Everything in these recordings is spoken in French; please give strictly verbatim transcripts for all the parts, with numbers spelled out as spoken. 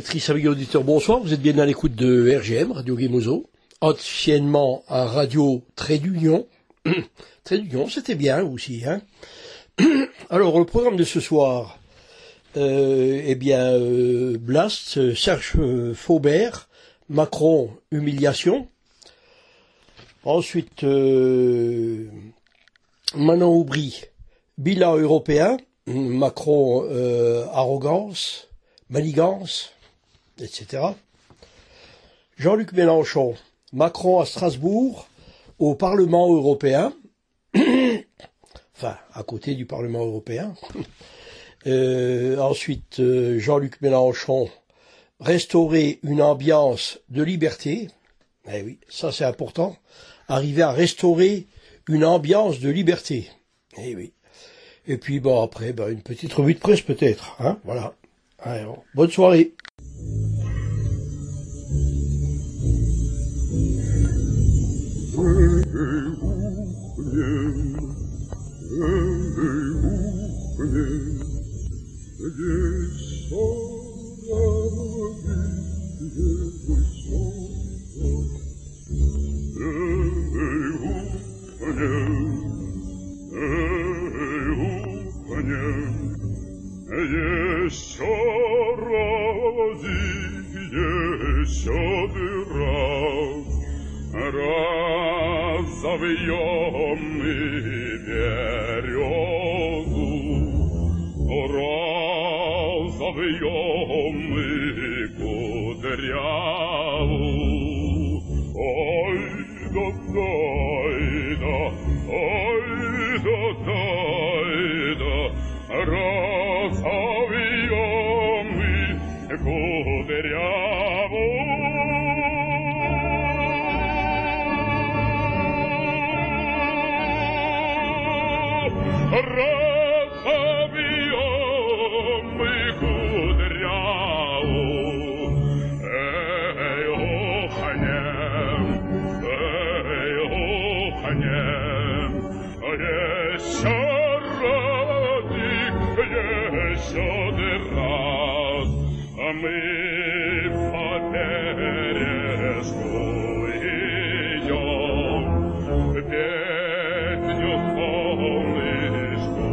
auditrices, amis auditeurs, bonsoir. Vous êtes bien à l'écoute de R G M, Radio Gemozo, anciennement à Radio Trait d'Union. Trait d'Union, c'était bien aussi, hein. Alors, le programme de ce soir, euh, eh bien, euh, Blast, Serge Faubert, Macron, humiliation. Ensuite, euh, Manon Aubry, bilan européen. Macron, euh, arrogance, manigance, et cetera. Jean-Luc Mélenchon, Macron à Strasbourg, au Parlement européen, enfin, à côté du Parlement européen. Euh, ensuite, euh, Jean-Luc Mélenchon, restaurer une ambiance de liberté. Eh oui, ça c'est important. Arriver à restaurer une ambiance de liberté. Eh oui. Et puis, bon, après, ben, une petite revue de presse peut-être, hein, voilà. Alors, bonne soirée. Еще разик, еще ты раз, разовьем мы березу, разовьем мы кудряву. Ой, да, да, ой, да, да, разовьем мы кудряву. Разовьем мы кудряву. Эй, оханем, эй, оханем, еще еще раз, а мы по бережку идем, песню солнышку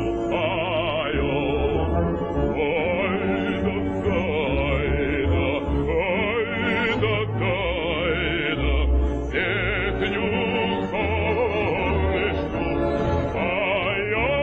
поем. Ой, да, да, ой, да, да, песню солнышку поем.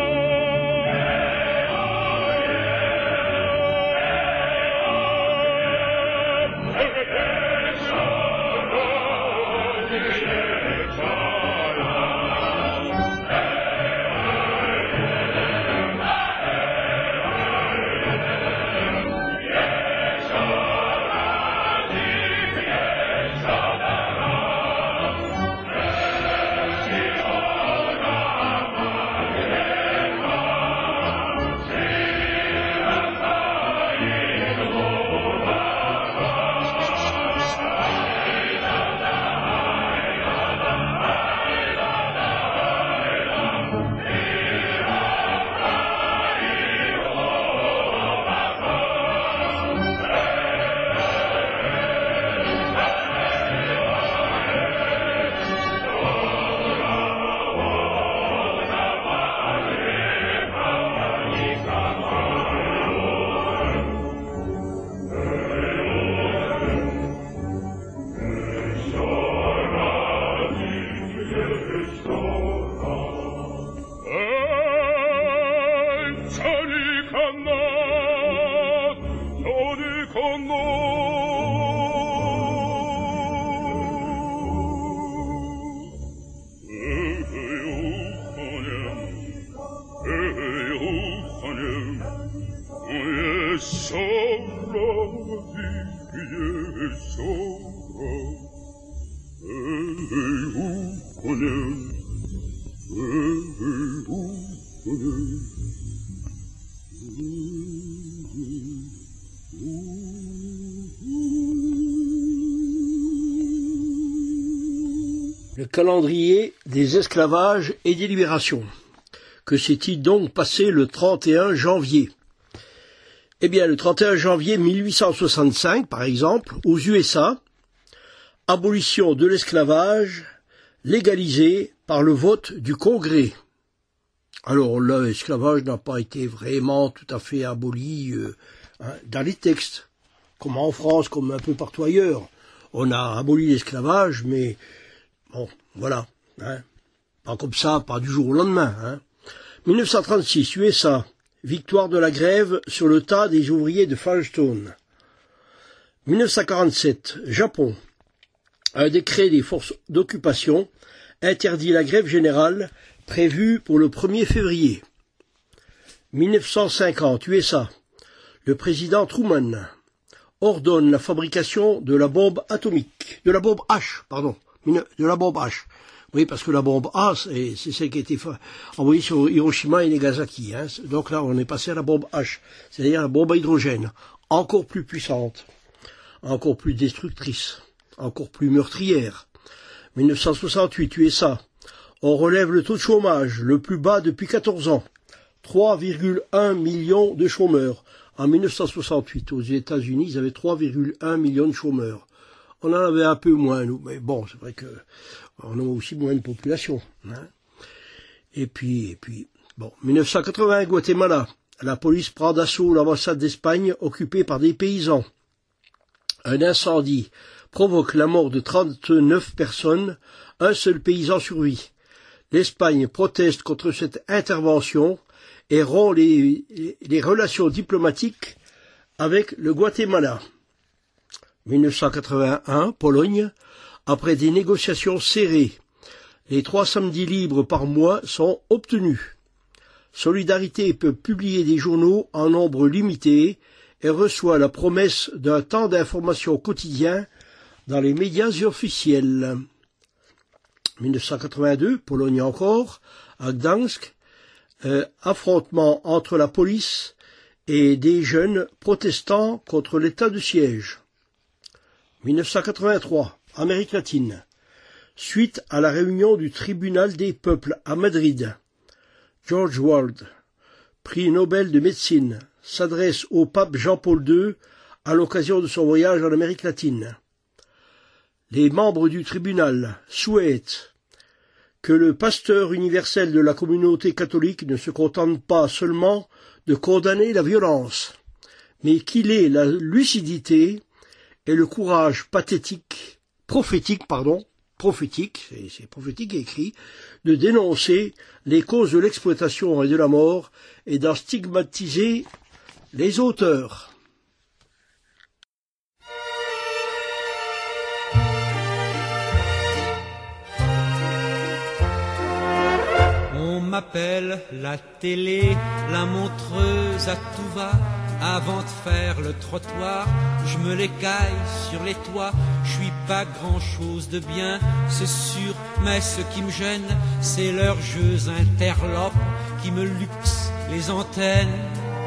Le calendrier des esclavages et des libérations. Que s'est-il donc passé le trente et un janvier? Eh bien, le trente et un janvier mille huit cent soixante-cinq, par exemple, aux U S A, abolition de l'esclavage légalisée par le vote du Congrès. Alors là, l'esclavage n'a pas été vraiment tout à fait aboli euh, hein, dans les textes, comme en France, comme un peu partout ailleurs. On a aboli l'esclavage, mais bon, voilà, hein, pas comme ça, pas du jour au lendemain. Hein. mille neuf cent trente-six, U S A, victoire de la grève sur le tas des ouvriers de Firestone. mille neuf cent quarante-sept, Japon, un décret des forces d'occupation interdit la grève générale prévue pour le premier février. mille neuf cent cinquante, U S A, le président Truman ordonne la fabrication de la bombe atomique, de la bombe H, pardon, de la bombe H. Oui, parce que la bombe A, c'est celle qui a été envoyée sur Hiroshima et Nagasaki. Hein. Donc là, on est passé à la bombe H, c'est-à-dire la bombe à hydrogène, encore plus puissante, encore plus destructrice, encore plus meurtrière. mille neuf cent soixante-huit, U S A, on relève le taux de chômage, le plus bas depuis quatorze ans, trois virgule un millions de chômeurs. En mille neuf cent soixante-huit, aux États-Unis, ils avaient trois virgule un millions de chômeurs. On en avait un peu moins, nous, mais bon, c'est vrai que on a aussi moins de population. Hein. Et puis, et puis, bon, mille neuf cent quatre-vingts, Guatemala, la police prend d'assaut l'ambassade d'Espagne occupée par des paysans. Un incendie provoque la mort de trente-neuf personnes, un seul paysan survit. L'Espagne proteste contre cette intervention et rompt les, les, les relations diplomatiques avec le Guatemala. mille neuf cent quatre-vingt-un, Pologne, après des négociations serrées, les trois samedis libres par mois sont obtenus. Solidarité peut publier des journaux en nombre limité et reçoit la promesse d'un temps d'information quotidien dans les médias officiels. mille neuf cent quatre-vingt-deux, Pologne encore, à Gdansk, euh, affrontement entre la police et des jeunes protestants contre l'état de siège. mille neuf cent quatre-vingt-trois, Amérique latine, suite à la réunion du tribunal des peuples à Madrid, George Ward, prix Nobel de médecine, s'adresse au pape Jean-Paul deux à l'occasion de son voyage en Amérique latine. Les membres du tribunal souhaitent que le pasteur universel de la communauté catholique ne se contente pas seulement de condamner la violence, mais qu'il ait la lucidité et le courage pathétique, prophétique, pardon, prophétique, c'est prophétique écrit, de dénoncer les causes de l'exploitation et de la mort et d'en stigmatiser les auteurs. On m'appelle la télé, la montreuse à tout va. Avant de faire le trottoir, je me l'écaille sur les toits. Je suis pas grand chose de bien, c'est sûr, mais ce qui me gêne, c'est leurs jeux interlopes qui me luxent les antennes.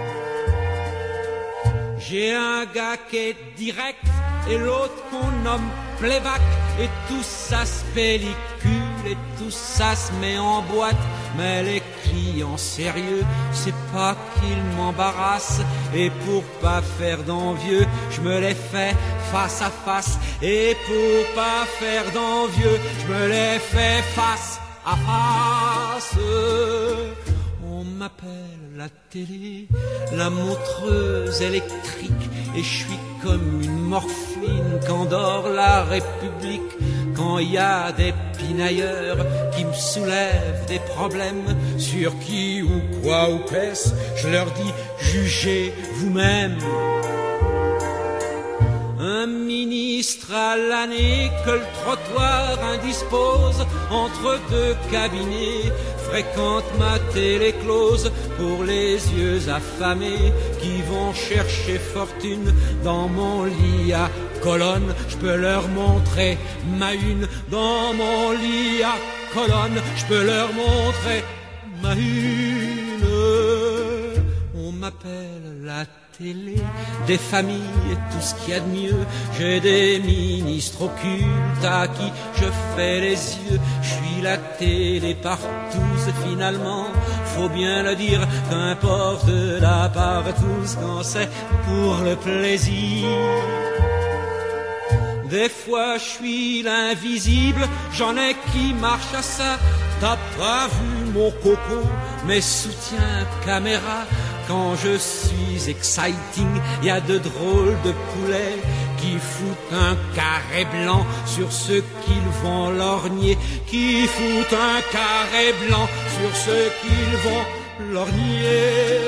J'ai un gars qui est direct et l'autre qu'on nomme playback, et tout ça se pellicule et tout ça se met en boîte. Mais les clients sérieux, c'est pas qu'ils m'embarrassent, et pour pas faire d'envieux, je me les fais face à face. Et pour pas faire d'envieux, je me les fais face à face. On m'appelle la télé, la montreuse électrique, et je suis comme une morphine qu'endort la République. Quand il y a des pinailleurs qui me soulèvent des problèmes, sur qui ou quoi ou qu'est-ce, je leur dis jugez vous-même. Un ministre à l'année que le trottoir indispose entre deux cabinets fréquente ma télé close pour les yeux affamés qui vont chercher fortune dans mon lit à colonne. Je peux leur montrer ma une dans mon lit à colonne. Je peux leur montrer ma une. On m'appelle la télé des familles et tout ce qu'il y a de mieux. J'ai des ministres occultes à qui je fais les yeux. Je suis puis la télé partout, finalement, faut bien le dire, qu'importe la partouze quand c'est pour le plaisir. Des fois je suis l'invisible, j'en ai qui marchent à ça. T'as pas vu mon coco, mes soutiens caméra. Quand je suis exciting, y a de drôles de poulets qui foutent un carré blanc sur ceux qu'ils vont lorgner, qui foutent un carré blanc sur ceux qu'ils vont lorgner.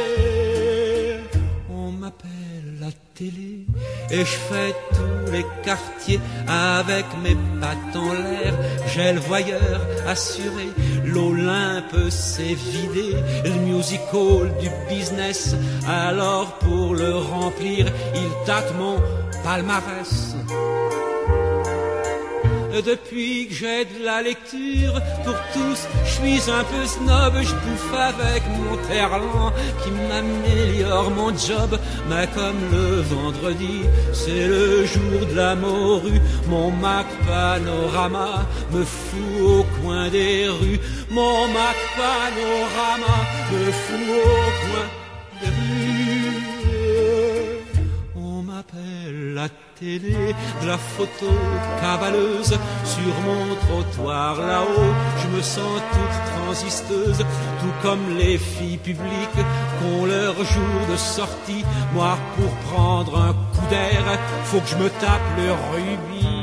On m'appelle la télé et je fais tous les quartiers avec mes pattes en l'air. J'ai le voyeur assuré, l'Olympe s'est vidé, le music hall du business. Alors pour le remplir, il tâte mon palmarès. Depuis que j'ai de la lecture pour tous, je suis un peu snob, je bouffe avec mon terlan qui m'améliore mon job. Mais comme le vendredi, c'est le jour de la morue, mon Mac Panorama me fout au coin des rues. Mon Mac Panorama me fout au coin des rues. On m'appelle la télé, de la photo cavaleuse sur mon trottoir là-haut. Je me sens toute transisteuse, tout comme les filles publiques qu'ont leur jour de sortie. Moi, pour prendre un coup d'air, faut que je me tape le rubis.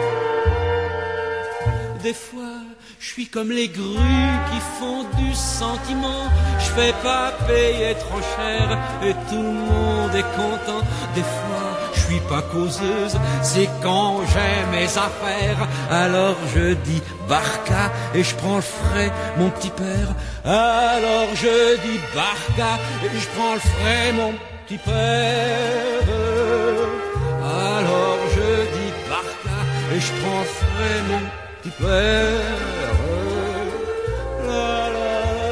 Des fois, je suis comme les grues qui font du sentiment. Je fais pas payer trop cher et tout le monde est content. Des fois, je suis pas causeuse, c'est quand j'ai mes affaires. Alors je dis barca et je prends le frais, mon petit père. Alors je dis barca et je prends le frais, mon petit père. Alors je dis barca et je prends le frais, mon petit père. La, la, la,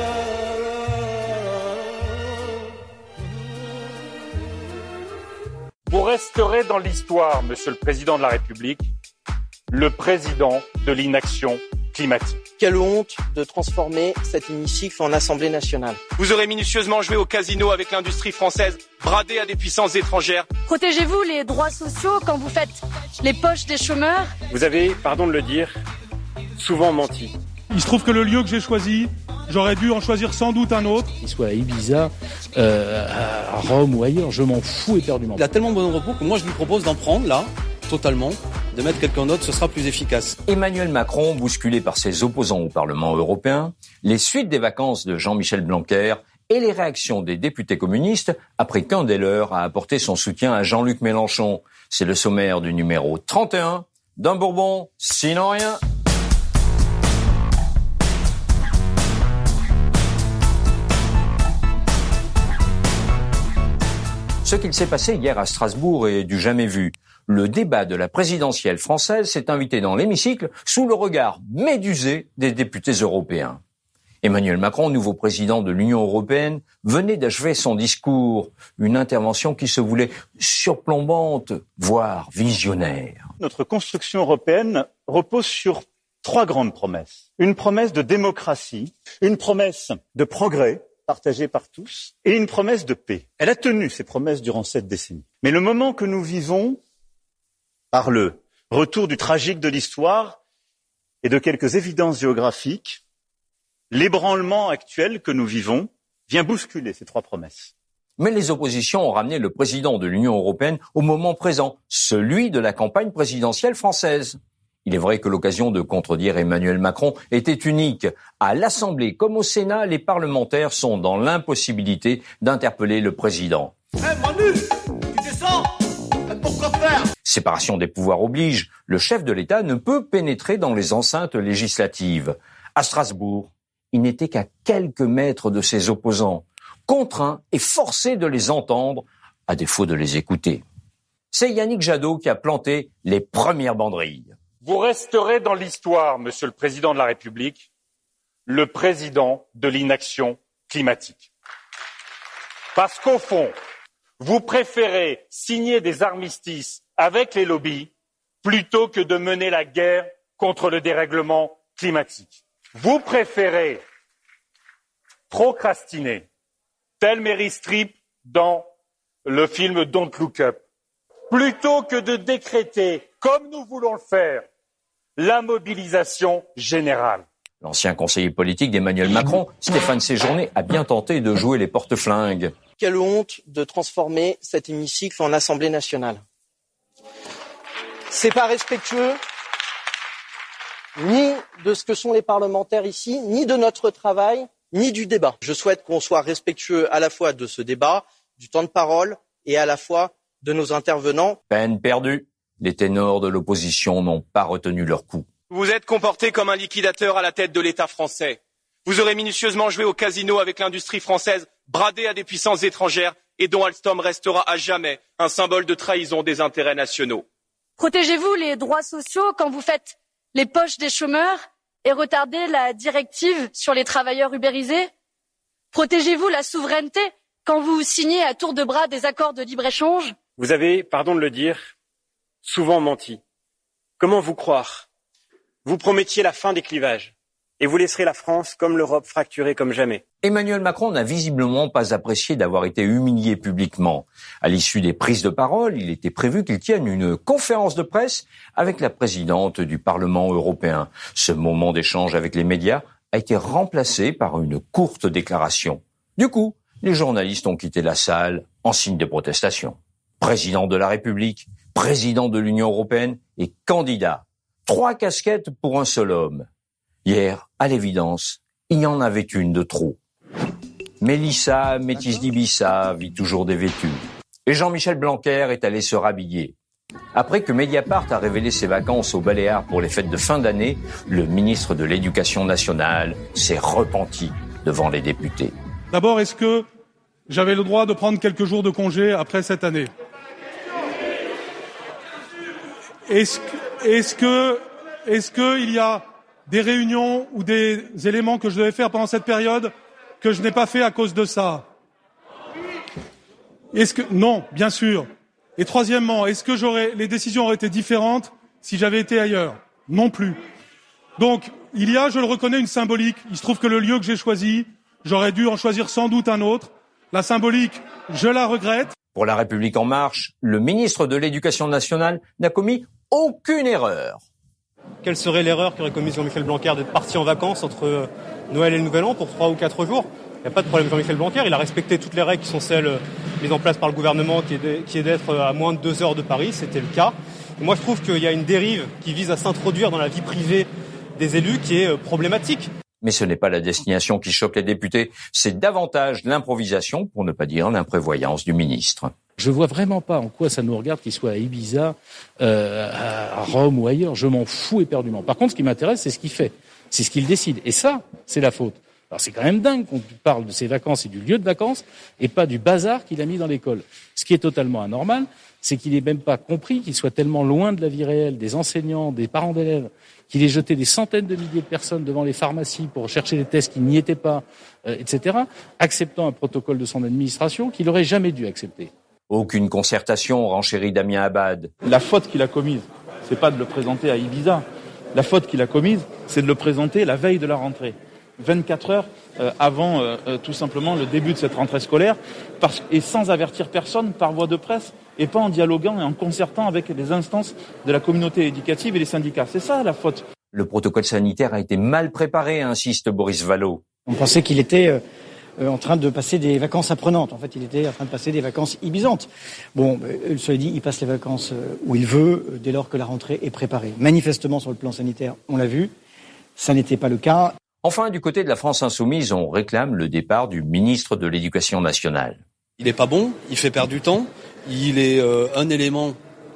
Vous resterez dans l'histoire, Monsieur le Président de la République, le président de l'inaction climatique. Quelle honte de transformer cet hémicycle en Assemblée nationale. Vous aurez minutieusement joué au casino avec l'industrie française, bradée à des puissances étrangères. Protégez-vous les droits sociaux quand vous faites les poches des chômeurs. Vous avez, pardon de le dire, souvent menti. Il se trouve que le lieu que j'ai choisi, j'aurais dû en choisir sans doute un autre. Qu'il soit à Ibiza, euh, à Rome ou ailleurs, je m'en fous éperdument. Il a tellement bon repos que moi je lui propose d'en prendre là, totalement, de mettre quelqu'un d'autre, ce sera plus efficace. Emmanuel Macron, bousculé par ses opposants au Parlement européen, les suites des vacances de Jean-Michel Blanquer et les réactions des députés communistes après qu'un des leurs a apporté son soutien à Jean-Luc Mélenchon. C'est le sommaire du numéro trente et un d'un Bourbon, sinon rien. Ce qu'il s'est passé hier à Strasbourg est du jamais vu. Le débat de la présidentielle française s'est invité dans l'hémicycle sous le regard médusé des députés européens. Emmanuel Macron, nouveau président de l'Union européenne, venait d'achever son discours, une intervention qui se voulait surplombante, voire visionnaire. Notre construction européenne repose sur trois grandes promesses. Une promesse de démocratie, une promesse de progrès, partagée par tous, et une promesse de paix. Elle a tenu ces promesses durant cette décennie. Mais le moment que nous vivons, par le retour du tragique de l'histoire et de quelques évidences géographiques, l'ébranlement actuel que nous vivons vient bousculer ces trois promesses. Mais les oppositions ont ramené le président de l'Union européenne au moment présent, celui de la campagne présidentielle française. Il est vrai que l'occasion de contredire Emmanuel Macron était unique. À l'Assemblée comme au Sénat, les parlementaires sont dans l'impossibilité d'interpeller le président. Hé, hey, Manu, tu descends ? Pourquoi faire ? Séparation des pouvoirs oblige. Le chef de l'État ne peut pénétrer dans les enceintes législatives. À Strasbourg, il n'était qu'à quelques mètres de ses opposants, contraint et forcé de les entendre, à défaut de les écouter. C'est Yannick Jadot qui a planté les premières banderilles. Vous resterez dans l'histoire, Monsieur le Président de la République, le président de l'inaction climatique. Parce qu'au fond, vous préférez signer des armistices avec les lobbies plutôt que de mener la guerre contre le dérèglement climatique. Vous préférez procrastiner, tel Meryl Streep dans le film Don't Look Up, plutôt que de décréter, comme nous voulons le faire, la mobilisation générale. L'ancien conseiller politique d'Emmanuel Macron, Stéphane Séjourné, a bien tenté de jouer les porte-flingues. Quelle honte de transformer cet hémicycle en Assemblée nationale. C'est pas respectueux ni de ce que sont les parlementaires ici, ni de notre travail, ni du débat. Je souhaite qu'on soit respectueux à la fois de ce débat, du temps de parole et à la fois de nos intervenants. Peine perdue. Les ténors de l'opposition n'ont pas retenu leur coup. Vous êtes comporté comme un liquidateur à la tête de l'État français. Vous aurez minutieusement joué au casino avec l'industrie française, bradée à des puissances étrangères et dont Alstom restera à jamais un symbole de trahison des intérêts nationaux. Protégez-vous les droits sociaux quand vous faites les poches des chômeurs et retardez la directive sur les travailleurs ubérisés. Protégez-vous la souveraineté quand vous signez à tour de bras des accords de libre-échange. Vous avez, pardon de le dire, souvent menti. Comment vous croire? Vous promettiez la fin des clivages et vous laisserez la France comme l'Europe fracturée comme jamais. Emmanuel Macron n'a visiblement pas apprécié d'avoir été humilié publiquement. À l'issue des prises de parole, il était prévu qu'il tienne une conférence de presse avec la présidente du Parlement européen. Ce moment d'échange avec les médias a été remplacé par une courte déclaration. Du coup, les journalistes ont quitté la salle en signe de protestation. Président de la République, président de l'Union européenne et candidat. Trois casquettes pour un seul homme. Hier, à l'évidence, il y en avait une de trop. Mélissa, métisse d'Ibissa, vit toujours dévêtue. Et Jean-Michel Blanquer est allé se rhabiller. Après que Mediapart a révélé ses vacances aux Baléares pour les fêtes de fin d'année, le ministre de l'Éducation nationale s'est repenti devant les députés. D'abord, est-ce que j'avais le droit de prendre quelques jours de congé après cette année? Est-ce que, est-ce que, est-ce que il y a des réunions ou des éléments que je devais faire pendant cette période que je n'ai pas fait à cause de ça? Est-ce que, non, bien sûr. Et troisièmement, est-ce que j'aurais, les décisions auraient été différentes si j'avais été ailleurs? Non plus. Donc, il y a, je le reconnais, une symbolique. Il se trouve que le lieu que j'ai choisi, j'aurais dû en choisir sans doute un autre. La symbolique, je la regrette. Pour La République En Marche, le ministre de l'Éducation nationale n'a commis aucune erreur. Quelle serait l'erreur qu'aurait commise Jean-Michel Blanquer d'être parti en vacances entre Noël et le Nouvel An pour trois ou quatre jours? Il n'y a pas de problème Jean-Michel Blanquer, il a respecté toutes les règles qui sont celles mises en place par le gouvernement, qui est, qui est d'être à moins de deux heures de Paris, c'était le cas. Et moi je trouve qu'il y a une dérive qui vise à s'introduire dans la vie privée des élus qui est problématique. Mais ce n'est pas la destination qui choque les députés, c'est davantage l'improvisation, pour ne pas dire l'imprévoyance du ministre. Je vois vraiment pas en quoi ça nous regarde qu'il soit à Ibiza, euh, à Rome ou ailleurs. Je m'en fous éperdument. Par contre, ce qui m'intéresse, c'est ce qu'il fait. C'est ce qu'il décide. Et ça, c'est la faute. Alors c'est quand même dingue qu'on parle de ses vacances et du lieu de vacances et pas du bazar qu'il a mis dans l'école. Ce qui est totalement anormal, c'est qu'il n'ait même pas compris qu'il soit tellement loin de la vie réelle, des enseignants, des parents d'élèves, qu'il ait jeté des centaines de milliers de personnes devant les pharmacies pour chercher des tests qui n'y étaient pas, euh, et cetera, acceptant un protocole de son administration qu'il n'aurait jamais dû accepter. Aucune concertation, renchérit Damien Abad. La faute qu'il a commise, c'est pas de le présenter à Ibiza. La faute qu'il a commise, c'est de le présenter la veille de la rentrée. vingt-quatre heures euh, avant euh, euh, tout simplement le début de cette rentrée scolaire, parce, et sans avertir personne par voie de presse, et pas en dialoguant et en concertant avec les instances de la communauté éducative et les syndicats. C'est ça la faute. Le protocole sanitaire a été mal préparé, insiste Boris Vallaud. On pensait qu'il était euh, euh, en train de passer des vacances apprenantes. En fait, il était en train de passer des vacances ibisantes. Bon, euh, cela dit, il passe les vacances euh, où il veut, euh, dès lors que la rentrée est préparée. Manifestement, sur le plan sanitaire, on l'a vu, ça n'était pas le cas. Enfin, du côté de la France insoumise, on réclame le départ du ministre de l'Éducation nationale. Il n'est pas bon, il fait perdre du temps, il est euh, un élément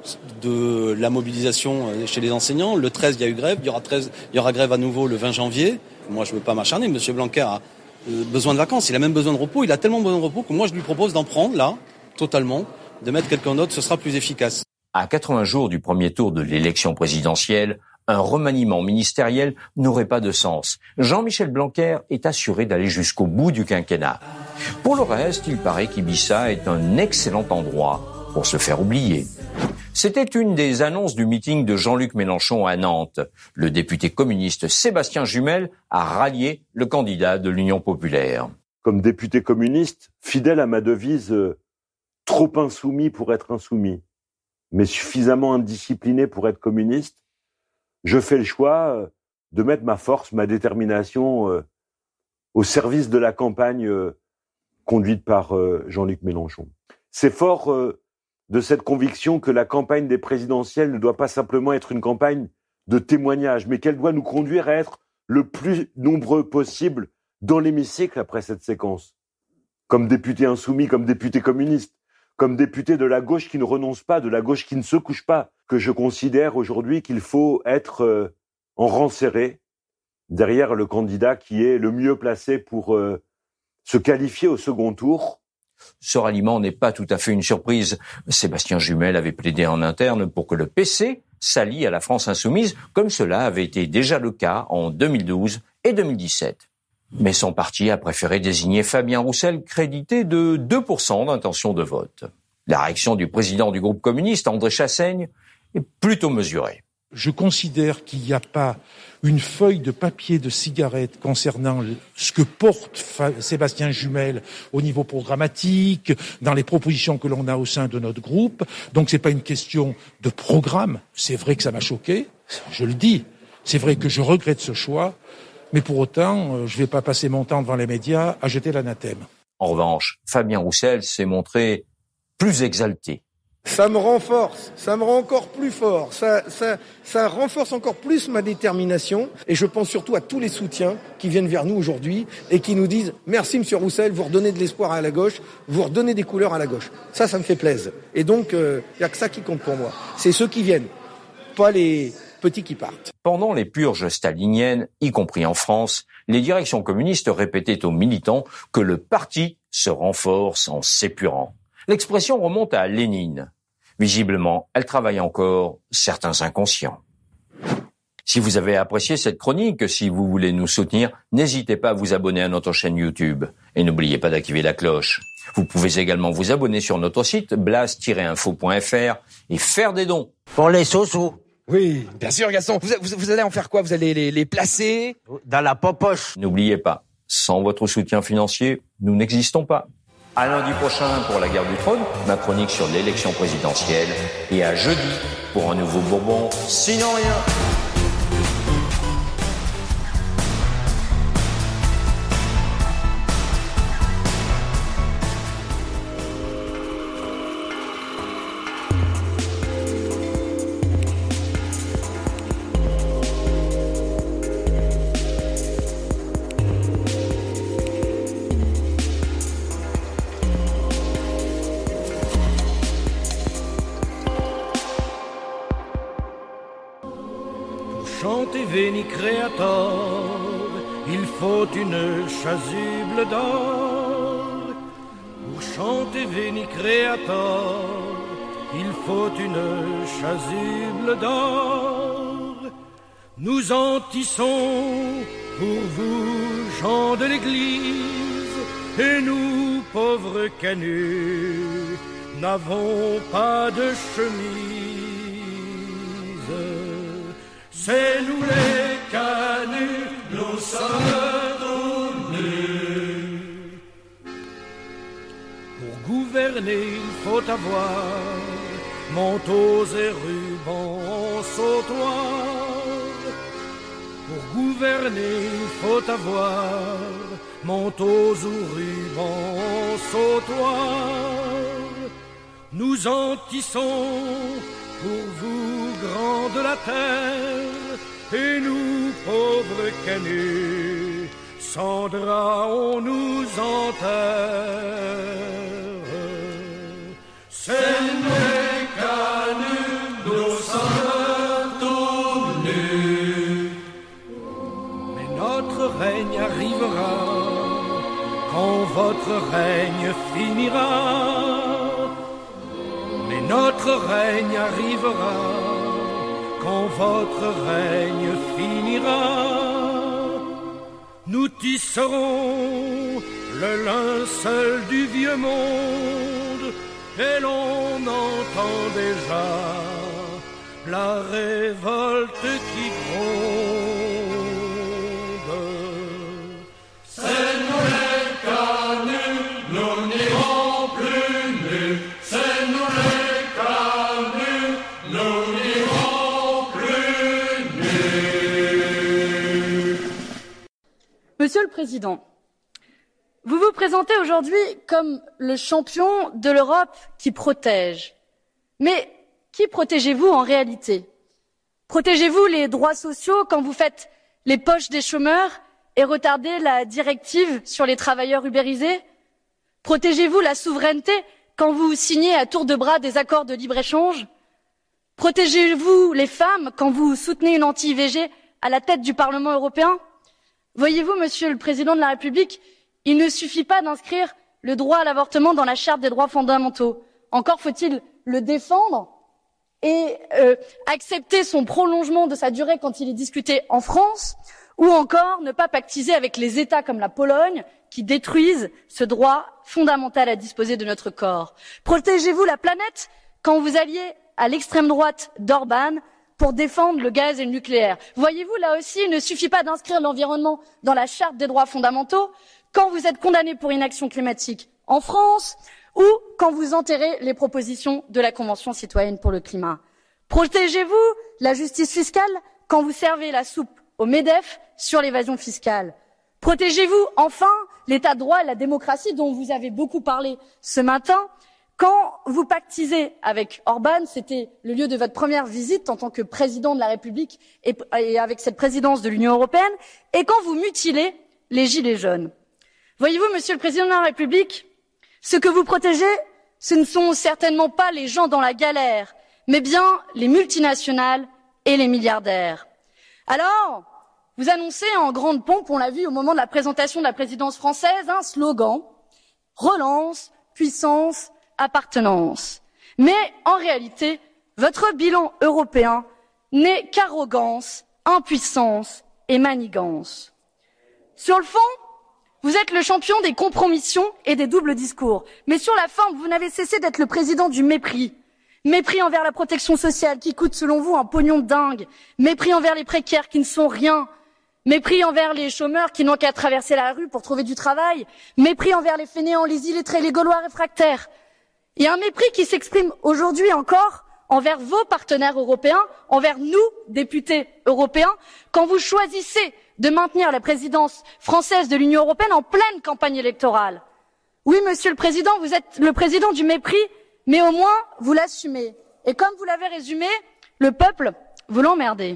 de la mobilisation chez les enseignants. Le treize, il y a eu grève, il y aura, treize, il y aura grève à nouveau le vingt janvier. Moi, je ne veux pas m'acharner, M. Blanquer a euh, besoin de vacances, il a même besoin de repos, il a tellement besoin de repos que moi, je lui propose d'en prendre, là, totalement, de mettre quelqu'un d'autre, ce sera plus efficace. À quatre-vingts jours du premier tour de l'élection présidentielle, un remaniement ministériel n'aurait pas de sens. Jean-Michel Blanquer est assuré d'aller jusqu'au bout du quinquennat. Pour le reste, il paraît qu'Ibiza est un excellent endroit pour se faire oublier. C'était une des annonces du meeting de Jean-Luc Mélenchon à Nantes. Le député communiste Sébastien Jumel a rallié le candidat de l'Union populaire. Comme député communiste, fidèle à ma devise euh, « trop insoumis pour être insoumis », mais suffisamment indiscipliné pour être communiste, je fais le choix euh, de mettre ma force, ma détermination euh, au service de la campagne euh, conduite par euh, Jean-Luc Mélenchon. C'est fort euh, de cette conviction que la campagne des présidentielles ne doit pas simplement être une campagne de témoignage, mais qu'elle doit nous conduire à être le plus nombreux possible dans l'hémicycle après cette séquence. Comme député insoumis, comme député communiste, comme député de la gauche qui ne renonce pas, de la gauche qui ne se couche pas, que je considère aujourd'hui qu'il faut être euh, en rang serré derrière le candidat qui est le mieux placé pour euh, se qualifier au second tour. Ce ralliement n'est pas tout à fait une surprise. Sébastien Jumel avait plaidé en interne pour que le P C s'allie à la France insoumise, comme cela avait été déjà le cas en deux mille douze et deux mille dix-sept. Mais son parti a préféré désigner Fabien Roussel, crédité de deux pour cent d'intention de vote. La réaction du président du groupe communiste, André Chassaigne, est plutôt mesurée. Je considère qu'il n'y a pas une feuille de papier de cigarette concernant ce que porte Sébastien Jumel au niveau programmatique, dans les propositions que l'on a au sein de notre groupe. Donc c'est pas une question de programme. C'est vrai que ça m'a choqué, je le dis. C'est vrai que je regrette ce choix, mais pour autant, je vais pas passer mon temps devant les médias à jeter l'anathème. En revanche, Fabien Roussel s'est montré plus exalté. Ça me renforce, ça me rend encore plus fort, ça, ça, ça renforce encore plus ma détermination et je pense surtout à tous les soutiens qui viennent vers nous aujourd'hui et qui nous disent « Merci Monsieur Roussel, vous redonnez de l'espoir à la gauche, vous redonnez des couleurs à la gauche ». Ça, ça me fait plaisir. Et donc, il euh, n'y a que ça qui compte pour moi. C'est ceux qui viennent, pas les petits qui partent. Pendant les purges staliniennes, y compris en France, les directions communistes répétaient aux militants que le parti se renforce en s'épurant. L'expression remonte à Lénine. Visiblement, elle travaille encore certains inconscients. Si vous avez apprécié cette chronique, si vous voulez nous soutenir, n'hésitez pas à vous abonner à notre chaîne YouTube. Et n'oubliez pas d'activer la cloche. Vous pouvez également vous abonner sur notre site blaze tiret info point f r et faire des dons. Pour les sous-sous. Oui, bien sûr, Gaston. Vous, vous, vous allez en faire quoi? Vous allez les, les placer? Dans la popoche. N'oubliez pas, sans votre soutien financier, nous n'existons pas. À lundi prochain pour la guerre du trône, ma chronique sur l'élection présidentielle, et à jeudi pour un nouveau Bourbon, sinon rien. Chantez Veni Creator, il faut une chasuble d'or. Pour chanter Veni Creator, il faut une chasuble d'or. Nous en tissons pour vous, gens de l'église, et nous, pauvres canuts, n'avons pas de chemise. C'est nous les canuts, nous sommes tous nus. Pour gouverner, il faut avoir manteaux et rubans en sautoir. Pour gouverner, il faut avoir manteaux ou rubans en sautoir. Nous en tissons pour vous, grands de la terre, et nous, pauvres canuts, sans drap on nous enterre. C'est nous les canuts, nous sommes tous nus. Mais notre règne arrivera, quand votre règne finira. Notre règne arrivera, quand votre règne finira. Nous tisserons le linceul du vieux monde, et l'on entend déjà la révolte qui gronde. C'est nous les canuts, nous n'irons plus nus. C'est nous les canuts, nous n'irons plus nus. Monsieur le Président, vous vous présentez aujourd'hui comme le champion de l'Europe qui protège. Mais qui protégez-vous en réalité? Protégez-vous les droits sociaux quand vous faites les poches des chômeurs et retardez la directive sur les travailleurs ubérisés? Protégez-vous la souveraineté quand vous signez à tour de bras des accords de libre-échange? Protégez-vous les femmes quand vous soutenez une anti-I V G à la tête du Parlement européen? Voyez-vous, Monsieur le Président de la République, il ne suffit pas d'inscrire le droit à l'avortement dans la Charte des droits fondamentaux. Encore faut-il le défendre et euh, accepter son prolongement de sa durée quand il est discuté en France, ou encore ne pas pactiser avec les États comme la Pologne qui détruisent ce droit fondamental à disposer de notre corps. Protégez-vous la planète quand vous alliez à l'extrême droite d'Orban pour défendre le gaz et le nucléaire. Voyez-vous, là aussi, il ne suffit pas d'inscrire l'environnement dans la Charte des droits fondamentaux quand vous êtes condamné pour inaction climatique en France ou quand vous enterrez les propositions de la Convention citoyenne pour le climat. Protégez-vous la justice fiscale quand vous servez la soupe au MEDEF sur l'évasion fiscale. Protégez-vous enfin l'état de droit et la démocratie dont vous avez beaucoup parlé ce matin quand vous pactisez avec Orban, c'était le lieu de votre première visite en tant que président de la République et, et avec cette présidence de l'Union européenne, et quand vous mutilez les gilets jaunes. Voyez-vous, Monsieur le Président de la République, ce que vous protégez, ce ne sont certainement pas les gens dans la galère, mais bien les multinationales et les milliardaires. Alors, vous annoncez en grande pompe, on l'a vu au moment de la présentation de la présidence française, un slogan « Relance, puissance, appartenance ». Mais en réalité, votre bilan européen n'est qu'arrogance, impuissance et manigance. Sur le fond, vous êtes le champion des compromissions et des doubles discours. Mais sur la forme, vous n'avez cessé d'être le président du mépris. Mépris envers la protection sociale qui coûte selon vous un pognon de dingue. Mépris envers les précaires qui ne sont rien. Mépris envers les chômeurs qui n'ont qu'à traverser la rue pour trouver du travail. Mépris envers les fainéants, les illettrés, les Gaulois réfractaires. Et un mépris qui s'exprime aujourd'hui encore envers vos partenaires européens, envers nous, députés européens, quand vous choisissez de maintenir la présidence française de l'Union européenne en pleine campagne électorale. Oui, Monsieur le Président, vous êtes le président du mépris, mais au moins vous l'assumez. Et comme vous l'avez résumé, le peuple, vous l'emmerdez.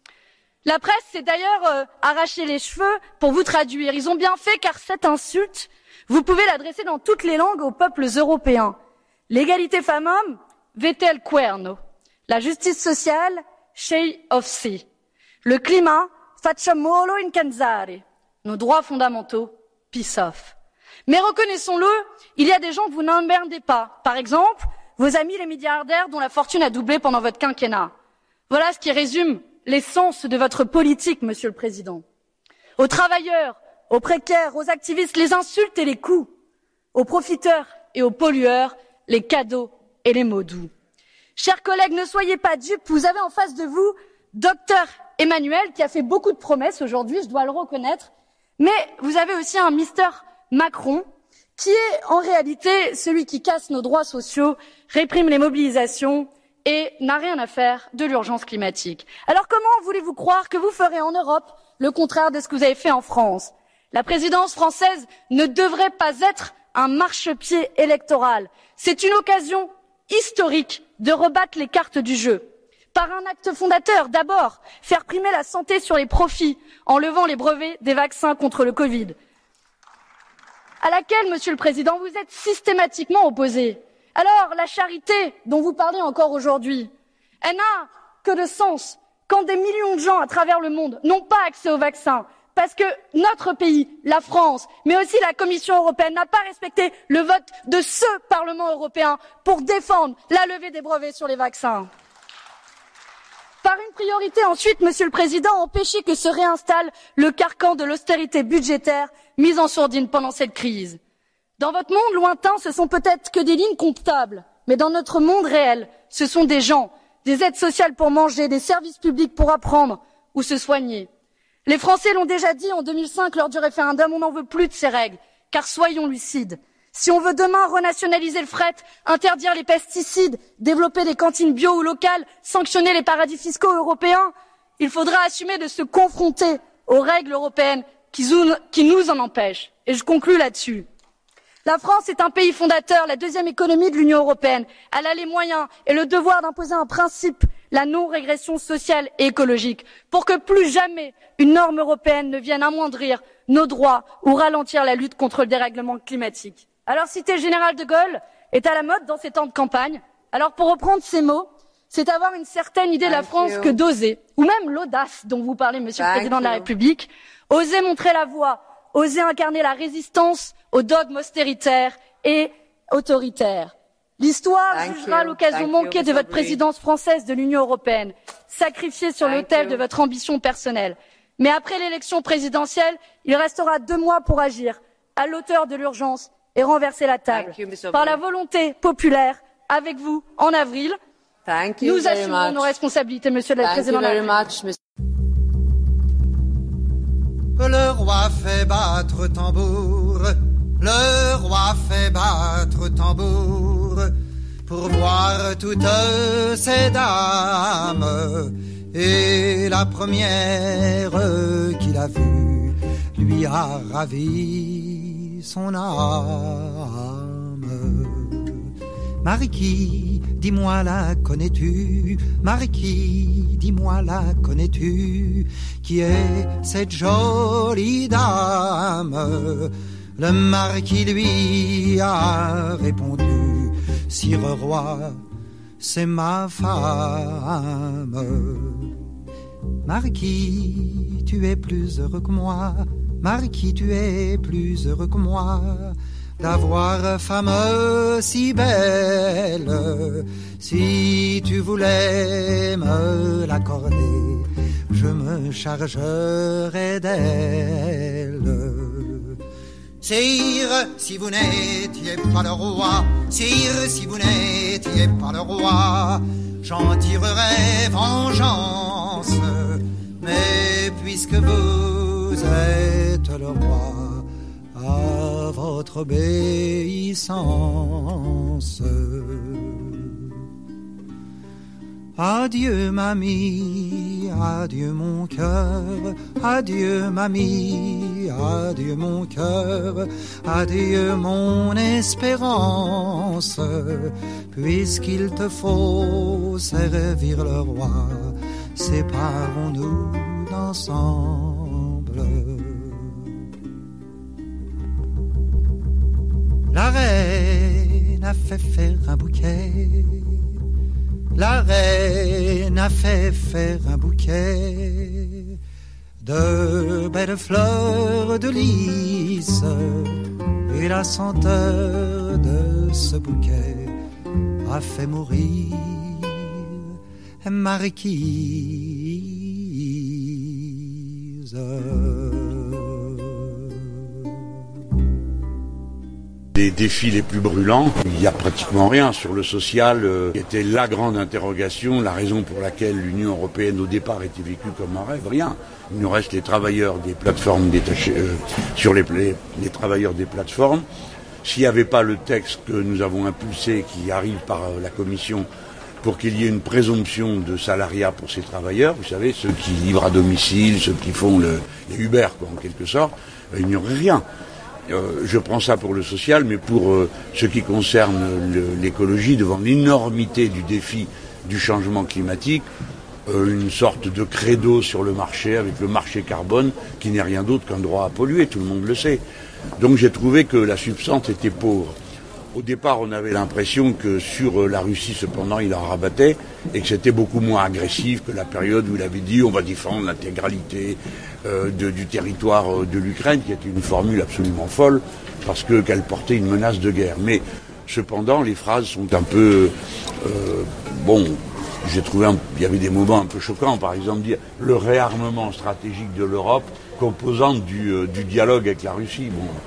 La presse s'est d'ailleurs euh, arraché les cheveux pour vous traduire. Ils ont bien fait car cette insulte, vous pouvez l'adresser dans toutes les langues aux peuples européens. L'égalité femmes-hommes, vete al cuerno. La justice sociale, scegli of si. Le climat, facciamolo incansare. Nos droits fondamentaux, peace off. Mais reconnaissons-le, il y a des gens que vous n'emmerdez pas. Par exemple, vos amis les milliardaires dont la fortune a doublé pendant votre quinquennat. Voilà ce qui résume l'essence de votre politique, Monsieur le Président. Aux travailleurs, aux précaires, aux activistes, les insultes et les coups. Aux profiteurs et aux pollueurs, les cadeaux et les mots doux. Chers collègues, ne soyez pas dupes, vous avez en face de vous Docteur Emmanuel qui a fait beaucoup de promesses aujourd'hui, je dois le reconnaître, mais vous avez aussi un Mister Macron qui est en réalité celui qui casse nos droits sociaux, réprime les mobilisations et n'a rien à faire de l'urgence climatique. Alors comment voulez-vous croire que vous ferez en Europe le contraire de ce que vous avez fait en France? La présidence française ne devrait pas être un marchepied électoral. C'est une occasion historique de rebattre les cartes du jeu. Par un acte fondateur, d'abord, faire primer la santé sur les profits en levant les brevets des vaccins contre le Covid, à laquelle, Monsieur le Président, vous êtes systématiquement opposé. Alors, la charité dont vous parlez encore aujourd'hui, elle n'a que de sens quand des millions de gens à travers le monde n'ont pas accès aux vaccins, parce que notre pays, la France, mais aussi la Commission européenne, n'a pas respecté le vote de ce Parlement européen pour défendre la levée des brevets sur les vaccins. Par une priorité ensuite, Monsieur le Président, empêcher que se réinstalle le carcan de l'austérité budgétaire mise en sourdine pendant cette crise. Dans votre monde lointain, ce sont peut-être que des lignes comptables, mais dans notre monde réel, ce sont des gens, des aides sociales pour manger, des services publics pour apprendre ou se soigner. Les Français l'ont déjà dit en deux mille cinq lors du référendum, on n'en veut plus de ces règles, car soyons lucides. Si on veut demain renationaliser le fret, interdire les pesticides, développer des cantines bio ou locales, sanctionner les paradis fiscaux européens, il faudra assumer de se confronter aux règles européennes qui nous en empêchent. Et je conclus là-dessus. La France est un pays fondateur, la deuxième économie de l'Union européenne. Elle a les moyens et le devoir d'imposer un principe, la non-régression sociale et écologique, pour que plus jamais une norme européenne ne vienne amoindrir nos droits ou ralentir la lutte contre le dérèglement climatique. Alors, citer le général de Gaulle est à la mode dans ces temps de campagne. Alors, pour reprendre ces mots, c'est avoir une certaine idée de la France que d'oser, ou même l'audace dont vous parlez, Monsieur le Président de la République, oser montrer la voie, oser incarner la résistance aux dogmes austéritaires et autoritaires. L'histoire jugera l'occasion manquée de votre présidence française de l'Union européenne, sacrifiée sur l'autel de votre ambition personnelle. Mais après l'élection présidentielle, il restera deux mois pour agir à l'auteur de l'urgence et renverser la table. Par la volonté populaire, avec vous, en avril, nous assumerons nos responsabilités, Monsieur le Président de la République. Le roi fait battre tambour, le roi fait battre tambour, pour voir toutes ces dames. Et la première qu'il a vue lui a ravi son âme. Marquis, dis-moi la connais-tu? Marquis, dis-moi la connais-tu? Qui est cette jolie dame? Le marquis lui a répondu: Sire roi, c'est ma femme. Marquis, tu es plus heureux que moi. Marquis, tu es plus heureux que moi d'avoir femme si belle. Si tu voulais me l'accorder, je me chargerais d'elle. Sire, si vous n'étiez pas le roi, sire, si vous n'étiez pas le roi, j'en tirerais vengeance. Mais puisque vous êtes le roi, à votre obéissance. Adieu mamie, adieu mon cœur, adieu mamie, adieu mon cœur, adieu mon espérance, puisqu'il te faut servir le roi, séparons-nous d'ensemble. La reine a fait faire un bouquet, la reine a fait faire un bouquet de belles fleurs de lys, et la senteur de ce bouquet a fait mourir Marquise. Les défis les plus brûlants, il n'y a pratiquement rien sur le social, euh, qui était la grande interrogation, la raison pour laquelle l'Union européenne au départ était vécue comme un rêve, rien. Il nous reste les travailleurs des plateformes détachés, euh, sur les, les, les travailleurs des plateformes. S'il n'y avait pas le texte que nous avons impulsé, qui arrive par euh, la Commission, pour qu'il y ait une présomption de salariat pour ces travailleurs, vous savez, ceux qui livrent à domicile, ceux qui font le, les Uber, quoi, en quelque sorte, euh, il n'y aurait rien. Euh, je prends ça pour le social, mais pour euh, ce qui concerne le, l'écologie, devant l'énormité du défi du changement climatique, euh, une sorte de credo sur le marché, avec le marché carbone, qui n'est rien d'autre qu'un droit à polluer, tout le monde le sait. Donc j'ai trouvé que la substance était pauvre. Au départ, on avait l'impression que sur la Russie, cependant, il en rabattait, et que c'était beaucoup moins agressif que la période où il avait dit on va défendre l'intégralité euh, de, du territoire de l'Ukraine, qui était une formule absolument folle, parce que qu'elle portait une menace de guerre. Mais cependant, les phrases sont un peu... Euh, bon, j'ai trouvé... Un, il y avait des moments un peu choquants, par exemple, dire le réarmement stratégique de l'Europe, composante du, euh, du dialogue avec la Russie. Bon,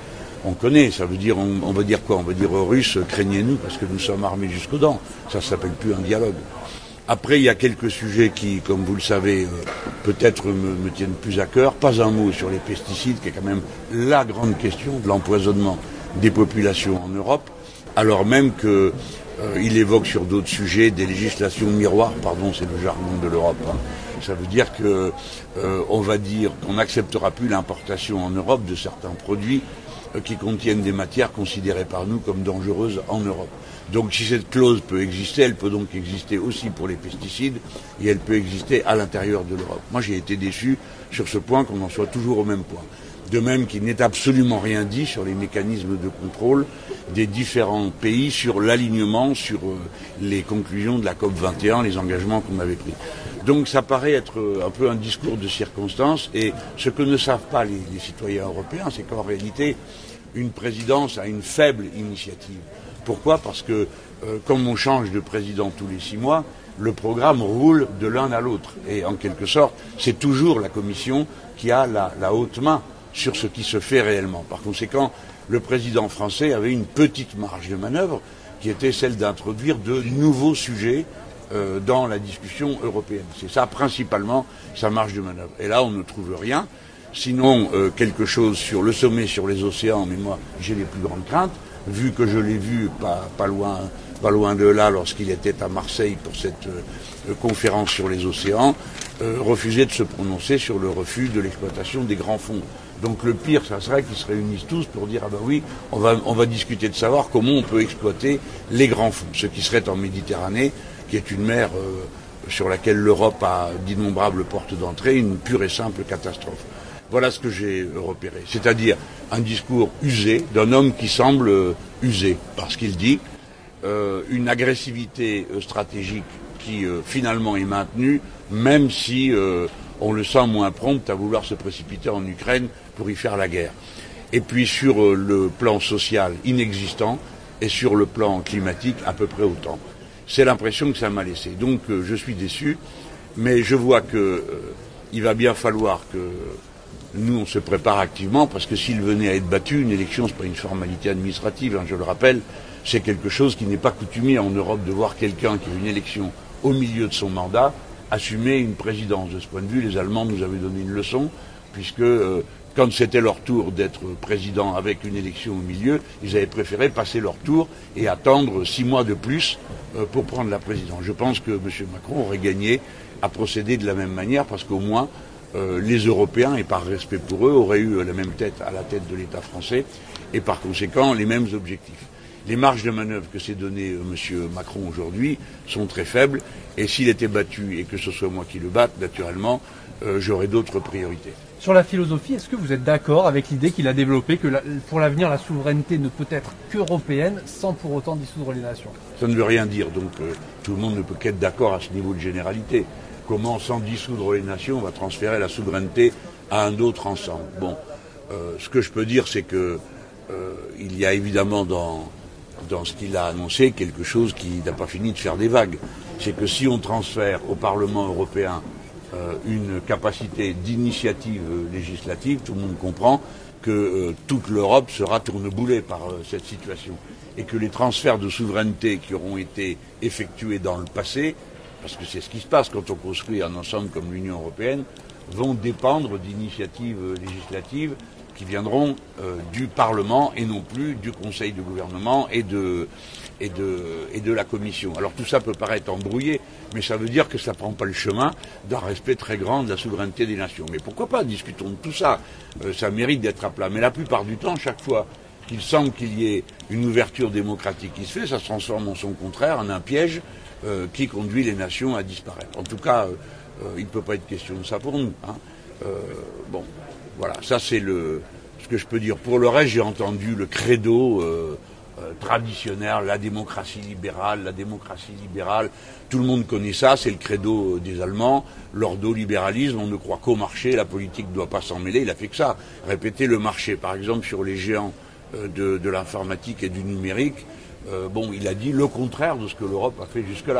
on connaît, ça veut dire, on, on va dire quoi? On va dire aux Russes, craignez-nous parce que nous sommes armés jusqu'aux dents. Ça ne s'appelle plus un dialogue. Après, il y a quelques sujets qui, comme vous le savez, euh, peut-être me, me tiennent plus à cœur. Pas un mot sur les pesticides, qui est quand même la grande question de l'empoisonnement des populations en Europe, alors même que euh, il évoque sur d'autres sujets des législations miroirs, pardon, c'est le jargon de l'Europe. Hein. Ça veut dire que euh, on va dire qu'on n'acceptera plus l'importation en Europe de certains produits euh, qui contiennent des matières considérées par nous comme dangereuses en Europe. Donc si cette clause peut exister, elle peut donc exister aussi pour les pesticides et elle peut exister à l'intérieur de l'Europe. Moi j'ai été déçu sur ce point qu'on en soit toujours au même point. De même qu'il n'est absolument rien dit sur les mécanismes de contrôle des différents pays, sur l'alignement, sur euh, les conclusions de la COP vingt et un, les engagements qu'on avait pris. Donc ça paraît être un peu un discours de circonstance et ce que ne savent pas les, les citoyens européens, c'est qu'en réalité, une présidence a une faible initiative. Pourquoi? Parce que euh, comme on change de président tous les six mois, le programme roule de l'un à l'autre. Et en quelque sorte, c'est toujours la Commission qui a la, la haute main sur ce qui se fait réellement. Par conséquent, le président français avait une petite marge de manœuvre qui était celle d'introduire de nouveaux sujets euh, dans la discussion européenne. C'est ça principalement sa marge de manœuvre. Et là, on ne trouve rien. Sinon, euh, quelque chose sur le sommet sur les océans, mais moi, j'ai les plus grandes craintes, vu que je l'ai vu pas, pas loin, pas loin de là lorsqu'il était à Marseille pour cette euh, conférence sur les océans, euh, refuser de se prononcer sur le refus de l'exploitation des grands fonds. Donc le pire, ça serait qu'ils se réunissent tous pour dire ah ben oui, on va, on va discuter de savoir comment on peut exploiter les grands fonds, ce qui serait en Méditerranée, qui est une mer euh, sur laquelle l'Europe a d'innombrables portes d'entrée, une pure et simple catastrophe. Voilà ce que j'ai repéré, c'est-à-dire un discours usé d'un homme qui semble usé par ce qu'il dit, euh, une agressivité stratégique qui euh, finalement est maintenue, même si euh, on le sent moins prompt à vouloir se précipiter en Ukraine pour y faire la guerre. Et puis sur euh, le plan social inexistant et sur le plan climatique à peu près autant. C'est l'impression que ça m'a laissé. Donc euh, je suis déçu, mais je vois que euh, il va bien falloir que nous, on se prépare activement, parce que s'il venait à être battu, une élection, ce n'est pas une formalité administrative, hein, je le rappelle, c'est quelque chose qui n'est pas coutumier en Europe de voir quelqu'un qui a une élection au milieu de son mandat assumer une présidence. De ce point de vue, les Allemands nous avaient donné une leçon, puisque euh, quand c'était leur tour d'être président avec une élection au milieu, ils avaient préféré passer leur tour et attendre six mois de plus euh, pour prendre la présidence. Je pense que M. Macron aurait gagné à procéder de la même manière, parce qu'au moins, Euh, les Européens, et par respect pour eux, auraient eu la même tête à la tête de l'État français, et par conséquent les mêmes objectifs. Les marges de manœuvre que s'est donné euh, M. Macron aujourd'hui sont très faibles, et s'il était battu, et que ce soit moi qui le batte, naturellement, euh, j'aurais d'autres priorités. Sur la philosophie, est-ce que vous êtes d'accord avec l'idée qu'il a développée que la, pour l'avenir, la souveraineté ne peut être qu'européenne, sans pour autant dissoudre les nations? Ça ne veut rien dire, donc euh, tout le monde ne peut qu'être d'accord à ce niveau de généralité. Comment, sans dissoudre les nations, on va transférer la souveraineté à un autre ensemble? Bon, euh, ce que je peux dire, c'est que euh, il y a évidemment dans, dans ce qu'il a annoncé quelque chose qui n'a pas fini de faire des vagues. C'est que si on transfère au Parlement européen euh, une capacité d'initiative législative, tout le monde comprend que euh, toute l'Europe sera tourneboulée par euh, cette situation. Et que les transferts de souveraineté qui auront été effectués dans le passé, parce que c'est ce qui se passe quand on construit un ensemble comme l'Union européenne, vont dépendre d'initiatives législatives qui viendront euh, du Parlement et non plus du Conseil de gouvernement et de, et, de, et de la Commission. Alors tout ça peut paraître embrouillé, mais ça veut dire que ça ne prend pas le chemin d'un respect très grand de la souveraineté des nations. Mais pourquoi pas, discutons de tout ça, euh, ça mérite d'être à plat. Mais la plupart du temps, chaque fois qu'il semble qu'il y ait une ouverture démocratique qui se fait, ça se transforme en son contraire, en un piège euh, qui conduit les nations à disparaître. En tout cas, euh, euh, il ne peut pas être question de ça pour nous. Hein. Euh, bon, voilà, ça c'est le ce que je peux dire. Pour le reste, j'ai entendu le credo euh, euh, traditionnel, la démocratie libérale, la démocratie libérale. Tout le monde connaît ça, c'est le credo des Allemands. L'ordolibéralisme, on ne croit qu'au marché, la politique ne doit pas s'en mêler. Il a fait que ça, répéter le marché. Par exemple, sur les géants De, de l'informatique et du numérique, euh, bon, il a dit le contraire de ce que l'Europe a fait jusque-là.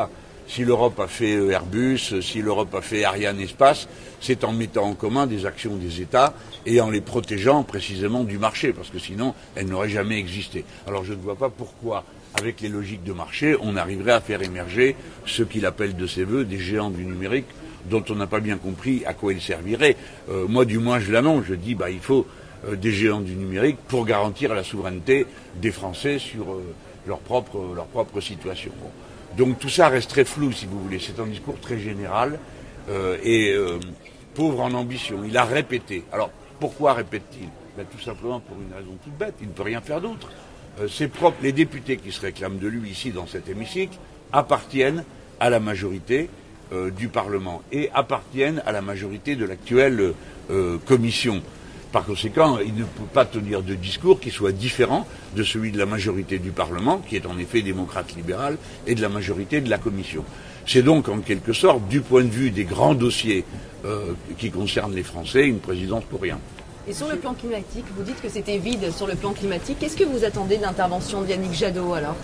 Si l'Europe a fait Airbus, si l'Europe a fait Ariane Espace, c'est en mettant en commun des actions des États et en les protégeant précisément du marché, parce que sinon, elles n'auraient jamais existé. Alors je ne vois pas pourquoi, avec les logiques de marché, on arriverait à faire émerger ce qu'il appelle de ses voeux des géants du numérique, dont on n'a pas bien compris à quoi ils serviraient. Euh, moi, du moins, je l'annonce, je dis, bah, il faut euh, des géants du numérique pour garantir la souveraineté des Français sur euh, leur propre, leur propre situation. Bon. Donc tout ça reste très flou, si vous voulez. C'est un discours très général euh, et euh, pauvre en ambition. Il a répété. Alors, pourquoi répète-t-il? Ben, tout simplement pour une raison toute bête. Il ne peut rien faire d'autre. Euh, ses propres, les députés qui se réclament de lui ici, dans cet hémicycle, appartiennent à la majorité euh, du Parlement et appartiennent à la majorité de l'actuelle euh, commission. Par conséquent, il ne peut pas tenir de discours qui soit différent de celui de la majorité du Parlement, qui est en effet démocrate libéral, et de la majorité de la Commission. C'est donc, en quelque sorte, du point de vue des grands dossiers euh, qui concernent les Français, une présidence pour rien. Et sur le plan climatique, vous dites que c'était vide sur le plan climatique. Qu'est-ce que vous attendez de l'intervention de Yannick Jadot, alors?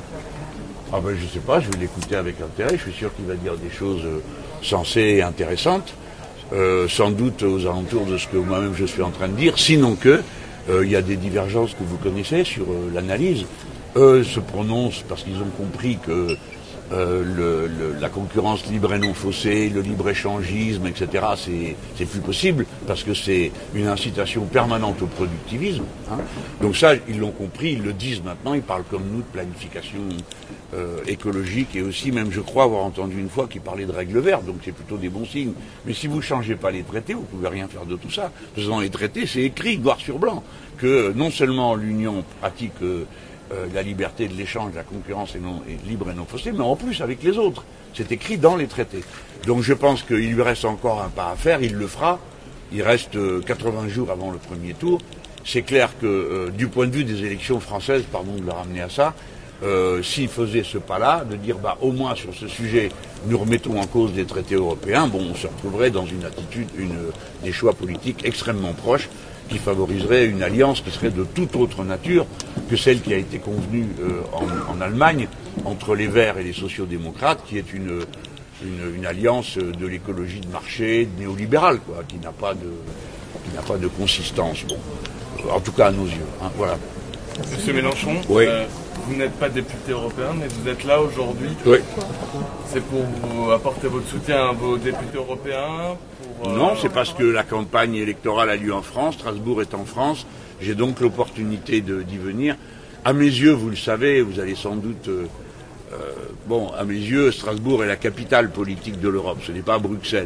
Ah ben, je ne sais pas, je vais l'écouter avec intérêt. Je suis sûr qu'il va dire des choses euh, sensées et intéressantes. Euh, sans doute aux alentours de ce que moi-même je suis en train de dire, sinon que euh, il y a des divergences que vous connaissez sur euh, l'analyse. Eux se prononcent parce qu'ils ont compris que euh, le, le, la concurrence libre et non faussée, le libre-échangisme, et cetera, c'est, c'est plus possible parce que c'est une incitation permanente au productivisme. Hein. Donc ça, ils l'ont compris, ils le disent maintenant, ils parlent comme nous de planification euh, écologique et aussi, même je crois avoir entendu une fois qu'ils parlaient de règles vertes, donc c'est plutôt des bons signes. Mais si vous ne changez pas les traités, vous ne pouvez rien faire de tout ça. Parce que dans les traités, c'est écrit noir sur blanc que non seulement l'Union pratique euh, Euh, la liberté de l'échange, la concurrence est, non, est libre et non faussée, mais en plus avec les autres. C'est écrit dans les traités. Donc je pense qu'il lui reste encore un pas à faire, il le fera. Il reste euh, quatre-vingts jours avant le premier tour. C'est clair que euh, du point de vue des élections françaises, pardon de le ramener à ça, euh, s'il faisait ce pas-là, de dire bah au moins sur ce sujet, nous remettons en cause des traités européens, bon, on se retrouverait dans une attitude, une, des choix politiques extrêmement proches, qui favoriserait une alliance qui serait de toute autre nature que celle qui a été convenue euh, en, en Allemagne entre les Verts et les sociaux-démocrates, qui est une, une, une alliance de l'écologie de marché néolibérale, quoi, qui n'a pas de, qui n'a pas de consistance, bon, en tout cas à nos yeux. Hein, voilà. Monsieur Mélenchon, oui. euh, vous n'êtes pas député européen, mais vous êtes là aujourd'hui. Oui. C'est pour vous apporter votre soutien à vos députés européens pour, euh... Non, c'est parce que la campagne électorale a lieu en France, Strasbourg est en France, j'ai donc l'opportunité de, d'y venir. À mes yeux, vous le savez, vous allez sans doute... Euh, euh, bon, à mes yeux, Strasbourg est la capitale politique de l'Europe, ce n'est pas Bruxelles.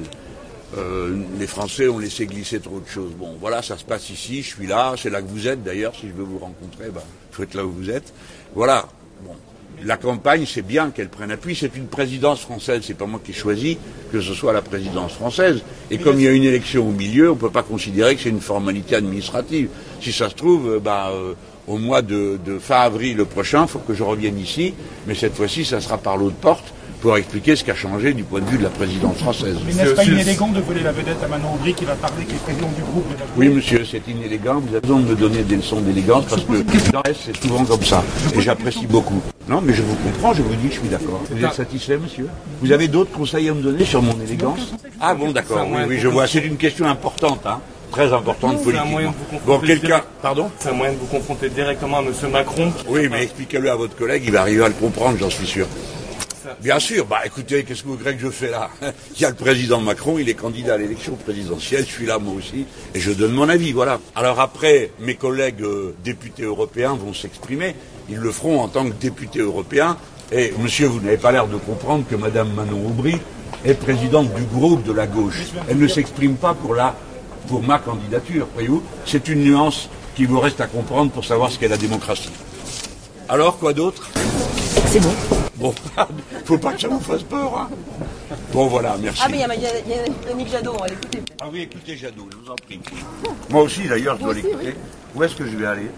Euh, les Français ont laissé glisser trop de choses. Bon, voilà, ça se passe ici, je suis là, c'est là que vous êtes d'ailleurs, si je veux vous rencontrer, ben, il faut être là où vous êtes. Voilà, bon. La campagne, c'est bien qu'elle prenne appui, c'est une présidence française, c'est pas moi qui ai choisi que ce soit la présidence française. Et comme il y a une élection au milieu, on ne peut pas considérer que c'est une formalité administrative. Si ça se trouve, ben, euh, au mois de, de fin avril le prochain, il faut que je revienne ici, mais cette fois-ci, ça sera par l'autre porte, pour expliquer ce qui a changé du point de vue de la présidence française. Mais n'est-ce pas inélégant de voler la vedette à Manon Aubry qui va parler, qui est président du groupe de la... Oui, monsieur, c'est inélégant. Vous avez besoin de me donner des leçons d'élégance parce que dans le reste, c'est souvent comme ça. Et j'apprécie beaucoup. Non, mais je vous comprends, je vous dis que je suis d'accord. Vous êtes satisfait, monsieur? Vous avez d'autres conseils à me donner sur mon élégance? Ah bon, d'accord, oui, oui, je vois. C'est une question importante, hein. Très importante politiquement. Bon, quelqu'un... Pardon? C'est un moyen de vous confronter directement à monsieur Macron. Oui, mais expliquez-le à votre collègue, il va arriver à le comprendre, j'en suis sûr. Bien sûr, bah écoutez, qu'est-ce que vous croyez que je fais là? Il y a le président Macron, il est candidat à l'élection présidentielle, je suis là moi aussi, et je donne mon avis, voilà. Alors après, mes collègues euh, députés européens vont s'exprimer, ils le feront en tant que députés européens, et monsieur, vous n'avez pas l'air de comprendre que madame Manon Aubry est présidente du groupe de la gauche. Elle ne s'exprime pas pour la, pour ma candidature, voyez-vous? C'est une nuance qu'il vous reste à comprendre pour savoir ce qu'est la démocratie. Alors, quoi d'autre? C'est bon. Bon, faut pas que ça vous fasse peur, hein. Bon, voilà, merci. Ah, mais il y a, y a, y a Yannick Jadot, on va l'écouter. Ah oui, écoutez Jadot, je vous en prie. Moi aussi, d'ailleurs, je dois l'écouter. Oui. Où est-ce que je vais aller?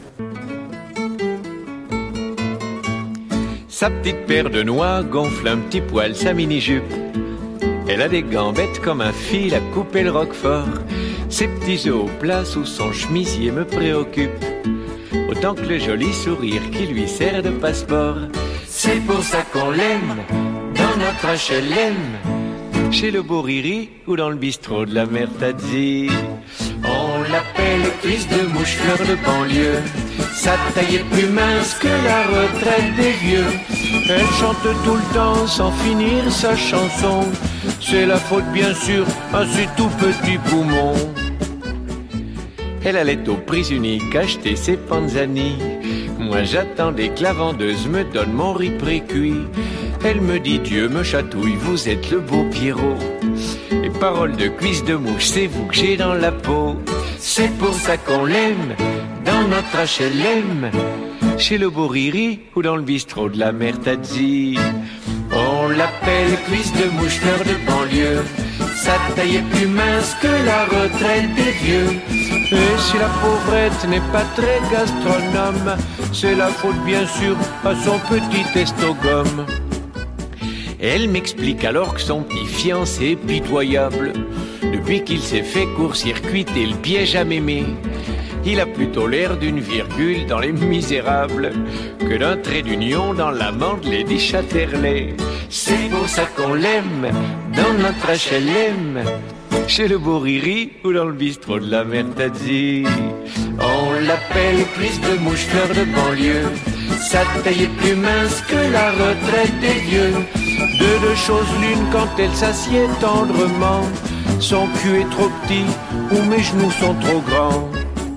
Sa petite paire de noix gonfle un petit poil sa mini-jupe. Elle a des gambettes comme un fil à couper le roquefort. Ses petits œufs au plat sous son chemisier me préoccupent, autant que le joli sourire qui lui sert de passeport. C'est pour ça qu'on l'aime, dans dans notre H L M, chez le beau Riri ou dans le bistrot de la mère Tadzi. On l'appelle cuisse de mouche, fleur de banlieue. Sa taille est plus mince que la retraite des vieux. Elle chante tout le temps sans finir sa chanson. C'est la faute bien sûr à ses tout petits poumons. Elle allait aux prises uniques acheter ses panzani. Moi j'attendais que la vendeuse me donne mon riz pré-cuit. Elle me dit Dieu me chatouille, vous êtes le beau Pierrot. Et paroles de cuisse de mouche, c'est vous que j'ai dans la peau. C'est pour ça qu'on l'aime, dans notre H L M, chez le beau Riri ou dans le bistrot de la mère Tadzi. On l'appelle cuisse de mouche, fleur de banlieue. Sa taille est plus mince que la retraite des vieux. Et si la pauvrette n'est pas très gastronome, c'est la faute bien sûr à son petit estogome. Elle m'explique alors que son petit fiancé est pitoyable. Depuis qu'il s'est fait court-circuiter le piège à mémé, il a plutôt l'air d'une virgule dans Les Misérables que d'un trait d'union dans l'amant de Lady Chatterley. C'est pour ça qu'on l'aime dans notre H L M, chez le beau Riri ou dans le bistrot de la mère Tadzi. On l'appelle cuisse de mouche, fleur de banlieue. Sa taille est plus mince que la retraite des vieux. De deux choses l'une, quand elle s'assied tendrement, son cul est trop petit ou mes genoux sont trop grands.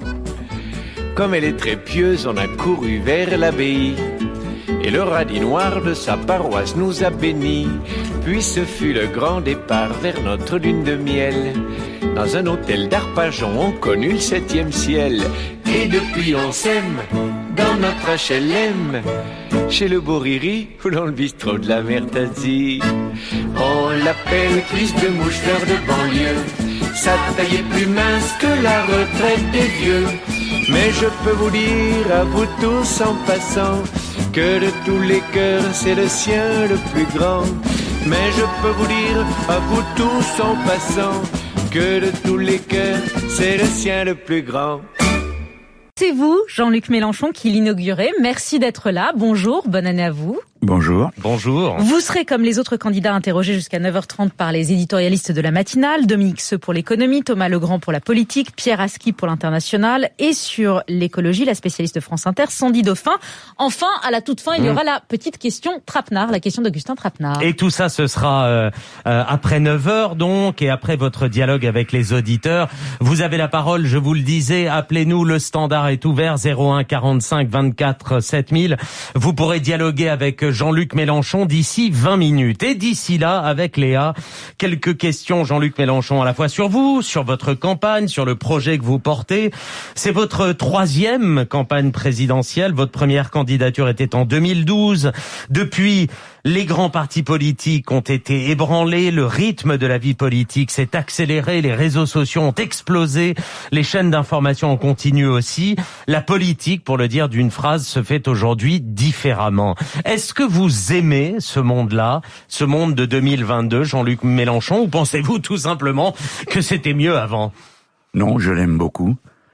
Comme elle est très pieuse, on a couru vers l'abbaye, et le radis noir de sa paroisse nous a bénis. Puis ce fut le grand départ vers notre lune de miel. Dans un hôtel d'Arpajon, on connut le septième ciel. Et depuis on s'aime, dans notre H L M, chez le beau Riri ou dans le bistrot de la mère Tadzi. On l'appelle cuisse de mouche, fleur de banlieue. Sa taille est plus mince que la retraite des vieux. Mais je peux vous dire à vous tous en passant que de tous les cœurs c'est le sien le plus grand. Mais je peux vous dire à vous tous en passant que de tous les cœurs c'est le sien le plus grand. C'est vous, Jean-Luc Mélenchon, qui l'inaugurez. Merci d'être là. Bonjour, bonne année à vous. Bonjour. Bonjour. Vous serez comme les autres candidats interrogés jusqu'à neuf heures trente par les éditorialistes de la matinale. Dominique Seux pour l'économie, Thomas Legrand pour la politique, Pierre Aski pour l'international et sur l'écologie, la spécialiste de France Inter, Sandy Dauphin. Enfin, à la toute fin, il y aura mmh. la petite question Trapenard, la question d'Augustin Trapenard. Et tout ça, ce sera euh, euh, après neuf heures donc, et après votre dialogue avec les auditeurs. Vous avez la parole, je vous le disais, appelez-nous, le standard est ouvert, zéro un quarante-cinq vingt-quatre sept mille. Vous pourrez dialoguer avec Jean-Luc Mélenchon d'ici vingt minutes. Et d'ici là, avec Léa, quelques questions, Jean-Luc Mélenchon, à la fois sur vous, sur votre campagne, sur le projet que vous portez. C'est votre troisième campagne présidentielle. Votre première candidature était en deux mille douze. Depuis, les grands partis politiques ont été ébranlés, le rythme de la vie politique s'est accéléré, les réseaux sociaux ont explosé, les chaînes d'information en continu aussi. La politique, pour le dire d'une phrase, se fait aujourd'hui différemment. Est-ce que vous aimez ce monde-là, ce monde de deux mille vingt-deux, Jean-Luc Mélenchon, ou pensez-vous tout simplement que c'était mieux avant? Non, je l'aime beaucoup.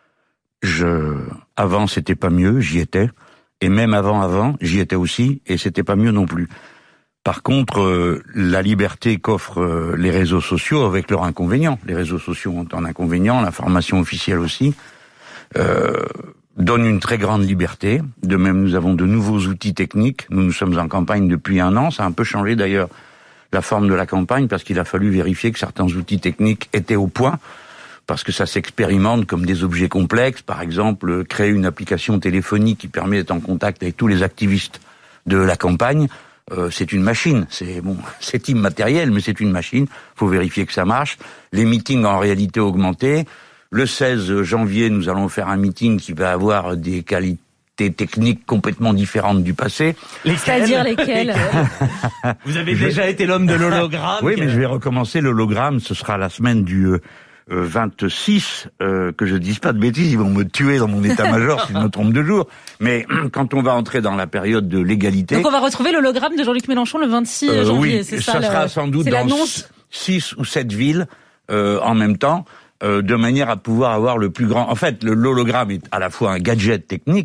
Je... Avant, c'était pas mieux, j'y étais. Et même avant, avant, j'y étais aussi, et c'était pas mieux non plus. Par contre, euh, la liberté qu'offrent euh, les réseaux sociaux avec leurs inconvénients. Les réseaux sociaux ont un inconvénient, l'information officielle aussi, euh, donne une très grande liberté. De même, nous avons de nouveaux outils techniques. Nous, nous sommes en campagne depuis un an. Ça a un peu changé d'ailleurs la forme de la campagne parce qu'il a fallu vérifier que certains outils techniques étaient au point. Parce que ça s'expérimente comme des objets complexes. Par exemple, créer une application téléphonique qui permet d'être en contact avec tous les activistes de la campagne. Euh, c'est une machine, c'est bon, c'est immatériel, mais c'est une machine. Faut vérifier que ça marche. Les meetings en réalité augmentée. Le seize janvier, nous allons faire un meeting qui va avoir des qualités techniques complètement différentes du passé. C'est-à-dire lesquelles? Vous avez je... déjà été l'homme de l'hologramme. Oui, mais je vais recommencer l'hologramme. Ce sera la semaine du euh, vingt-six, euh, que je dise pas de bêtises, ils vont me tuer dans mon état-major si je me trompe de jour. Mais quand on va entrer dans la période de l'égalité... Donc on va retrouver l'hologramme de Jean-Luc Mélenchon le vingt-six euh, janvier, oui, c'est ça? ça sera le... sans doute dans six ou sept villes euh, en même temps, euh, de manière à pouvoir avoir le plus grand... En fait, le, l'hologramme est à la fois un gadget technique,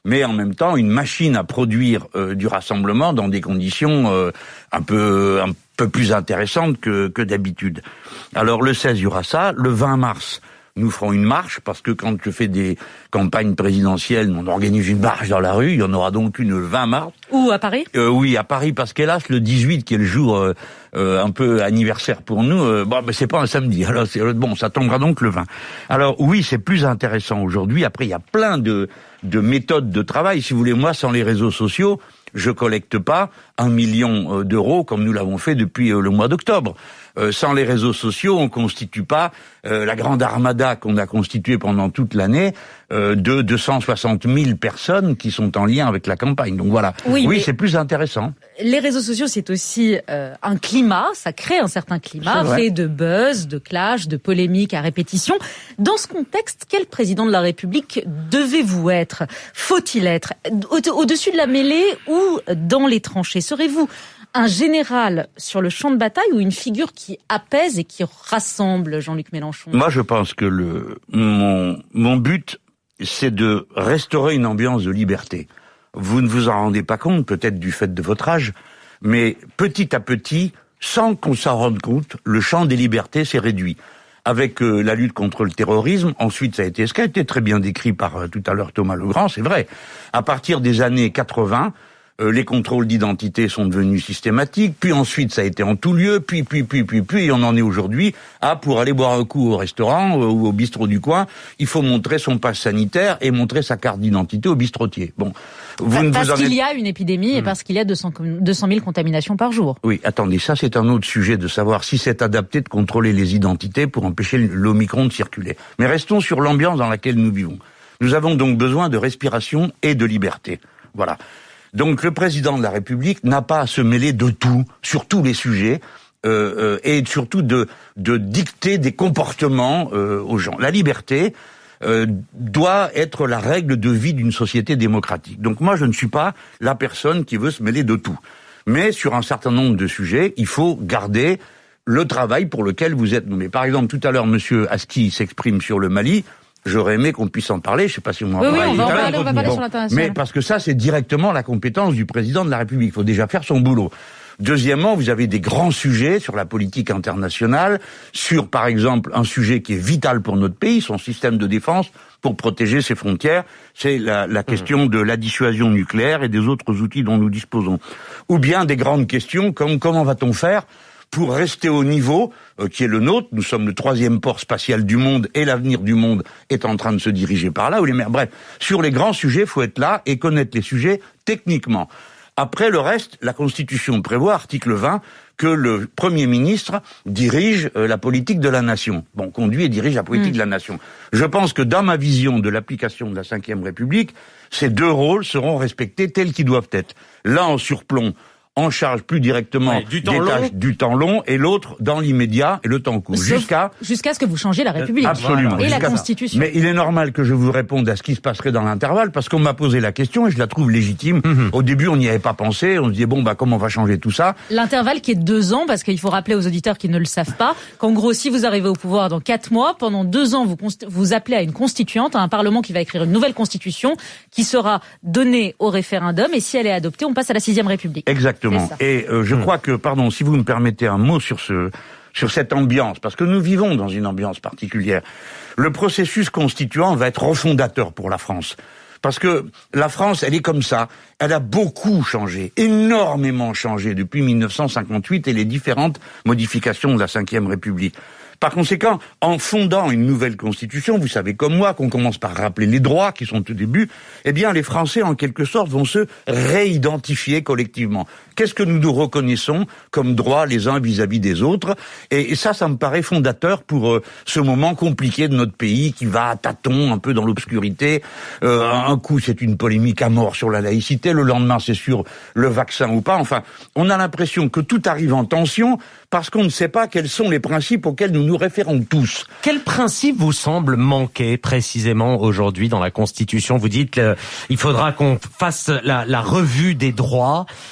mais en même temps une machine à produire euh, du rassemblement dans des conditions euh, un peu un peu plus intéressantes que, que d'habitude. Alors le seize, il y aura ça. Le vingt mars, nous ferons une marche, parce que quand je fais des campagnes présidentielles, on organise une marche dans la rue, il y en aura donc une le vingt mars. Ou à Paris euh, Oui, à Paris, parce qu'hélas, le dix-huit, qui est le jour euh, euh, un peu anniversaire pour nous, euh, bon, mais c'est pas un samedi, alors c'est bon, ça tombera donc le vingt. Alors oui, c'est plus intéressant aujourd'hui. Après, il y a plein de, de méthodes de travail. Si vous voulez, moi, sans les réseaux sociaux, je collecte pas un million d'euros comme nous l'avons fait depuis le mois d'octobre. Euh, sans les réseaux sociaux, on constitue pas euh, la grande armada qu'on a constituée pendant toute l'année euh, de deux cent soixante mille personnes qui sont en lien avec la campagne. Donc voilà. Oui, oui c'est plus intéressant. Les réseaux sociaux, c'est aussi euh, un climat, ça crée un certain climat fait de buzz, de clash, de polémiques à répétition. Dans ce contexte, quel président de la République devez-vous être? Faut-il être au-dessus de la mêlée ou dans les tranchées? Serez-vous un général sur le champ de bataille ou une figure qui apaise et qui rassemble, Jean-Luc Mélenchon? Moi, je pense que le mon mon but, c'est de restaurer une ambiance de liberté. Vous ne vous en rendez pas compte, peut-être du fait de votre âge, mais petit à petit, sans qu'on s'en rende compte, le champ des libertés s'est réduit. Avec euh, la lutte contre le terrorisme, ensuite ça a été ce qui a été très bien décrit par euh, tout à l'heure Thomas Legrand, c'est vrai. À partir des années quatre-vingts, Euh, les contrôles d'identité sont devenus systématiques, puis ensuite ça a été en tout lieu, puis puis puis puis puis et on en est aujourd'hui à pour aller boire un coup au restaurant euh, ou au bistrot du coin, il faut montrer son passe sanitaire et montrer sa carte d'identité au bistrotier. Bon, vous ne parce vous en qu'il êtes... y a une épidémie et parce qu'il y a deux cent mille contaminations par jour. Oui, attendez, ça c'est un autre sujet de savoir si c'est adapté de contrôler les identités pour empêcher l'Omicron de circuler. Mais restons sur l'ambiance dans laquelle nous vivons. Nous avons donc besoin de respiration et de liberté. Voilà. Donc le président de la République n'a pas à se mêler de tout, sur tous les sujets, euh, euh, et surtout de, de dicter des comportements euh, aux gens. La liberté euh, doit être la règle de vie d'une société démocratique. Donc moi, je ne suis pas la personne qui veut se mêler de tout. Mais sur un certain nombre de sujets, il faut garder le travail pour lequel vous êtes nommé. Par exemple, tout à l'heure, Monsieur Aski s'exprime sur le Mali. J'aurais aimé qu'on puisse en parler, je sais pas si on va en oui, parler. Oui, on va en parler, on va parler bon, sur l'international. Mais parce que ça, c'est directement la compétence du président de la République. Il faut déjà faire son boulot. Deuxièmement, vous avez des grands sujets sur la politique internationale, sur, par exemple, un sujet qui est vital pour notre pays, son système de défense pour protéger ses frontières. C'est la, la question de la dissuasion nucléaire et des autres outils dont nous disposons. Ou bien des grandes questions comme comment va-t-on faire pour rester au niveau euh, qui est le nôtre. Nous sommes le troisième port spatial du monde et l'avenir du monde est en train de se diriger par là. Ou les mers. Bref, sur les grands sujets, il faut être là et connaître les sujets techniquement. Après le reste, la Constitution prévoit, article vingt, que le Premier ministre dirige euh, la politique de la nation. Bon, conduit et dirige la politique mmh. de la nation. Je pense que dans ma vision de l'application de la cinquième République, ces deux rôles seront respectés tels qu'ils doivent être. L'un en surplomb, en charge plus directement ouais, du, temps des long. tâches du temps long, et l'autre dans l'immédiat et le temps court. Sauf jusqu'à jusqu'à ce que vous changiez la République. Absolument. Et la ça. Constitution. Mais il est normal que je vous réponde à ce qui se passerait dans l'intervalle, parce qu'on m'a posé la question et je la trouve légitime. Mm-hmm. Au début, on n'y avait pas pensé. On se disait, bon, bah, comment on va changer tout ça? L'intervalle qui est de deux ans, parce qu'il faut rappeler aux auditeurs qui ne le savent pas, qu'en gros, si vous arrivez au pouvoir dans quatre mois, pendant deux ans, vous, const- vous appelez à une constituante, à un parlement qui va écrire une nouvelle constitution, qui sera donnée au référendum, et si elle est adoptée, on passe à la sixième République. Exactement. Et, euh, je crois que, pardon, si vous me permettez un mot sur ce, sur cette ambiance, parce que nous vivons dans une ambiance particulière. Le processus constituant va être refondateur pour la France. Parce que la France, elle est comme ça. Elle a beaucoup changé, énormément changé depuis mille neuf cent cinquante-huit et les différentes modifications de la cinquième République. Par conséquent, en fondant une nouvelle constitution, vous savez comme moi qu'on commence par rappeler les droits qui sont au début, eh bien les Français en quelque sorte vont se réidentifier collectivement. Qu'est-ce que nous nous reconnaissons comme droits les uns vis-à-vis des autres? Et, et ça, ça me paraît fondateur pour euh, ce moment compliqué de notre pays qui va à tâtons, un peu dans l'obscurité. Euh, un coup, c'est une polémique à mort sur la laïcité, le lendemain, c'est sur le vaccin ou pas. Enfin, on a l'impression que tout arrive en tension parce qu'on ne sait pas quels sont les principes auxquels nous nous référons tous. Quel principe vous semble manquer précisément aujourd'hui dans la Constitution? Vous dites qu'il faudra qu'on fasse la, la revue des droits. Euh,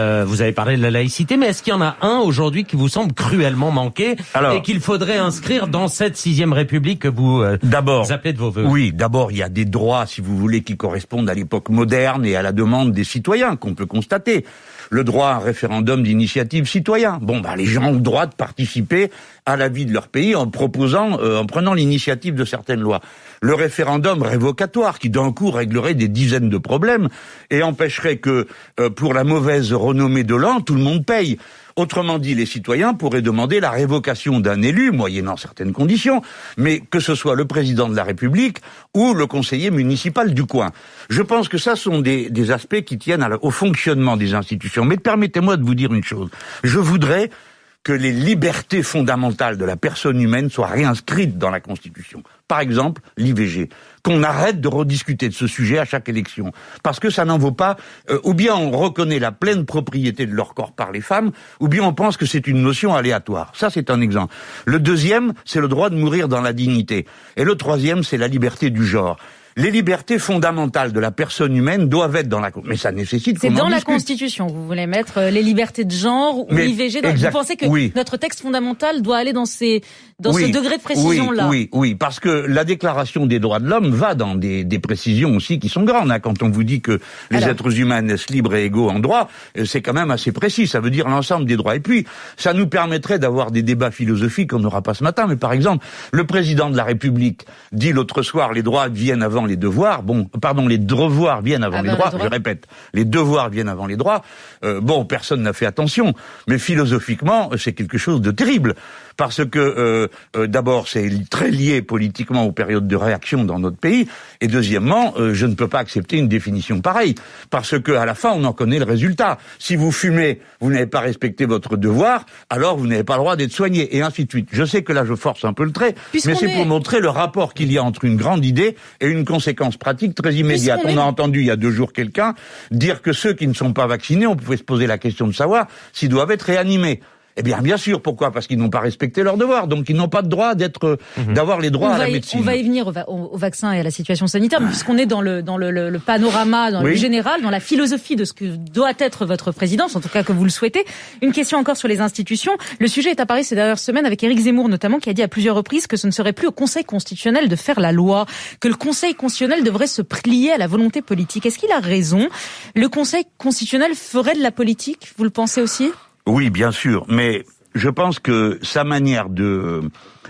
Euh, vous avez parlé de la laïcité, mais est-ce qu'il y en a un aujourd'hui qui vous semble cruellement manqué Alors, et qu'il faudrait inscrire dans cette sixième République que vous, euh, vous appelez de vos voeux? Oui, d'abord, il y a des droits, si vous voulez, qui correspondent à l'époque moderne et à la demande des citoyens, qu'on peut constater. Le droit à un référendum d'initiative citoyen. Bon, bah, les gens ont le droit de participer à la vie de leur pays en proposant, euh, en prenant l'initiative de certaines lois. Le référendum révocatoire, qui d'un coup réglerait des dizaines de problèmes et empêcherait que, euh, pour la mauvaise renommée de l'an, tout le monde paye. Autrement dit, les citoyens pourraient demander la révocation d'un élu, moyennant certaines conditions, mais que ce soit le président de la République ou le conseiller municipal du coin. Je pense que ça sont des, des aspects qui tiennent à la, au fonctionnement des institutions. Mais permettez-moi de vous dire une chose. Je voudrais que les libertés fondamentales de la personne humaine soient réinscrites dans la Constitution. Par exemple, l'I V G. Qu'on arrête de rediscuter de ce sujet à chaque élection. Parce que ça n'en vaut pas, euh, ou bien on reconnaît la pleine propriété de leur corps par les femmes, ou bien on pense que c'est une notion aléatoire. Ça, c'est un exemple. Le deuxième, c'est le droit de mourir dans la dignité. Et le troisième, c'est la liberté du genre. Les libertés fondamentales de la personne humaine doivent être dans la... Mais ça nécessite qu'on en discute. C'est dans la Constitution. Vous voulez mettre les libertés de genre ou l'I V G. Dans... Vous pensez que oui. notre texte fondamental doit aller dans ces dans oui. ce degré de précision-là? Oui, oui, oui, parce que la Déclaration des droits de l'homme va dans des, des précisions aussi qui sont grandes. Hein. Quand on vous dit que les Alors... êtres humains naissent libres et égaux en droit, c'est quand même assez précis. Ça veut dire l'ensemble des droits. Et puis, ça nous permettrait d'avoir des débats philosophiques qu'on n'aura pas ce matin. Mais par exemple, le président de la République dit l'autre soir, les droits viennent avant les devoirs. Bon, pardon, les devoirs viennent avant ah les ben droits. Je répète, les devoirs viennent avant les droits. Euh, bon, personne n'a fait attention, mais philosophiquement, c'est quelque chose de terrible. Parce que, euh, euh, d'abord, c'est très lié politiquement aux périodes de réaction dans notre pays, et deuxièmement, euh, je ne peux pas accepter une définition pareille, parce que à la fin, on en connaît le résultat. Si vous fumez, vous n'avez pas respecté votre devoir, alors vous n'avez pas le droit d'être soigné, et ainsi de suite. Je sais que là, je force un peu le trait, mais c'est est... pour montrer le rapport qu'il y a entre une grande idée et une conséquence pratique très immédiate. On est... a entendu il y a deux jours quelqu'un dire que ceux qui ne sont pas vaccinés, on pouvait se poser la question de savoir s'ils doivent être réanimés. Eh bien, bien sûr. Pourquoi? Parce qu'ils n'ont pas respecté leurs devoirs. Donc, ils n'ont pas de droit d'être, mmh. d'avoir les droits on à la y, médecine. On va y venir au, va, au, au vaccin et à la situation sanitaire, puisqu'on est dans le, dans le, le, le panorama, dans oui. le général, dans la philosophie de ce que doit être votre présidence, en tout cas que vous le souhaitez. Une question encore sur les institutions. Le sujet est apparu ces dernières semaines avec Éric Zemmour, notamment, qui a dit à plusieurs reprises que ce ne serait plus au Conseil constitutionnel de faire la loi, que le Conseil constitutionnel devrait se plier à la volonté politique. Est-ce qu'il a raison? Le Conseil constitutionnel ferait de la politique? Vous le pensez aussi? Oui, bien sûr. Mais je pense que sa manière de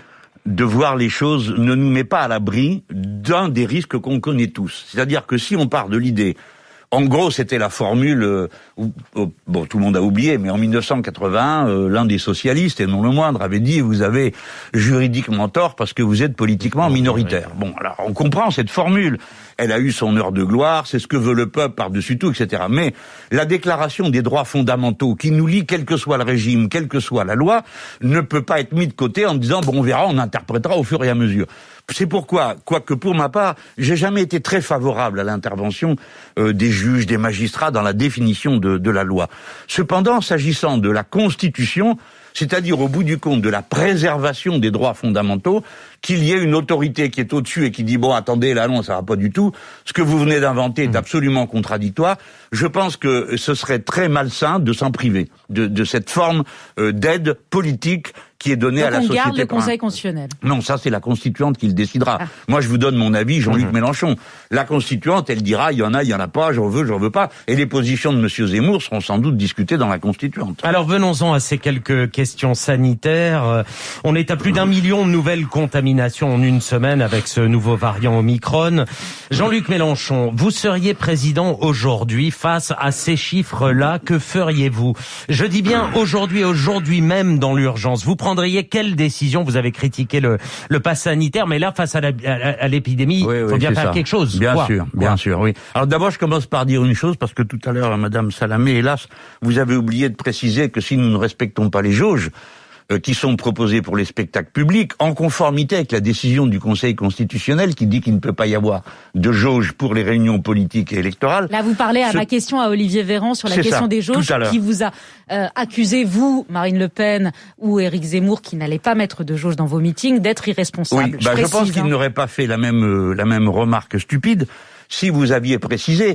de voir les choses ne nous met pas à l'abri d'un des risques qu'on connaît tous. C'est-à-dire que si on part de l'idée, en gros, c'était la formule, euh, où, euh, bon, tout le monde a oublié, mais en mille neuf cent quatre-vingt-un, euh, l'un des socialistes, et non le moindre, avait dit « vous avez juridiquement tort parce que vous êtes politiquement minoritaire ». Bon, alors on comprend cette formule. Elle a eu son heure de gloire, c'est ce que veut le peuple par-dessus tout, et cetera. Mais la déclaration des droits fondamentaux, qui nous lie quel que soit le régime, quelle que soit la loi, ne peut pas être mise de côté en disant « bon, on verra, on interprétera au fur et à mesure ». C'est pourquoi, quoique pour ma part, j'ai jamais été très favorable à l'intervention euh, des juges, des magistrats dans la définition de, de la loi. Cependant, s'agissant de la Constitution, c'est-à-dire au bout du compte de la préservation des droits fondamentaux, qu'il y ait une autorité qui est au-dessus et qui dit « bon, attendez, là non, ça va pas du tout, ce que vous venez d'inventer est absolument contradictoire », je pense que ce serait très malsain de s'en priver, de, de cette forme euh, d'aide politique qui est donnée Donc à la on société. Garde le Conseil constitutionnel. Non, ça c'est la constituante qui le décidera. Ah. Moi je vous donne mon avis, Jean-Luc mmh. Mélenchon. La constituante, elle dira il y en a, il y en a pas, j'en veux, j'en veux pas. Et les positions de Monsieur Zemmour seront sans doute discutées dans la constituante. Alors venons-en à ces quelques questions sanitaires. On est à plus d'un million de nouvelles contaminations en une semaine avec ce nouveau variant Omicron. Jean-Luc Mélenchon, vous seriez président aujourd'hui face à ces chiffres-là, que feriez-vous? Je dis bien aujourd'hui, aujourd'hui même dans l'urgence. Vous prendriez quelle décision? Vous avez critiqué le, le pass sanitaire, mais là, face à, la, à, à l'épidémie, il oui, oui, faut bien faire ça. quelque chose. Bien Quoi sûr, Quoi bien sûr, oui. Alors d'abord, je commence par dire une chose, parce que tout à l'heure, Madame Salamé, hélas, vous avez oublié de préciser que si nous ne respectons pas les jauges, euh, qui sont proposées pour les spectacles publics, en conformité avec la décision du Conseil constitutionnel qui dit qu'il ne peut pas y avoir de jauge pour les réunions politiques et électorales. Là, vous parlez à ce... ma question à Olivier Véran sur la C'est question ça, des jauges, qui vous a euh, accusé, vous, Marine Le Pen ou Éric Zemmour, qui n'allait pas mettre de jauge dans vos meetings, d'être irresponsable. Oui, je, bah, précise, je pense qu'il hein. n'aurait pas fait la même, euh, la même remarque stupide si vous aviez précisé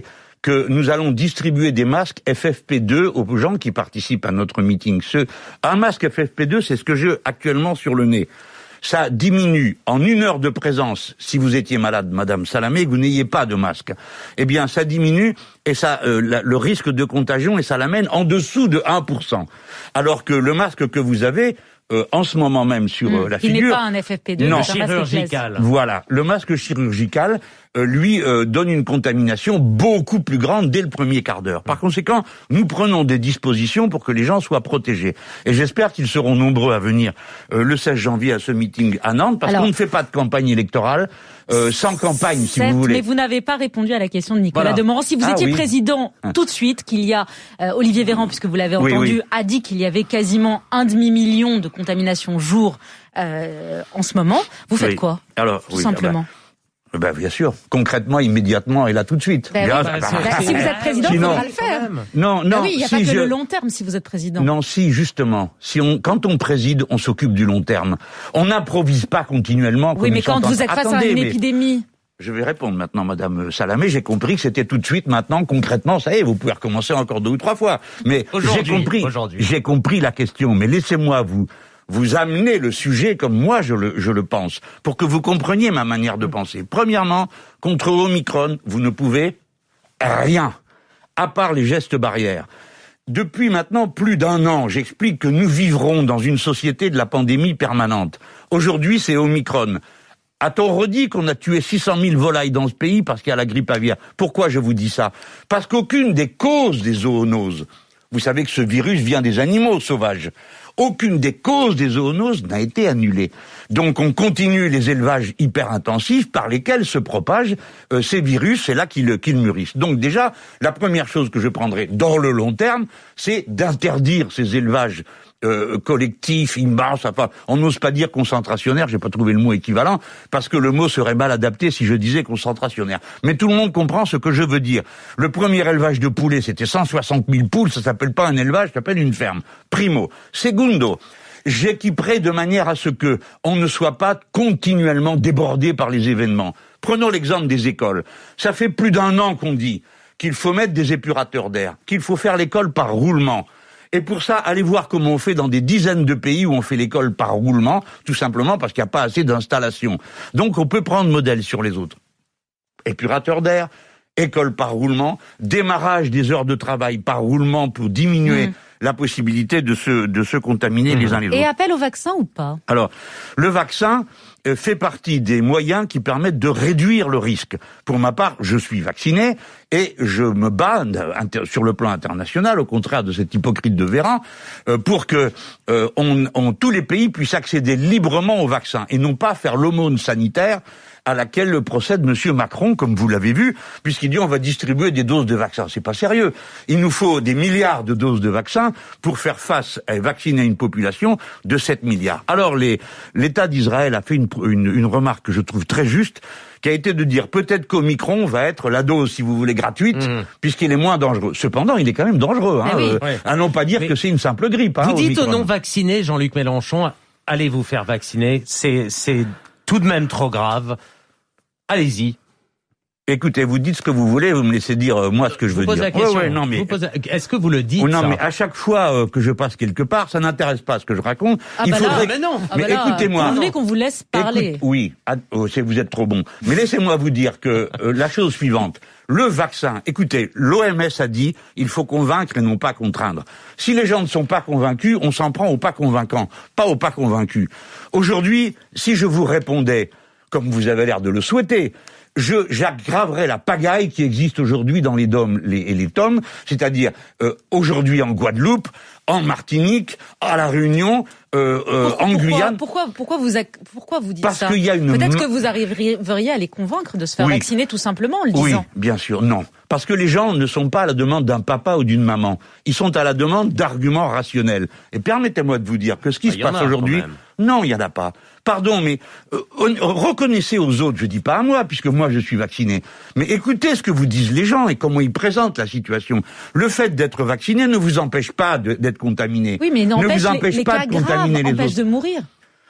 que nous allons distribuer des masques F F P deux aux gens qui participent à notre meeting. Ce, un masque F F P deux, c'est ce que j'ai actuellement sur le nez. Ça diminue en une heure de présence, si vous étiez malade, Madame Salamé, que vous n'ayez pas de masque. Eh bien, ça diminue et ça, euh, la, le risque de contagion, et ça l'amène en dessous de un pour cent. Alors que le masque que vous avez, euh, en ce moment même sur mmh, euh, la il figure... Il n'est pas un F F P deux, non, c'est un chirurgical. Voilà, le masque chirurgical, euh, lui, euh, donne une contamination beaucoup plus grande dès le premier quart d'heure. Par conséquent, nous prenons des dispositions pour que les gens soient protégés. Et j'espère qu'ils seront nombreux à venir euh, le seize janvier à ce meeting à Nantes, parce Alors, qu'on ne fait pas de campagne électorale euh, sans campagne, si certes, vous voulez. Mais vous n'avez pas répondu à la question de Nicolas voilà. Demorand. Si vous ah, étiez oui. président tout de suite, qu'il y a euh, Olivier Véran, puisque vous l'avez entendu, oui, oui. a dit qu'il y avait quasiment un demi-million de contaminations jour euh, en ce moment, vous faites oui. quoi Alors, tout oui, simplement. Ah bah, Ben bien sûr, concrètement, immédiatement et là tout de suite. Ben Grâce, oui, bah, bah, bah, si vous êtes président, il faudra le faire. Non, non. Ben oui, il n'y a si pas que je... le long terme si vous êtes président. Non, si justement, si on, quand on préside, on s'occupe du long terme. On n'improvise pas continuellement. Oui, mais quand vous êtes face Attendez, à une mais... épidémie. Je vais répondre maintenant, Madame Salamé. J'ai compris que c'était tout de suite. Maintenant, concrètement, ça y est, vous pouvez recommencer encore deux ou trois fois. Mais j'ai compris. J'ai compris la question. Mais laissez-moi vous. Vous amenez le sujet comme moi je le, je le pense, pour que vous compreniez ma manière de penser. Premièrement, contre Omicron, vous ne pouvez rien, à part les gestes barrières. Depuis maintenant plus d'un an, j'explique que nous vivrons dans une société de la pandémie permanente. Aujourd'hui, c'est Omicron. A-t-on redit qu'on a tué six cent mille volailles dans ce pays parce qu'il y a la grippe aviaire? Pourquoi je vous dis ça? Parce qu'aucune des causes des zoonoses, vous savez que ce virus vient des animaux sauvages, aucune des causes des zoonoses n'a été annulée. Donc on continue les élevages hyper intensifs par lesquels se propagent euh, ces virus, c'est là qu'ils, qu'ils mûrissent. Donc déjà, la première chose que je prendrai dans le long terme, c'est d'interdire ces élevages euh, collectifs, immenses, enfin, on n'ose pas dire concentrationnaire, j'ai pas trouvé le mot équivalent, parce que le mot serait mal adapté si je disais concentrationnaire. Mais tout le monde comprend ce que je veux dire. Le premier élevage de poulets, c'était cent soixante mille poules, ça s'appelle pas un élevage, ça s'appelle une ferme. Primo. Segundo, j'équiperai de manière à ce que on ne soit pas continuellement débordé par les événements. Prenons l'exemple des écoles. Ça fait plus d'un an qu'on dit qu'il faut mettre des épurateurs d'air, qu'il faut faire l'école par roulement. Et pour ça, allez voir comment on fait dans des dizaines de pays où on fait l'école par roulement, tout simplement parce qu'il n'y a pas assez d'installations. Donc on peut prendre modèle sur les autres. Épurateur d'air, école par roulement, démarrage des heures de travail par roulement pour diminuer mmh. la possibilité de se, de se contaminer mmh. les uns les autres. Et appel au vaccin ou pas? Alors, le vaccin euh, fait partie des moyens qui permettent de réduire le risque. Pour ma part, je suis vacciné et je me bats inter- sur le plan international, au contraire de cet hypocrite de Véran, euh, pour que euh, on, on, tous les pays puissent accéder librement au vaccin et non pas faire l'aumône sanitaire à laquelle procède Monsieur Macron, comme vous l'avez vu, puisqu'il dit on va distribuer des doses de vaccins. C'est pas sérieux. Il nous faut des milliards de doses de vaccins pour faire face et vacciner une population de sept milliards. Alors les, l'État d'Israël a fait une, une, une remarque que je trouve très juste, qui a été de dire peut-être qu'Omicron va être la dose, si vous voulez, gratuite, mmh. puisqu'il est moins dangereux. Cependant, il est quand même dangereux. Hein, oui. euh, ouais. À non pas dire Mais que c'est une simple grippe. Hein, vous dites Omicron. aux non-vaccinés, Jean-Luc Mélenchon, allez vous faire vacciner. C'est, c'est tout de même trop grave. Allez-y. Écoutez, vous dites ce que vous voulez, vous me laissez dire euh, moi ce que je vous veux pose dire. La question. Ouais, ouais, non, mais vous pose... Est-ce que vous le dites? Oh, non, ça mais à chaque fois euh, que je passe quelque part, ça n'intéresse pas ce que je raconte. Ah il bah faudrait. là, mais non. Ah mais bah là, écoutez-moi. Vous voulez qu'on vous laisse parler? Écoute, oui. Ah, oh, c'est, vous êtes trop bon. Mais laissez-moi vous dire que euh, la chose suivante. Le vaccin. Écoutez, l'O M S a dit il faut convaincre et non pas contraindre. Si les gens ne sont pas convaincus, on s'en prend aux pas convaincants, pas aux pas convaincus. Aujourd'hui, si je vous répondais, comme vous avez l'air de le souhaiter, je j'aggraverai la pagaille qui existe aujourd'hui dans les dômes les, et les tomes, c'est-à-dire euh, aujourd'hui en Guadeloupe, en Martinique, à la Réunion, euh, euh, pourquoi, en Guyane. Pourquoi, pourquoi vous pourquoi vous dites Parce ça? qu'il y a une Peut-être que vous arriveriez à les convaincre de se faire oui. vacciner tout simplement en le disant. Oui, bien sûr, non. Parce que les gens ne sont pas à la demande d'un papa ou d'une maman. Ils sont à la demande d'arguments rationnels. Et permettez-moi de vous dire que ce qui bah, se passe aujourd'hui, non, il y en a pas. Pardon, mais euh, reconnaissez aux autres, je dis pas à moi, puisque moi je suis vacciné, mais écoutez ce que vous disent les gens et comment ils présentent la situation. Le fait d'être vacciné ne vous empêche pas de, d'être contaminé. Oui, mais ne vous empêche empêche les, pas les de cas contaminer graves, les empêche autres. de mourir.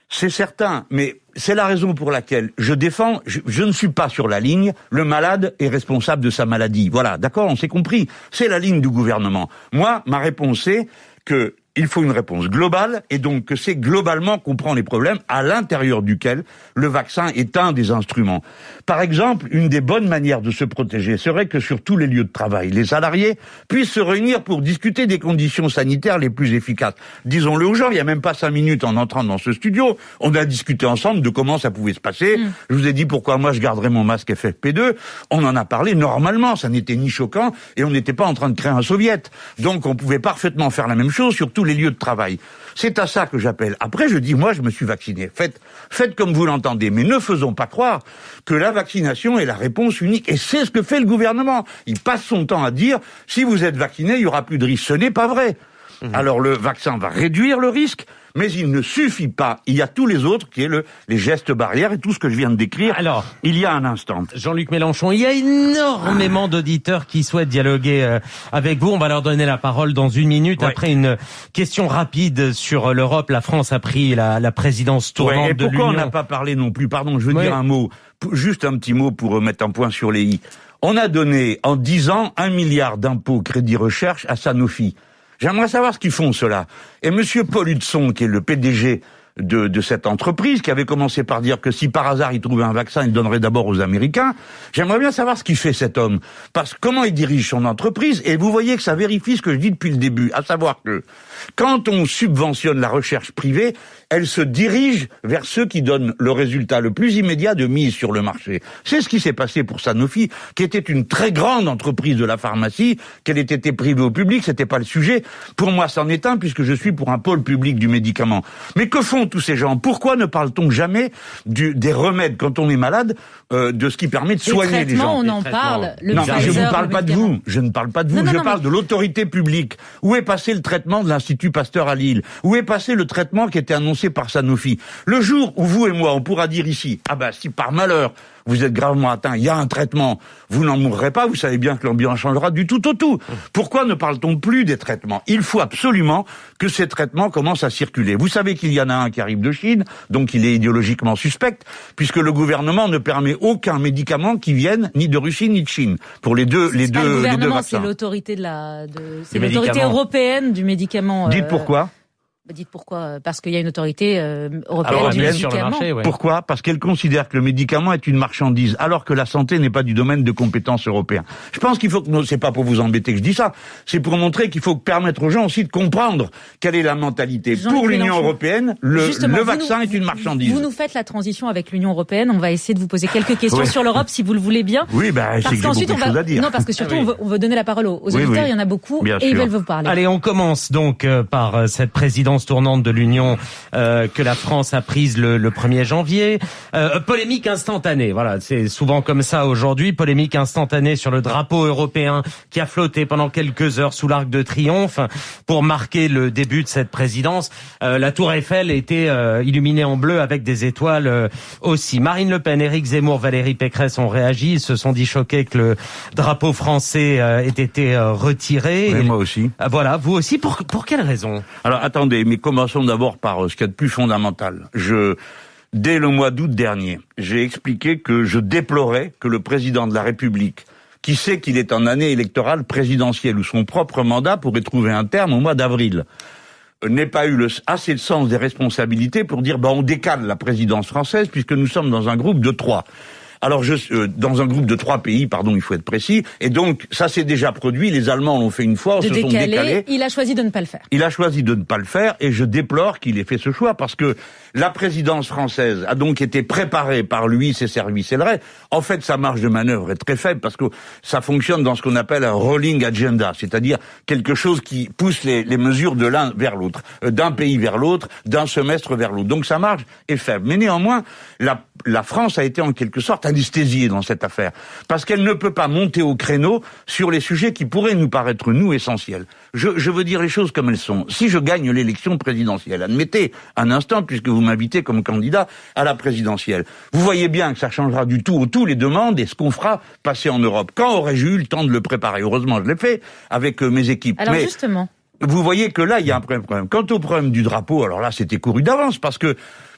C'est certain, mais c'est la raison pour laquelle je défends, je, je ne suis pas sur la ligne, le malade est responsable de sa maladie. Voilà, d'accord, on s'est compris. C'est la ligne du gouvernement. Moi, ma réponse est que il faut une réponse globale, et donc que c'est globalement qu'on prend les problèmes à l'intérieur duquel le vaccin est un des instruments. Par exemple, une des bonnes manières de se protéger serait que sur tous les lieux de travail, les salariés puissent se réunir pour discuter des conditions sanitaires les plus efficaces. Disons-le aux gens, il n'y a même pas cinq minutes en entrant dans ce studio, on a discuté ensemble de comment ça pouvait se passer. Mmh. Je vous ai dit pourquoi moi je garderais mon masque F F P deux. On en a parlé normalement, ça n'était ni choquant, et on n'était pas en train de créer un soviet. Donc on pouvait parfaitement faire la même chose sur tous les lieux de travail. C'est à ça que j'appelle. Après, je dis, moi, je me suis vacciné. Faites, faites comme vous l'entendez, mais ne faisons pas croire que la vaccination est la réponse unique. Et c'est ce que fait le gouvernement. Il passe son temps à dire, si vous êtes vacciné, il y aura plus de risque. Ce n'est pas vrai. Mmh. Alors le vaccin va réduire le risque, mais il ne suffit pas. Il y a tous les autres, qui est le, les gestes barrières et tout ce que je viens de décrire. Alors, il y a un instant. Jean-Luc Mélenchon, il y a énormément d'auditeurs qui souhaitent dialoguer euh, avec vous. On va leur donner la parole dans une minute. Ouais. Après une question rapide sur l'Europe, la France a pris la, la présidence tournante ouais, et de l'Union. Pourquoi on n'a pas parlé non plus? Pardon, je veux ouais. dire un mot, juste un petit mot pour mettre un point sur les i. On a donné en dix ans un milliard d'impôts crédit recherche à Sanofi. J'aimerais savoir ce qu'ils font, ceux-là. Et monsieur Paul Hudson, qui est le P D G de, de cette entreprise, qui avait commencé par dire que si par hasard il trouvait un vaccin, il donnerait d'abord aux Américains. J'aimerais bien savoir ce qu'il fait, cet homme. Parce que comment il dirige son entreprise. Et vous voyez que ça vérifie ce que je dis depuis le début. À savoir que quand on subventionne la recherche privée, elle se dirige vers ceux qui donnent le résultat le plus immédiat de mise sur le marché. C'est ce qui s'est passé pour Sanofi, qui était une très grande entreprise de la pharmacie, qu'elle ait été privée au public, c'était pas le sujet. Pour moi, c'en est un, puisque je suis pour un pôle public du médicament. Mais que font tous ces gens? Pourquoi ne parle-t-on jamais du, des remèdes quand on est malade, euh, de ce qui permet de soigner les gens? On en parle. Le non, Pfizer, mais je ne parle pas de vous. Je ne parle pas de vous. Non, non, je non, parle mais... de l'autorité publique. Où est passé le traitement de l'Institut Pasteur à Lille? Où est passé le traitement qui était annoncé par Sanofi? Le jour où vous et moi, on pourra dire ici, ah ben, si par malheur, vous êtes gravement atteint, il y a un traitement, vous n'en mourrez pas, vous savez bien que l'ambiance changera du tout au tout. Pourquoi ne parle-t-on plus des traitements? Il faut absolument que ces traitements commencent à circuler. Vous savez qu'il y en a un qui arrive de Chine, donc il est idéologiquement suspect, puisque le gouvernement ne permet aucun médicament qui vienne ni de Russie ni de Chine. Pour les deux, les deux, le les deux vaccins. C'est l'autorité de la, de, c'est l'autorité européenne du médicament. Dites pourquoi? Dites pourquoi? Parce qu'il y a une autorité euh, européenne alors, du médicament. Sur le marché, ouais. Pourquoi? Parce qu'elle considère que le médicament est une marchandise, alors que la santé n'est pas du domaine de compétences européen. Je pense qu'il faut que, c'est pas pour vous embêter que je dis ça, c'est pour montrer qu'il faut permettre aux gens aussi de comprendre quelle est la mentalité. Pour l'Union européenne, le, le vaccin nous, est une marchandise. Vous nous faites la transition avec l'Union européenne, on va essayer de vous poser quelques questions ouais. sur l'Europe, si vous le voulez bien. Oui, bah, c'est que j'ai beaucoup de choses à dire. Non, parce que surtout, ah, oui. on, veut, on veut donner la parole aux, aux oui, auditeurs, oui. il y en a beaucoup, bien et sûr. Ils veulent vous parler. Allez, on commence donc euh, par euh, cette présidence tournante de l'Union Euh, que la France a prise le, le premier janvier. Euh, polémique instantanée, voilà, c'est souvent comme ça aujourd'hui, polémique instantanée sur le drapeau européen qui a flotté pendant quelques heures sous l'Arc de Triomphe pour marquer le début de cette présidence. Euh, la Tour Eiffel était euh, illuminée en bleu avec des étoiles euh, aussi. Marine Le Pen, Éric Zemmour, Valérie Pécresse ont réagi, ils se sont dit choqués que le drapeau français euh, ait été euh, retiré. Oui, et, moi aussi. Euh, voilà, vous aussi, pour, pour quelle raison? Alors attendez, mais commençons d'abord par ce qu'il y a de plus fondamental. Je, dès le mois d'août dernier, j'ai expliqué que je déplorais que le président de la République, qui sait qu'il est en année électorale présidentielle où son propre mandat pourrait trouver un terme au mois d'avril, n'ait pas eu le, assez de sens des responsabilités pour dire bah on décale la présidence française puisque nous sommes dans un groupe de trois. Alors, je, euh, dans un groupe de trois pays, pardon, il faut être précis, et donc ça s'est déjà produit. Les Allemands l'ont fait une fois, de se décaler, sont décalés. Il a choisi de ne pas le faire. Il a choisi de ne pas le faire, et je déplore qu'il ait fait ce choix parce que la présidence française a donc été préparée par lui, ses services et le reste. En fait, sa marge de manœuvre est très faible parce que ça fonctionne dans ce qu'on appelle un rolling agenda, c'est-à-dire quelque chose qui pousse les, les mesures de l'un vers l'autre, d'un pays vers l'autre, d'un semestre vers l'autre. Donc sa marge est faible. Mais néanmoins, la, la France a été en quelque sorte anesthésiée dans cette affaire parce qu'elle ne peut pas monter au créneau sur les sujets qui pourraient nous paraître, nous, essentiels. Je, je veux dire les choses comme elles sont. Si je gagne l'élection présidentielle, admettez un instant, puisque vous m'invitez comme candidat à la présidentielle, vous voyez bien que ça changera du tout au tout les demandes et ce qu'on fera passer en Europe. Quand aurais-je eu le temps de le préparer? Heureusement, je l'ai fait avec euh, mes équipes. Alors Mais justement... Vous voyez que là, il y a un problème. Quant au problème du drapeau, alors là, c'était couru d'avance, parce que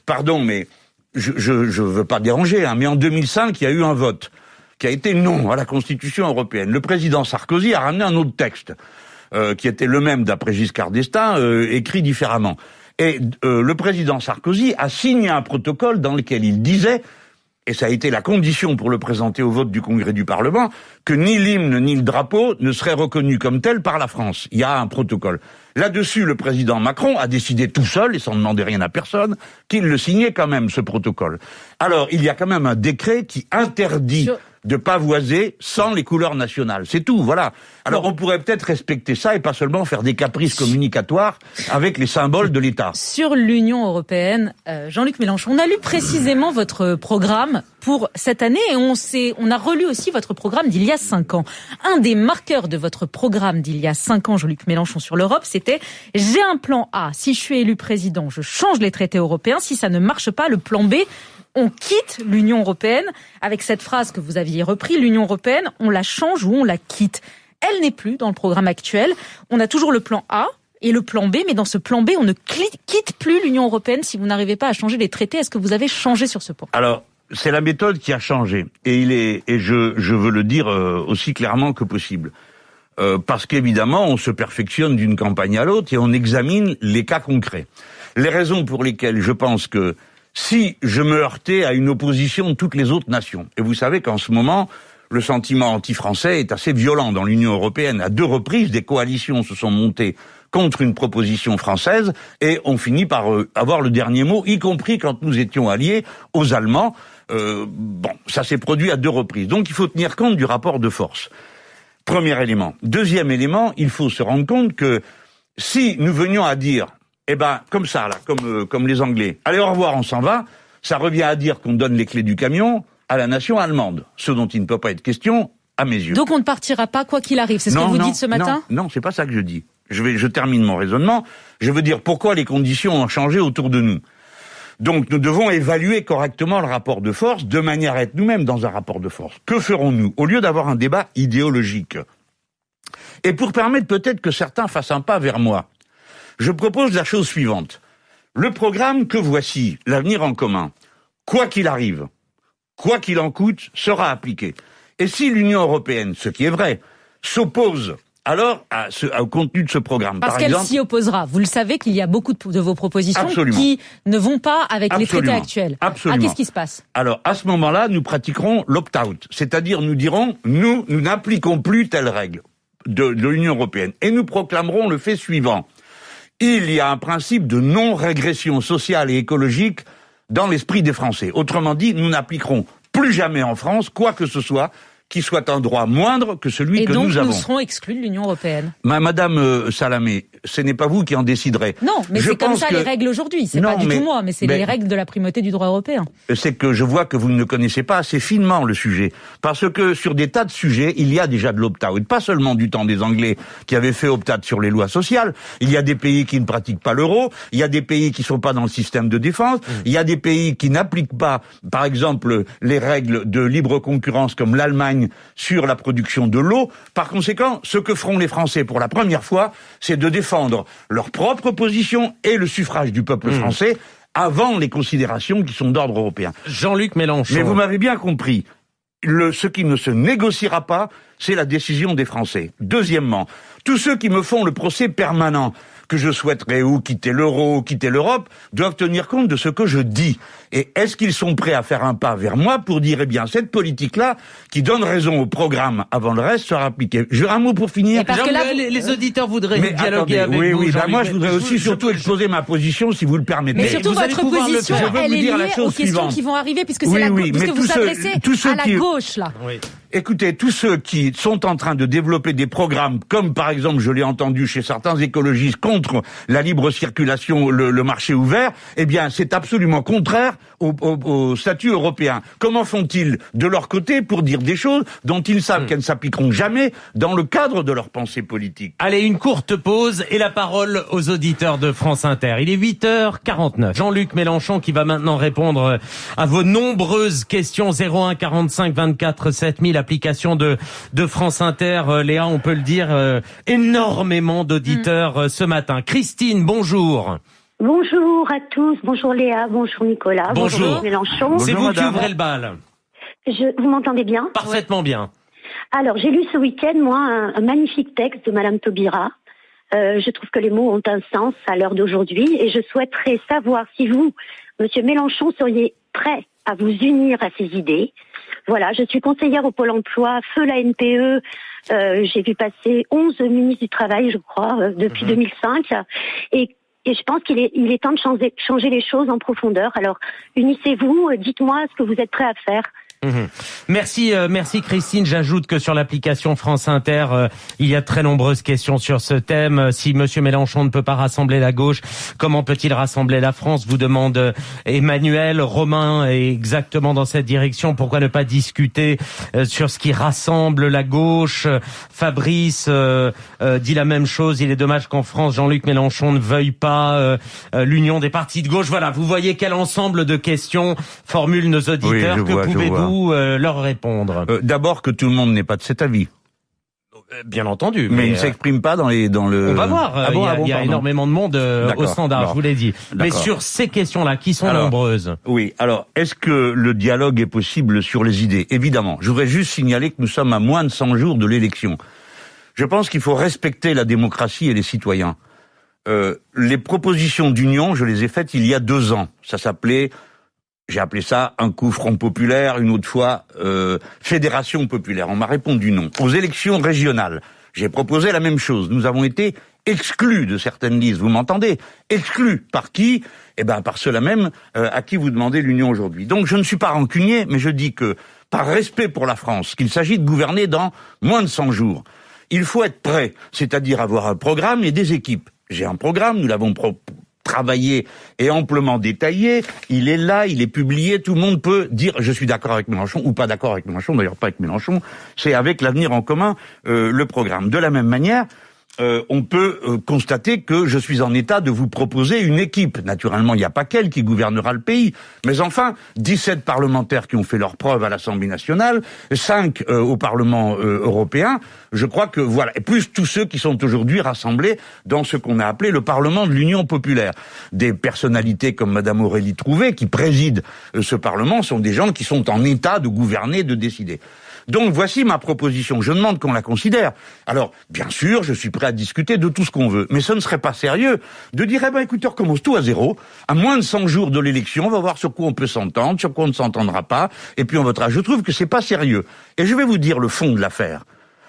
pardon, mais je je, je veux pas déranger, hein, mais en deux mille cinq, il y a eu un vote qui a été non à la Constitution européenne. Le président Sarkozy a ramené un autre texte euh, qui était le même d'après Giscard d'Estaing, euh, écrit différemment. Et euh, le président Sarkozy a signé un protocole dans lequel il disait, et ça a été la condition pour le présenter au vote du Congrès du Parlement, que ni l'hymne ni le drapeau ne seraient reconnus comme tels par la France. Il y a un protocole. Là-dessus, le président Macron a décidé tout seul, et sans demander rien à personne, qu'il le signait quand même, ce protocole. Alors, il y a quand même un décret qui interdit Sur... de pavoiser sans les couleurs nationales. C'est tout, voilà. Alors, bon. on pourrait peut-être respecter ça et pas seulement faire des caprices communicatoires avec les symboles de l'État. Sur l'Union européenne, euh, Jean-Luc Mélenchon, on a lu précisément votre programme pour cette année et on s'est, on a relu aussi votre programme d'il y a cinq ans. Un des marqueurs de votre programme d'il y a cinq ans, Jean-Luc Mélenchon, sur l'Europe, c'était « J'ai un plan A. Si je suis élu président, je change les traités européens. Si ça ne marche pas, le plan B, on quitte l'Union européenne ». Avec cette phrase que vous aviez repris, l'Union européenne, on la change ou on la quitte. Elle n'est plus dans le programme actuel. On a toujours le plan A et le plan B, mais dans ce plan B, on ne quitte plus l'Union européenne si vous n'arrivez pas à changer les traités. Est-ce que vous avez changé sur ce point ? Alors, c'est la méthode qui a changé. Et il est, et je, je veux le dire aussi clairement que possible. Euh, parce qu'évidemment, on se perfectionne d'une campagne à l'autre et on examine les cas concrets. Les raisons pour lesquelles je pense que si je me heurtais à une opposition de toutes les autres nations, et vous savez qu'en ce moment, le sentiment anti-français est assez violent dans l'Union européenne. À deux reprises, des coalitions se sont montées contre une proposition française et on finit par euh, avoir le dernier mot, y compris quand nous étions alliés aux Allemands. Euh, bon, ça s'est produit à deux reprises. Donc il faut tenir compte du rapport de force. Premier élément. Deuxième élément, il faut se rendre compte que si nous venions à dire, eh ben, comme ça, là, comme, euh, comme les Anglais, allez, au revoir, on s'en va, ça revient à dire qu'on donne les clés du camion à la nation allemande, ce dont il ne peut pas être question, à mes yeux. Donc on ne partira pas quoi qu'il arrive, c'est ce non, que vous non, dites ce matin ? Non, non, c'est pas ça que je dis. Je vais, je termine mon raisonnement. Je veux dire pourquoi les conditions ont changé autour de nous. Donc nous devons évaluer correctement le rapport de force, de manière à être nous-mêmes dans un rapport de force. Que ferons-nous ? Au lieu d'avoir un débat idéologique, et pour permettre peut-être que certains fassent un pas vers moi, je propose la chose suivante. Le programme que voici, l'avenir en commun, quoi qu'il arrive, quoi qu'il en coûte, sera appliqué. Et si l'Union européenne, ce qui est vrai, s'oppose alors à ce, au contenu de ce programme, parce par qu'elle exemple, s'y opposera. Vous le savez qu'il y a beaucoup de, de vos propositions Absolument. qui ne vont pas avec Absolument. les traités actuels. Absolument. Ah, qu'est-ce qui se passe ? Alors, à ce moment-là, nous pratiquerons l'opt-out. C'est-à-dire, nous dirons, nous, nous n'appliquons plus telle règle de, de l'Union européenne. Et nous proclamerons le fait suivant. Il y a un principe de non-régression sociale et écologique dans l'esprit des Français. Autrement dit, nous n'appliquerons plus jamais en France quoi que ce soit qui soit un droit moindre que celui et que donc, nous avons. Et donc nous serons exclus de l'Union européenne. Ma, Madame euh, Salamé, ce n'est pas vous qui en déciderez. Non, mais je c'est comme ça que... les règles aujourd'hui. C'est non, pas du mais, tout moi, mais c'est mais... les règles de la primauté du droit européen. C'est que je vois que vous ne connaissez pas assez finement le sujet. Parce que sur des tas de sujets, il y a déjà de l'opt-out. Pas seulement du temps des Anglais qui avaient fait opt-out sur les lois sociales. Il y a des pays qui ne pratiquent pas l'euro. Il y a des pays qui ne sont pas dans le système de défense. Mmh. Il y a des pays qui n'appliquent pas, par exemple, les règles de libre concurrence comme l'Allemagne sur la production de l'eau. Par conséquent, ce que feront les Français pour la première fois, c'est de défendre leur propre position et le suffrage du peuple mmh. français avant les considérations qui sont d'ordre européen. Jean-Luc Mélenchon. Mais vous m'avez bien compris. Le, ce qui ne se négociera pas, c'est la décision des Français. Deuxièmement, tous ceux qui me font le procès permanent que je souhaiterais ou quitter l'euro, ou quitter l'Europe, doivent tenir compte de ce que je dis. Et est-ce qu'ils sont prêts à faire un pas vers moi pour dire, eh bien, cette politique-là, qui donne raison au programme avant le reste, sera appliquée. J'ai un mot pour finir. Parce que là, les, les auditeurs voudraient mais dialoguer attendez, avec oui, vous. Oui, oui, bah moi, je voudrais je, aussi je, surtout je, exposer ma position, si vous le permettez. Mais surtout, vous votre position, elle est liée aux questions suivante. qui vont arriver, puisque oui, c'est la gauche, oui, puisque vous s'adressez à la qui... gauche, là. Oui. Écoutez, tous ceux qui sont en train de développer des programmes, comme par exemple, je l'ai entendu chez certains écologistes, contre la libre circulation, le, le marché ouvert, eh bien, c'est absolument contraire au, au, au statut européen. Comment font-ils de leur côté pour dire des choses dont ils savent mmh. qu'elles ne s'appliqueront jamais dans le cadre de leur pensée politique? Allez, une courte pause et la parole aux auditeurs de France Inter. Il est huit heures quarante-neuf. Jean-Luc Mélenchon qui va maintenant répondre à vos nombreuses questions. zéro un quarante-cinq vingt-quatre sept mille, application de, de France Inter. Euh, Léa, on peut le dire, euh, énormément d'auditeurs mmh. euh, ce matin. Christine, bonjour. Bonjour à tous, bonjour Léa, bonjour Nicolas, bonjour, bonjour Mélenchon. C'est vous qui ouvrez le bal. Je, vous m'entendez bien? Parfaitement ouais. bien. Alors, j'ai lu ce week-end, moi, un, un magnifique texte de Madame Taubira. Euh, je trouve que les mots ont un sens à l'heure d'aujourd'hui et je souhaiterais savoir si vous, Monsieur Mélenchon, seriez prêt à vous unir à ces idées. Voilà, je suis conseillère au Pôle emploi, feu la N P E. Euh, j'ai vu passer onze ministres du Travail, je crois, euh, depuis mmh. deux mille cinq. Et Et je pense qu'il est, il est temps de changer, changer les choses en profondeur. Alors, unissez-vous, dites-moi ce que vous êtes prêts à faire. Mmh. Merci, euh, merci Christine. J'ajoute que sur l'application France Inter, euh, il y a très nombreuses questions sur ce thème. Si Monsieur Mélenchon ne peut pas rassembler la gauche, comment peut-il rassembler la France? Vous demande euh, Emmanuel. Romain est exactement dans cette direction. Pourquoi ne pas discuter euh, sur ce qui rassemble la gauche? Fabrice euh, euh, dit la même chose. Il est dommage qu'en France, Jean-Luc Mélenchon ne veuille pas euh, euh, l'union des partis de gauche. Voilà, vous voyez quel ensemble de questions formulent nos auditeurs. Oui, que vois, pouvez-vous Euh, leur répondre? euh, D'abord que tout le monde n'est pas de cet avis. Bien entendu. Mais, mais il ne s'exprime pas dans les dans le. On va voir. Ah il bon, y a, ah bon, il y a énormément de monde euh, au standard, alors, je vous l'ai dit. Mais sur ces questions-là, qui sont alors, nombreuses. Oui. Alors, est-ce que le dialogue est possible sur les idées? Évidemment. Je voudrais juste signaler que nous sommes à moins de cent jours de l'élection. Je pense qu'il faut respecter la démocratie et les citoyens. Euh, les propositions d'union, je les ai faites il y a deux ans. Ça s'appelait. J'ai appelé ça un coup Front Populaire, une autre fois euh, Fédération Populaire. On m'a répondu non. Aux élections régionales, j'ai proposé la même chose. Nous avons été exclus de certaines listes. Vous m'entendez? Exclus. Par qui? Eh ben par ceux-là même euh, à qui vous demandez l'union aujourd'hui. Donc je ne suis pas rancunier, mais je dis que par respect pour la France, qu'il s'agit de gouverner dans moins de cent jours, il faut être prêt, c'est-à-dire avoir un programme et des équipes. J'ai un programme, nous l'avons pro- travaillé et amplement détaillé, il est là, il est publié, tout le monde peut dire je suis d'accord avec Mélenchon ou pas d'accord avec Mélenchon, d'ailleurs pas avec Mélenchon, c'est avec l'Avenir en commun euh, le programme. De la même manière, euh, on peut euh, constater que je suis en état de vous proposer une équipe. Naturellement, il n'y a pas qu'elle qui gouvernera le pays, mais enfin, dix-sept parlementaires qui ont fait leurs preuves à l'Assemblée nationale, cinq euh, au Parlement euh, européen, je crois que voilà, et plus tous ceux qui sont aujourd'hui rassemblés dans ce qu'on a appelé le Parlement de l'Union populaire. Des personnalités comme Madame Aurélie Trouvé, qui préside euh, ce Parlement, sont des gens qui sont en état de gouverner, de décider. Donc voici ma proposition, je demande qu'on la considère. Alors, bien sûr, je suis prêt à discuter de tout ce qu'on veut, mais ce ne serait pas sérieux de dire, eh ben écoutez, on recommence tout à zéro, à moins de cent jours de l'élection, on va voir sur quoi on peut s'entendre, sur quoi on ne s'entendra pas, et puis on votera. Je trouve que c'est pas sérieux. Et je vais vous dire le fond de l'affaire.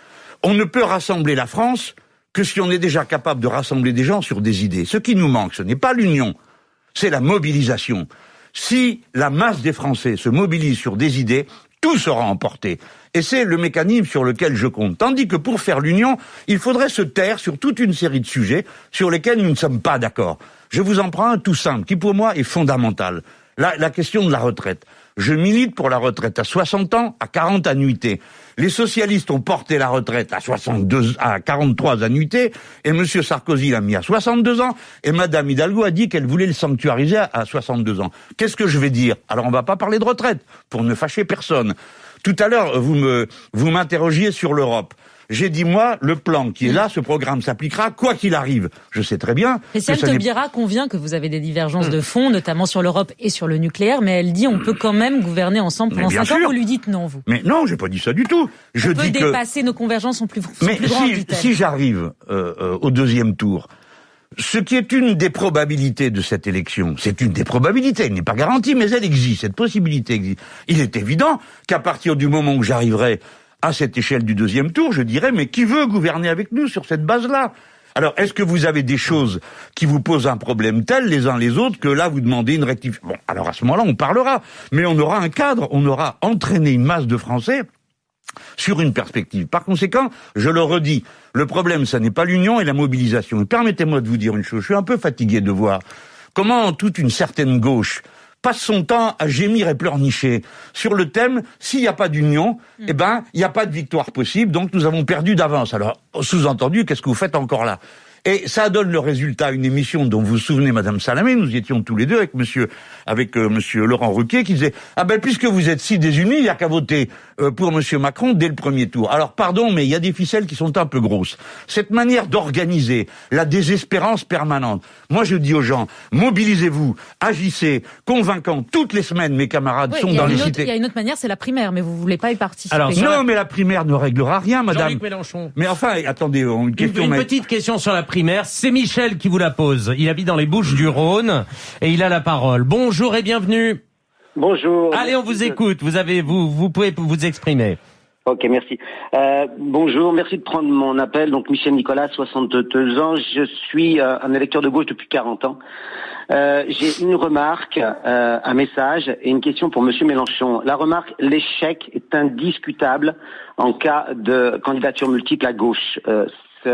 On ne peut rassembler la France que si on est déjà capable de rassembler des gens sur des idées. Ce qui nous manque, ce n'est pas l'union, c'est la mobilisation. Si la masse des Français se mobilise sur des idées, tout sera emporté. Et c'est le mécanisme sur lequel je compte. Tandis que pour faire l'union, il faudrait se taire sur toute une série de sujets sur lesquels nous ne sommes pas d'accord. Je vous en prends un tout simple, qui pour moi est fondamental. La, la question de la retraite. Je milite pour la retraite à soixante ans, à quarante annuités. Les socialistes ont porté la retraite à soixante-deux, à quarante-trois annuités, et M. Sarkozy l'a mis à soixante-deux ans, et Mme Hidalgo a dit qu'elle voulait le sanctuariser à soixante-deux ans. Qu'est-ce que je vais dire? Alors on va pas parler de retraite, pour ne fâcher personne. Tout à l'heure, vous me, vous m'interrogiez sur l'Europe. J'ai dit, moi, le plan qui est là, ce programme s'appliquera quoi qu'il arrive. Je sais très bien... Christiane Taubira convient que vous avez des divergences mmh. de fond, notamment sur l'Europe et sur le nucléaire, mais elle dit on peut quand même gouverner ensemble pendant cinq ans. Vous lui dites non, vous. Mais non, j'ai pas dit ça du tout. Je on dis peut que... dépasser nos convergences sont plus, sont mais plus grandes, si, dit-elle. si j'arrive euh, euh, au deuxième tour, ce qui est une des probabilités de cette élection, c'est une des probabilités, elle n'est pas garantie, mais elle existe, cette possibilité existe. Il est évident qu'à partir du moment où j'arriverai à cette échelle du deuxième tour, je dirais, mais qui veut gouverner avec nous sur cette base-là? Alors, est-ce que vous avez des choses qui vous posent un problème tel, les uns les autres, que là, vous demandez une rectification? Bon, alors à ce moment-là, on parlera. Mais on aura un cadre, on aura entraîné une masse de Français sur une perspective. Par conséquent, je le redis, le problème, ça n'est pas l'union et la mobilisation. Et permettez-moi de vous dire une chose, je suis un peu fatigué de voir comment toute une certaine gauche passe son temps à gémir et pleurnicher sur le thème, s'il n'y a pas d'union, mmh. eh ben, il n'y a pas de victoire possible, donc nous avons perdu d'avance. Alors, sous-entendu, qu'est-ce que vous faites encore là? Et ça donne le résultat, une émission dont vous vous souvenez, Madame Salamé, nous y étions tous les deux avec monsieur, avec euh, monsieur Laurent Ruquier, qui disait, ah ben, puisque vous êtes si désunis, il n'y a qu'à voter euh, pour Monsieur Macron dès le premier tour. Alors pardon, mais il y a des ficelles qui sont un peu grosses. Cette manière d'organiser la désespérance permanente. Moi, je dis aux gens, mobilisez-vous, agissez, convaincant. Toutes les semaines, mes camarades oui, sont dans les autre, cités. Il y a une autre manière, c'est la primaire, mais vous voulez pas y participer. Alors, non, la... mais la primaire ne réglera rien, madame. Jean-Luc Mélenchon. Mais enfin, attendez, une question. Une, une mais... petite question sur la primaire. C'est Michel qui vous la pose. Il habite dans les Bouches-du-Rhône et il a la parole. Bonjour et bienvenue. Bonjour. Allez, on vous écoute. Vous avez, vous, vous pouvez vous exprimer. Ok, merci. Euh, bonjour, merci de prendre mon appel. Donc, Michel Nicolas, soixante-deux ans. Je suis euh, un électeur de gauche depuis quarante ans. Euh, j'ai une remarque, euh, un message et une question pour Monsieur Mélenchon. La remarque, l'échec est indiscutable en cas de candidature multiple à gauche. Euh,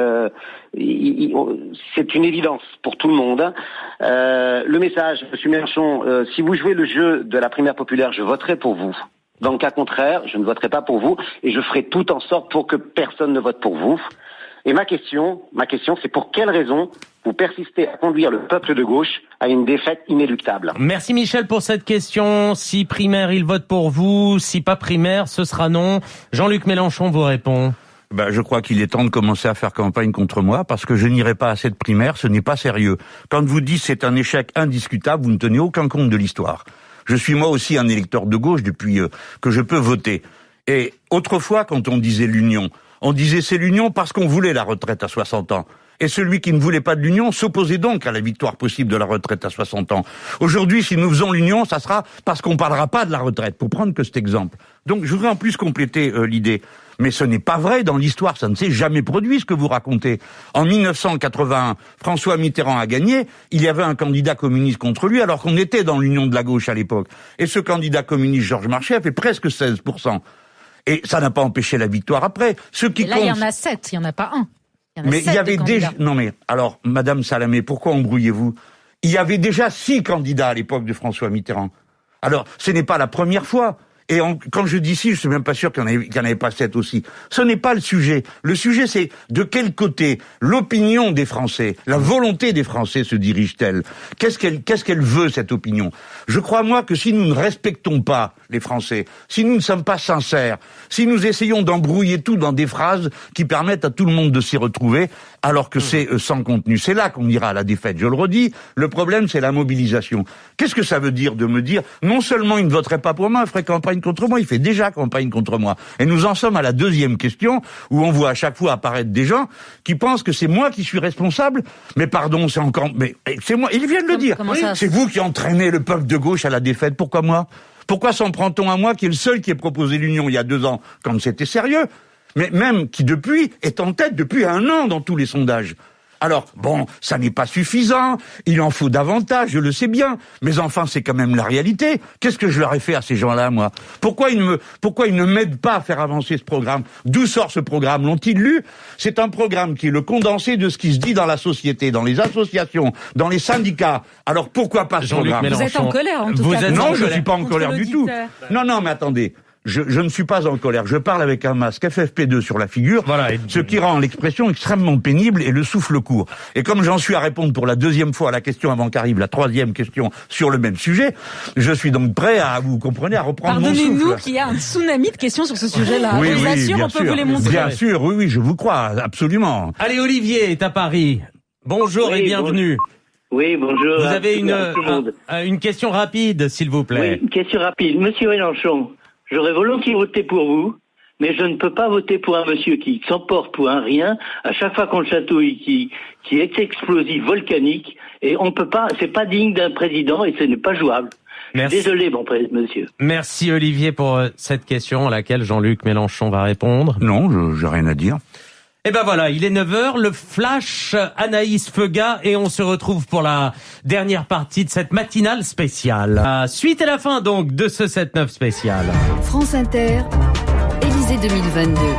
c'est une évidence pour tout le monde. Euh, le message, Monsieur Mélenchon, euh, si vous jouez le jeu de la primaire populaire, je voterai pour vous. Dans le cas contraire, je ne voterai pas pour vous et je ferai tout en sorte pour que personne ne vote pour vous. Et ma question, ma question, c'est pour quelle raison vous persistez à conduire le peuple de gauche à une défaite inéluctable? Merci Michel pour cette question. Si primaire, il vote pour vous. Si pas primaire, ce sera non. Jean-Luc Mélenchon vous répond. Ben, je crois qu'il est temps de commencer à faire campagne contre moi parce que je n'irai pas à cette primaire, ce n'est pas sérieux. Quand vous dites c'est un échec indiscutable, vous ne tenez aucun compte de l'histoire. Je suis moi aussi un électeur de gauche depuis euh, que je peux voter. Et autrefois, quand on disait l'union, on disait c'est l'union parce qu'on voulait la retraite à soixante ans. Et celui qui ne voulait pas de l'union s'opposait donc à la victoire possible de la retraite à soixante ans. Aujourd'hui, si nous faisons l'union, ça sera parce qu'on parlera pas de la retraite, pour prendre que cet exemple. Donc, je voudrais en plus compléter euh, l'idée. Mais ce n'est pas vrai dans l'histoire, ça ne s'est jamais produit ce que vous racontez. En mille neuf cent quatre-vingt-un, François Mitterrand a gagné, il y avait un candidat communiste contre lui alors qu'on était dans l'union de la gauche à l'époque. Et ce candidat communiste, Georges Marchais, a fait presque seize pour cent. Et ça n'a pas empêché la victoire après. Ce qui Et là, compte... il y en a sept, il n'y en a pas un. Il y en a mais il y avait déjà... Non mais, alors, Madame Salamé, pourquoi embrouillez-vous? Il y avait déjà six candidats à l'époque de François Mitterrand. Alors, ce n'est pas la première fois. Et en, quand je dis si, je suis même pas sûr qu'il n'y en, en avait pas sept aussi. Ce n'est pas le sujet. Le sujet, c'est de quel côté l'opinion des Français, la volonté des Français se dirige-t-elle? Qu'est-ce qu'elle, qu'est-ce qu'elle veut, cette opinion? Je crois, moi, que si nous ne respectons pas les Français, si nous ne sommes pas sincères, si nous essayons d'embrouiller tout dans des phrases qui permettent à tout le monde de s'y retrouver, alors que c'est euh, sans contenu, c'est là qu'on ira à la défaite. Je le redis, le problème, c'est la mobilisation. Qu'est-ce que ça veut dire de me dire, non seulement il ne voterait pas pour moi, il ferait campagne contre moi, il fait déjà campagne contre moi. Et nous en sommes à la deuxième question, où on voit à chaque fois apparaître des gens qui pensent que c'est moi qui suis responsable. Mais pardon, c'est encore... Mais c'est moi, ils viennent de le dire. Oui, c'est vous qui entraînez le peuple de gauche à la défaite. Pourquoi moi? Pourquoi s'en prend-on à moi, qui est le seul qui ait proposé l'union il y a deux ans, quand c'était sérieux? Mais même qui, depuis, est en tête depuis un an dans tous les sondages. Alors, bon, ça n'est pas suffisant, il en faut davantage, je le sais bien, mais enfin, c'est quand même la réalité. Qu'est-ce que je leur ai fait à ces gens-là, moi? Pourquoi ils me, pourquoi ils ne m'aident pas à faire avancer ce programme? D'où sort ce programme? L'ont-ils lu? C'est un programme qui est le condensé de ce qui se dit dans la société, dans les associations, dans les syndicats. Alors, pourquoi pas ce programme? Vous êtes en colère, en tout Vous cas. Êtes non, je ne suis pas en Contre colère du tout. Non, non, mais attendez. Je, je ne suis pas en colère. Je parle avec un masque F F P deux sur la figure, voilà, et... ce qui rend l'expression extrêmement pénible et le souffle court. Et comme j'en suis à répondre pour la deuxième fois à la question avant qu'arrive la troisième question sur le même sujet, je suis donc prêt à, vous comprenez, à reprendre mon souffle. Pardonnez-nous qu'il y a un tsunami de questions sur ce sujet-là. Oui, je vous oui, assure, bien on peut sûr, vous les montrer. Bien sûr, oui, oui, je vous crois, absolument. Allez, Olivier est à Paris. Bonjour oui, et bienvenue. Bon... Oui, bonjour. Vous avez une, un, une question rapide, s'il vous plaît. Oui, une question rapide. Monsieur Mélenchon, j'aurais volontiers voté pour vous, mais je ne peux pas voter pour un monsieur qui s'emporte pour un rien à chaque fois qu'on le chatouille, qui, qui est explosif, volcanique, et on peut pas, c'est pas digne d'un président et ce n'est pas jouable. Merci. Désolé, bon monsieur. Merci Olivier pour cette question à laquelle Jean-Luc Mélenchon va répondre. Non, je, j'ai rien à dire. Eh ben voilà, il est neuf heures, le flash Anaïs Feuga, et on se retrouve pour la dernière partie de cette matinale spéciale. La suite et la fin donc de ce sept neuf spécial. France Inter, Élysée deux mille vingt-deux.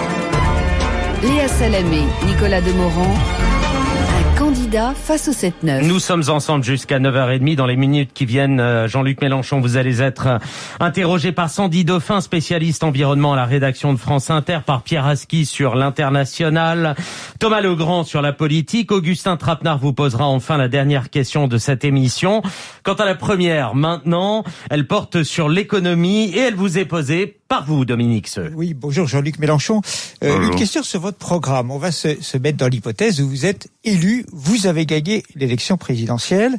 Léa Salamé, Nicolas Demorand, un candidat face au sept neuf. Nous sommes ensemble jusqu'à neuf heures trente. Dans les minutes qui viennent, Jean-Luc Mélenchon, vous allez être interrogé par Sandy Dauphin, spécialiste environnement à la rédaction de France Inter, par Pierre Aski sur l'international, Thomas Legrand sur la politique. Augustin Trapenard vous posera enfin la dernière question de cette émission. Quant à la première, maintenant, elle porte sur l'économie et elle vous est posée par vous, Dominique Seux. Oui, bonjour Jean-Luc Mélenchon. Euh, Bonjour. Une question sur votre programme. On va se, se mettre dans l'hypothèse où vous êtes élu, vous avez gagné l'élection présidentielle.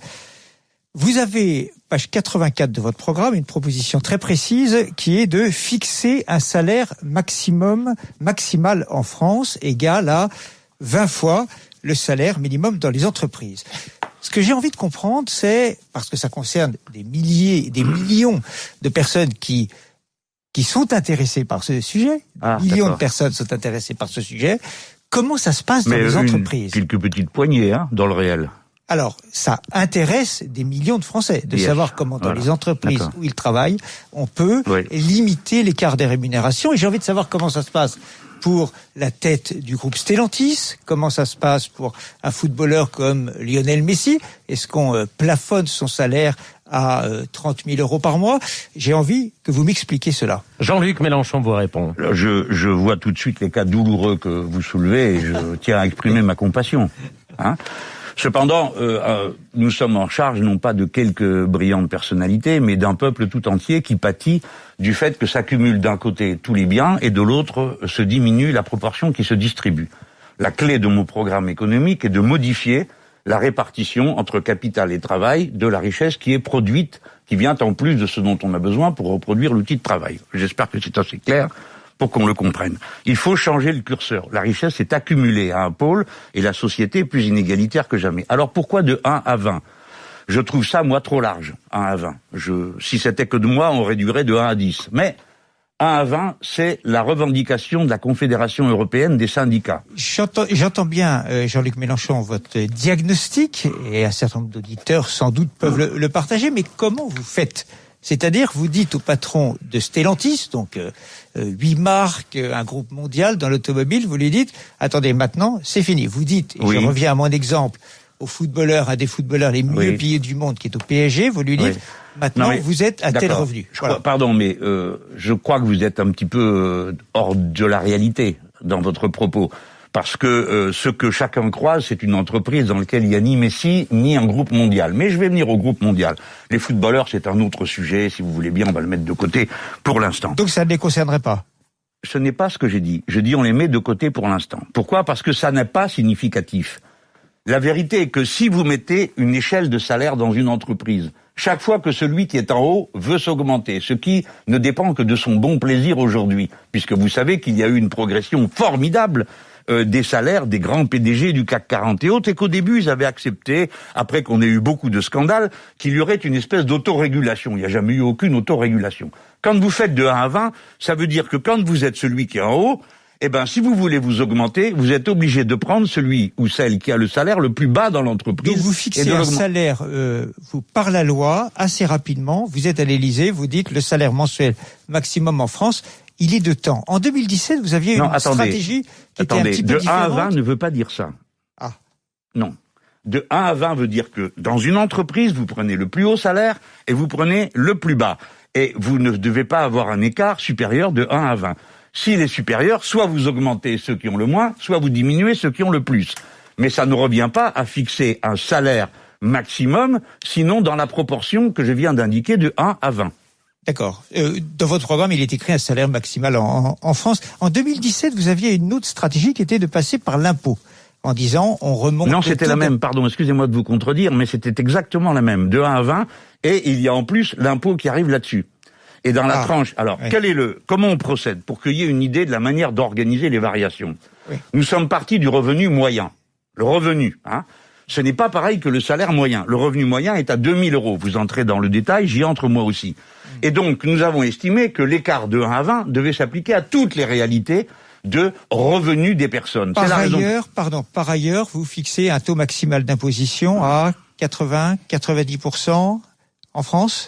Vous avez, page quatre-vingt-quatre de votre programme, une proposition très précise qui est de fixer un salaire maximum, maximal en France, égal à vingt fois le salaire minimum dans les entreprises. Ce que j'ai envie de comprendre, c'est, parce que ça concerne des milliers, des millions de personnes qui qui sont intéressées par ce sujet, Ah, des millions d'accord. de personnes sont intéressées par ce sujet, comment ça se passe dans Mais les une- entreprises? quelques petites poignées, hein, dans le réel. Alors, ça intéresse des millions de Français de Yes. savoir comment dans Voilà. les entreprises D'accord. où ils travaillent, on peut Oui. limiter l'écart des rémunérations. Et j'ai envie de savoir comment ça se passe pour la tête du groupe Stellantis, comment ça se passe pour un footballeur comme Lionel Messi. Est-ce qu'on euh, plafonne son salaire à euh, trente mille euros par mois? J'ai envie que vous m'expliquiez cela. Jean-Luc Mélenchon vous répond. Je, je vois tout de suite les cas douloureux que vous soulevez et je tiens à exprimer ma compassion. Hein. Cependant, euh, euh, nous sommes en charge non pas de quelques brillantes personnalités, mais d'un peuple tout entier qui pâtit du fait que s'accumulent d'un côté tous les biens et de l'autre se diminue la proportion qui se distribue. La clé de mon programme économique est de modifier la répartition entre capital et travail de la richesse qui est produite, qui vient en plus de ce dont on a besoin pour reproduire l'outil de travail. J'espère que c'est assez clair pour qu'on le comprenne. Il faut changer le curseur. La richesse est accumulée à un pôle et la société est plus inégalitaire que jamais. Alors pourquoi de un à vingt? Je trouve ça, moi, trop large, un à vingt. Je, si c'était que de moi, on réduirait de un à dix. Mais un à vingt, c'est la revendication de la Confédération européenne des syndicats. J'entends, j'entends bien, euh, Jean-Luc Mélenchon, votre diagnostic, et un certain nombre d'auditeurs sans doute peuvent le, le partager, mais comment vous faites? C'est-à-dire, vous dites au patron de Stellantis, donc euh, huit marques, euh, un groupe mondial dans l'automobile, vous lui dites, attendez, maintenant, c'est fini. Vous dites, et Oui. je reviens à mon exemple, au footballeur, un des footballeurs les mieux Oui. payés du monde, qui est au P S G, vous lui dites, Oui. maintenant, Non, mais- vous êtes à tel D'accord. revenu. Je Voilà. crois- pardon, mais euh, je crois que vous êtes un petit peu euh, hors de la réalité dans votre propos. Parce que euh, ce que chacun croit, c'est une entreprise dans laquelle il n'y a ni Messi, ni un groupe mondial. Mais je vais venir au groupe mondial. Les footballeurs, c'est un autre sujet. Si vous voulez bien, on va le mettre de côté pour l'instant. Donc ça ne les concernerait pas? Ce n'est pas ce que j'ai dit. Je dis on les met de côté pour l'instant. Pourquoi? Parce que ça n'est pas significatif. La vérité est que si vous mettez une échelle de salaire dans une entreprise, chaque fois que celui qui est en haut veut s'augmenter, ce qui ne dépend que de son bon plaisir aujourd'hui, puisque vous savez qu'il y a eu une progression formidable euh, des salaires des grands P D G du C A C quarante et autres, et qu'au début ils avaient accepté, après qu'on ait eu beaucoup de scandales, qu'il y aurait une espèce d'autorégulation. Il n'y a jamais eu aucune autorégulation. Quand vous faites de un à vingt, ça veut dire que quand vous êtes celui qui est en haut, eh ben, si vous voulez vous augmenter, vous êtes obligé de prendre celui ou celle qui a le salaire le plus bas dans l'entreprise. Donc vous et fixez de un l'augmenter. salaire, euh, vous par la loi, assez rapidement, vous êtes à l'Élysée, vous dites le salaire mensuel maximum en France, il est de temps. En deux mille dix-sept, vous aviez Non, une attendez. stratégie qui Attendez, était un petit peu de un différente. à vingt ne veut pas dire ça. Ah. Non. De un à vingt veut dire que dans une entreprise, vous prenez le plus haut salaire et vous prenez le plus bas. Et vous ne devez pas avoir un écart supérieur de un à vingt. S'il est supérieur, soit vous augmentez ceux qui ont le moins, soit vous diminuez ceux qui ont le plus. Mais ça ne revient pas à fixer un salaire maximum, sinon dans la proportion que je viens d'indiquer de un à vingt. D'accord. Euh, dans votre programme, il est écrit un salaire maximal en, en, en France. En deux mille dix-sept, vous aviez une autre stratégie qui était de passer par l'impôt, en disant on remonte... Non, le c'était taux la de- même, pardon, excusez-moi de vous contredire, mais c'était exactement la même, de un à vingt, et il y a en plus l'impôt qui arrive là-dessus. Et dans la Ah, tranche, alors, oui. quel est le, comment on procède pour qu'il y ait une idée de la manière d'organiser les variations? Oui. Nous sommes partis du revenu moyen. Le revenu, hein, ce n'est pas pareil que le salaire moyen. Le revenu moyen est à deux mille euros. Vous entrez dans le détail, j'y entre moi aussi. Et donc, nous avons estimé que l'écart de un à vingt devait s'appliquer à toutes les réalités de revenus des personnes. Par C'est la raison. ailleurs, pardon, par ailleurs, vous fixez un taux maximal d'imposition à quatre-vingts, quatre-vingt-dix pour cent en France.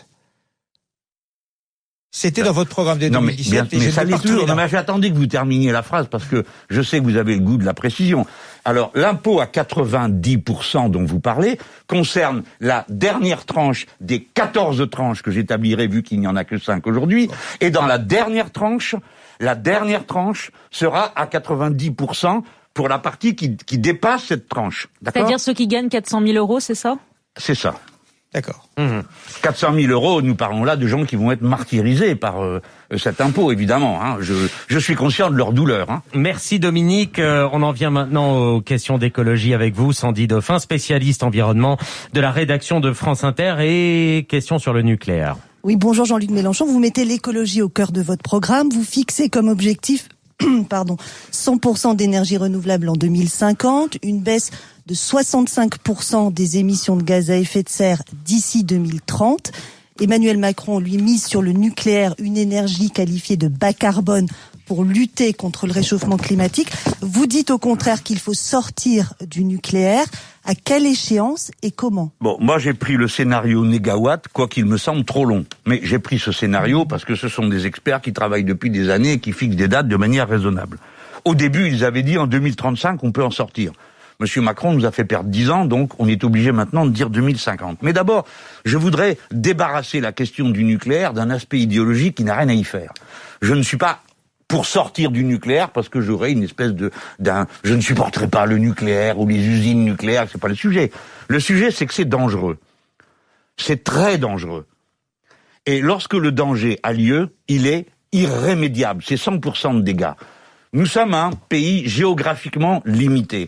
C'était dans votre programme de Non, mais, deux mille dix-sept. bien, et mais je ça n'ai l'est pas retrouvé toujours. là. Non, mais j'attendais que vous terminiez la phrase parce que je sais que vous avez le goût de la précision. Alors, l'impôt à quatre-vingt-dix pour cent dont vous parlez concerne la dernière tranche des quatorze tranches que j'établirai vu qu'il n'y en a que cinq aujourd'hui. Et dans la dernière tranche, la dernière tranche sera à quatre-vingt-dix pour cent pour la partie qui, qui dépasse cette tranche. D'accord? C'est-à-dire ceux qui gagnent quatre cent mille euros, c'est ça? C'est ça. D'accord. Mmh. quatre cent mille euros, nous parlons là de gens qui vont être martyrisés par euh, cet impôt, évidemment. Hein. Je, je suis conscient de leur douleur. Hein. Merci Dominique. Euh, on en vient maintenant aux questions d'écologie avec vous, Sandy Dauphin, spécialiste environnement de la rédaction de France Inter, et questions sur le nucléaire. Oui, bonjour Jean-Luc Mélenchon. Vous mettez l'écologie au cœur de votre programme. Vous fixez comme objectif pardon, cent pour cent d'énergie renouvelable en deux mille cinquante, une baisse de soixante-cinq pour cent des émissions de gaz à effet de serre d'ici deux mille trente. Emmanuel Macron, lui, mise sur le nucléaire, une énergie qualifiée de bas carbone pour lutter contre le réchauffement climatique. Vous dites au contraire qu'il faut sortir du nucléaire. À quelle échéance et comment ? Bon, moi j'ai pris le scénario négawatt, quoiqu'il me semble trop long. Mais j'ai pris ce scénario parce que ce sont des experts qui travaillent depuis des années et qui fixent des dates de manière raisonnable. Au début, ils avaient dit en deux mille trente-cinq, on peut en sortir. Monsieur Macron nous a fait perdre dix ans, donc on est obligé maintenant de dire deux mille cinquante. Mais d'abord, je voudrais débarrasser la question du nucléaire d'un aspect idéologique qui n'a rien à y faire. Je ne suis pas pour sortir du nucléaire parce que j'aurais une espèce de d'un je ne supporterai pas le nucléaire ou les usines nucléaires, c'est pas le sujet. Le sujet, c'est que c'est dangereux. C'est très dangereux. Et lorsque le danger a lieu, il est irrémédiable, c'est cent pour cent de dégâts. Nous sommes un pays géographiquement limité.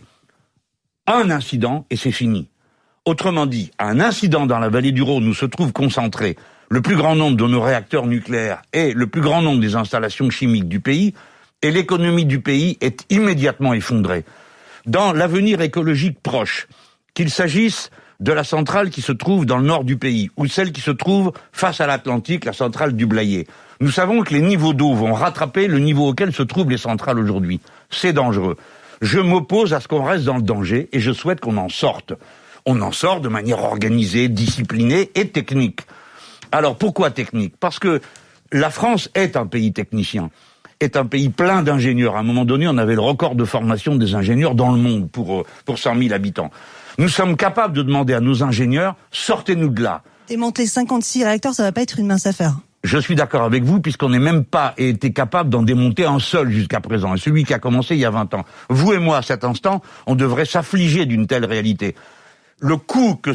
Un incident et c'est fini. Autrement dit, un incident dans la vallée du Rhône où se trouve concentré le plus grand nombre de nos réacteurs nucléaires et le plus grand nombre des installations chimiques du pays, et l'économie du pays est immédiatement effondrée. Dans l'avenir écologique proche, qu'il s'agisse de la centrale qui se trouve dans le nord du pays, ou celle qui se trouve face à l'Atlantique, la centrale du Blayais, nous savons que les niveaux d'eau vont rattraper le niveau auquel se trouvent les centrales aujourd'hui. C'est dangereux. Je m'oppose à ce qu'on reste dans le danger et je souhaite qu'on en sorte. On en sort de manière organisée, disciplinée et technique. Alors pourquoi technique ? Parce que la France est un pays technicien, est un pays plein d'ingénieurs. À un moment donné, on avait le record de formation des ingénieurs dans le monde pour, pour cent mille habitants. Nous sommes capables de demander à nos ingénieurs, sortez-nous de là. Démanteler cinquante-six réacteurs, ça va pas être une mince affaire. Je suis d'accord avec vous, puisqu'on n'est même pas été capable d'en démonter un seul jusqu'à présent, et celui qui a commencé il y a vingt ans. Vous et moi, à cet instant, on devrait s'affliger d'une telle réalité. Le coût que,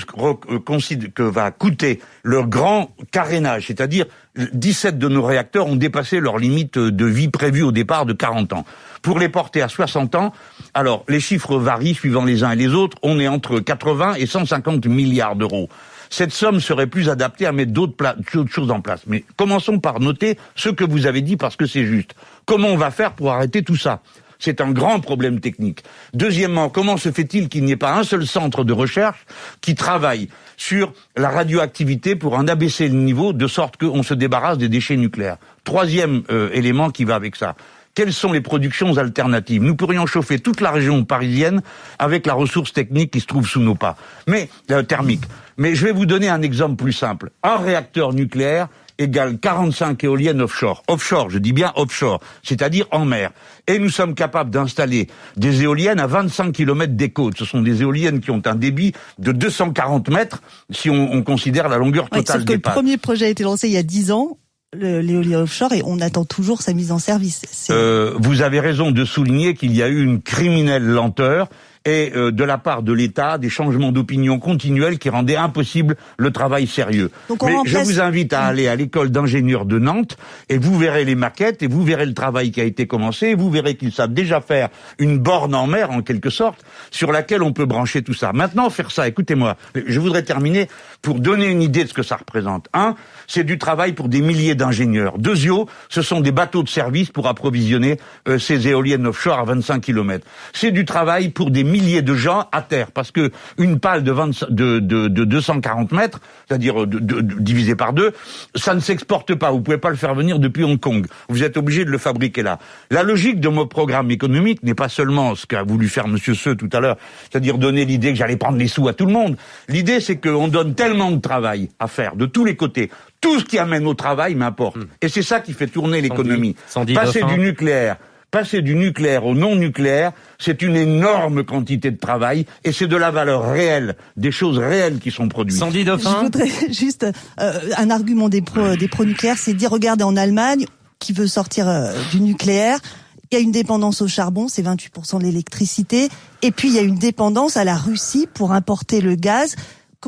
que va coûter le grand carénage, c'est-à-dire dix-sept de nos réacteurs ont dépassé leur limite de vie prévue au départ de quarante ans. Pour les porter à soixante ans, alors les chiffres varient suivant les uns et les autres, on est entre quatre-vingts et cent cinquante milliards d'euros. Cette somme serait plus adaptée à mettre d'autres, pla- d'autres choses en place. Mais commençons par noter ce que vous avez dit parce que c'est juste. Comment on va faire pour arrêter tout ça ? C'est un grand problème technique. Deuxièmement, comment se fait-il qu'il n'y ait pas un seul centre de recherche qui travaille sur la radioactivité pour en abaisser le niveau de sorte qu'on se débarrasse des déchets nucléaires ? Troisième euh, élément qui va avec ça. Quelles sont les productions alternatives ? Nous pourrions chauffer toute la région parisienne avec la ressource technique qui se trouve sous nos pas. Mais, euh, thermique. Mais je vais vous donner un exemple plus simple. Un réacteur nucléaire égale quarante-cinq éoliennes offshore. Offshore, je dis bien offshore, c'est-à-dire en mer. Et nous sommes capables d'installer des éoliennes à vingt-cinq kilomètres des côtes. Ce sont des éoliennes qui ont un débit de deux cent quarante mètres, si on, on considère la longueur totale ouais, des pales. Le premier projet a été lancé il y a dix ans, l'éolien offshore, et on attend toujours sa mise en service. Euh, vous avez raison de souligner qu'il y a eu une criminelle lenteur et euh, de la part de l'État, des changements d'opinion continuels qui rendaient impossible le travail sérieux. Donc Mais remplace... je vous invite à aller à l'école d'ingénieurs de Nantes et vous verrez les maquettes et vous verrez le travail qui a été commencé et vous verrez qu'ils savent déjà faire une borne en mer, en quelque sorte, sur laquelle on peut brancher tout ça. Maintenant, faire ça, écoutez-moi, je voudrais terminer pour donner une idée de ce que ça représente. Un, c'est du travail pour des milliers d'ingénieurs. Deuxio, ce sont des bateaux de service pour approvisionner euh, ces éoliennes offshore à vingt-cinq kilomètres. C'est du travail pour des milliers de gens à terre, parce que une pale de, vingt, de, de, de deux cent quarante mètres, c'est-à-dire de, de, de, divisé par deux, ça ne s'exporte pas. Vous pouvez pas le faire venir depuis Hong Kong. Vous êtes obligé de le fabriquer là. La logique de mon programme économique n'est pas seulement ce qu'a voulu faire Monsieur Seux tout à l'heure, c'est-à-dire donner l'idée que j'allais prendre les sous à tout le monde. L'idée, c'est qu'on donne tellement de travail à faire de tous les côtés. Tout ce qui amène au travail m'importe. Mmh. Et c'est ça qui fait tourner l'économie. Sandy, Sandy Passer Dauphin. du nucléaire Passer du nucléaire au non-nucléaire, c'est une énorme quantité de travail et c'est de la valeur réelle, des choses réelles qui sont produites. Sandy Dauphin. Je voudrais juste euh, un argument des pro, des pro-nucléaires, c'est de dire, regardez en Allemagne, qui veut sortir euh, du nucléaire, il y a une dépendance au charbon, c'est vingt-huit pour cent de l'électricité, et puis il y a une dépendance à la Russie pour importer le gaz. Comment vous faites ?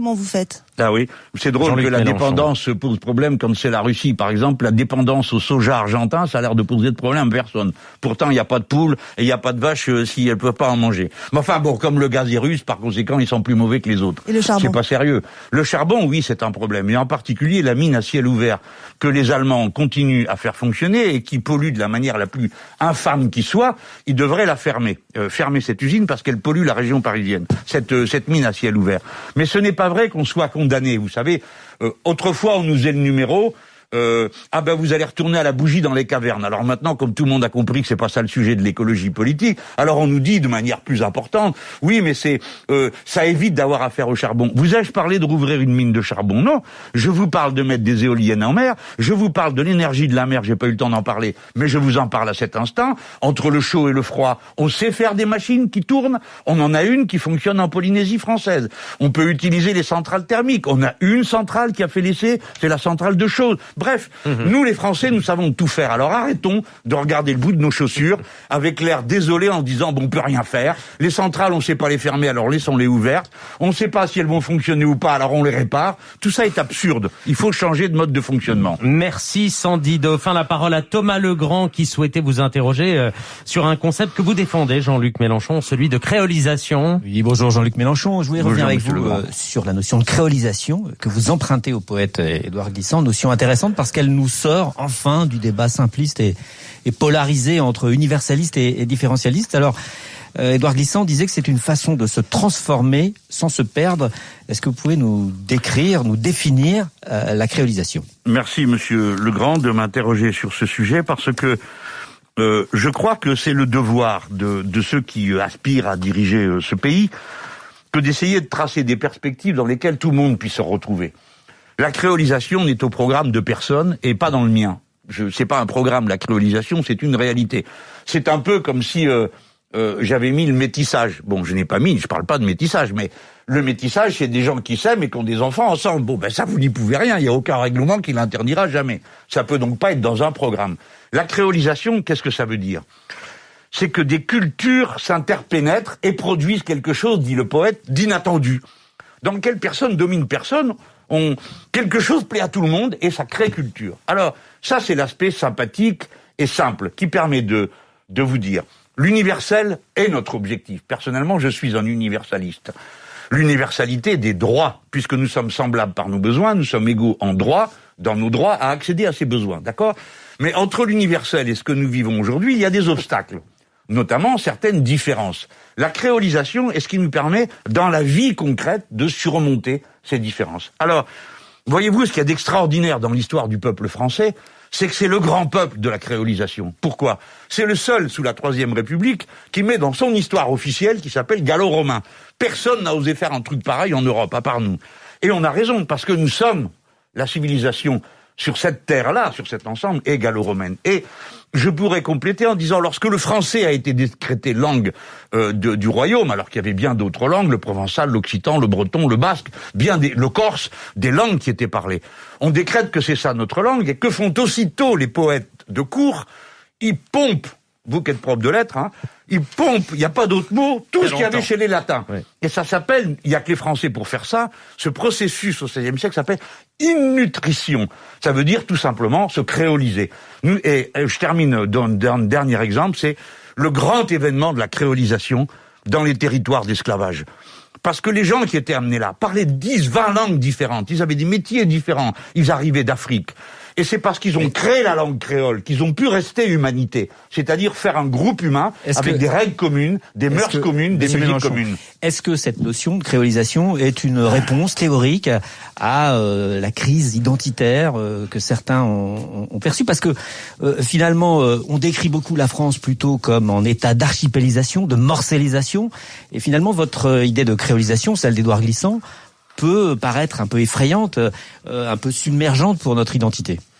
Ah oui, c'est drôle Jean-Luc que la Mélenchon. dépendance pose problème quand c'est la Russie. Par exemple, la dépendance au soja argentin, ça a l'air de poser de problème à personne. Pourtant, il n'y a pas de poules et il n'y a pas de vaches euh, si elles peuvent pas en manger. Mais enfin bon, comme le gaz est russe, par conséquent, ils sont plus mauvais que les autres. Et le charbon? C'est pas sérieux. Le charbon, oui, c'est un problème. Et en particulier, la mine à ciel ouvert que les Allemands continuent à faire fonctionner et qui pollue de la manière la plus infâme qui soit, ils devraient la fermer. Euh, fermer cette usine parce qu'elle pollue la région parisienne. Cette, euh, cette mine à ciel ouvert. Mais ce n'est pas vrai qu'on soit condamné. Vous savez, euh, autrefois, on nous faisait le numéro. Euh, ah ben vous allez retourner à la bougie dans les cavernes. Alors maintenant, comme tout le monde a compris que c'est pas ça le sujet de l'écologie politique, alors on nous dit de manière plus importante, oui, mais c'est euh, ça évite d'avoir affaire au charbon. Vous ai-je parlé de rouvrir une mine de charbon? Non. Je vous parle de mettre des éoliennes en mer. Je vous parle de l'énergie de la mer. J'ai pas eu le temps d'en parler, mais je vous en parle à cet instant. Entre le chaud et le froid, on sait faire des machines qui tournent. On en a une qui fonctionne en Polynésie française. On peut utiliser les centrales thermiques. On a une centrale qui a fait l'essai, c'est la centrale de Chaude. Bref, mmh. nous les Français, nous savons tout faire. Alors arrêtons de regarder le bout de nos chaussures avec l'air désolé en disant bon, on peut rien faire. Les centrales, on sait pas les fermer, alors laissons-les ouvertes. On sait pas si elles vont fonctionner ou pas, alors on les répare. Tout ça est absurde. Il faut changer de mode de fonctionnement. Merci Sandy Dauphin. La parole à Thomas Legrand qui souhaitait vous interroger euh, sur un concept que vous défendez, Jean-Luc Mélenchon, celui de créolisation. Oui, bonjour Jean-Luc Mélenchon. Je voulais Bonjour, revenir avec vous Legrand. euh, sur la notion de créolisation que vous empruntez au poète Édouard Glissant, notion intéressante parce qu'elle nous sort enfin du débat simpliste et, et polarisé entre universalistes et, et différentialistes. Alors, euh, Édouard Glissant disait que c'est une façon de se transformer sans se perdre. Est-ce que vous pouvez nous décrire, nous définir euh, la créolisation? Merci Monsieur Legrand de m'interroger sur ce sujet parce que euh, je crois que c'est le devoir de, de ceux qui aspirent à diriger euh, ce pays que d'essayer de tracer des perspectives dans lesquelles tout le monde puisse se retrouver. La créolisation n'est au programme de personne et pas dans le mien. Je, c'est pas un programme, la créolisation, c'est une réalité. C'est un peu comme si euh, euh, j'avais mis le métissage. Bon, je n'ai pas mis, je parle pas de métissage, mais le métissage, c'est des gens qui s'aiment et qui ont des enfants ensemble. Bon, ben ça, vous n'y pouvez rien, il n'y a aucun règlement qui l'interdira jamais. Ça peut donc pas être dans un programme. La créolisation, qu'est-ce que ça veut dire? C'est que des cultures s'interpénètrent et produisent quelque chose, dit le poète, d'inattendu. Dans lequel personne domine personne, on, quelque chose plaît à tout le monde et ça crée culture. Alors, ça c'est l'aspect sympathique et simple qui permet de, de vous dire, l'universel est notre objectif. Personnellement, je suis un universaliste. L'universalité des droits, puisque nous sommes semblables par nos besoins, nous sommes égaux en droit, dans nos droits, à accéder à ces besoins, d'accord? Mais entre l'universel et ce que nous vivons aujourd'hui, il y a des obstacles, notamment certaines différences. La créolisation est ce qui nous permet, dans la vie concrète, de surmonter ces différences. Alors, voyez-vous, ce qu'il y a d'extraordinaire dans l'histoire du peuple français, c'est que c'est le grand peuple de la créolisation. Pourquoi? C'est le seul, sous la Troisième République, qui met dans son histoire officielle, qui s'appelle gallo-romain. Personne n'a osé faire un truc pareil en Europe, à part nous. Et on a raison, parce que nous sommes la civilisation sur cette terre-là, sur cet ensemble, est gallo-romaine. Et je pourrais compléter en disant, lorsque le français a été décrété langue euh, de, du royaume, alors qu'il y avait bien d'autres langues, le provençal, l'occitan, le breton, le basque, bien des, le corse, des langues qui étaient parlées. On décrète que c'est ça notre langue, et que font aussitôt les poètes de cour? Ils pompent, vous qui êtes prof de lettres, hein, ils pompent, il n'y a pas d'autre mot, tout ce qu'il y avait chez les latins. Oui. Et ça s'appelle, il n'y a que les Français pour faire ça, ce processus au seizième siècle s'appelle innutrition. Ça veut dire tout simplement se créoliser. Nous, et, et je termine d'un dernier exemple, c'est le grand événement de la créolisation dans les territoires d'esclavage. Parce que les gens qui étaient amenés là parlaient dix, vingt langues différentes, ils avaient des métiers différents, ils arrivaient d'Afrique. Et c'est parce qu'ils ont créé la langue créole qu'ils ont pu rester humanité, c'est-à-dire faire un groupe humain avec que, des règles communes, des mœurs que, communes, des musiques Mélenchon, communes. Est-ce que cette notion de créolisation est une réponse théorique à euh, la crise identitaire euh, que certains ont, ont perçue? Parce que euh, finalement, euh, on décrit beaucoup la France plutôt comme en état d'archipélisation, de morcellisation, et finalement votre euh, idée de créolisation, celle d'Édouard Glissant, peut paraître un peu effrayante, euh, un peu submergente pour notre identité.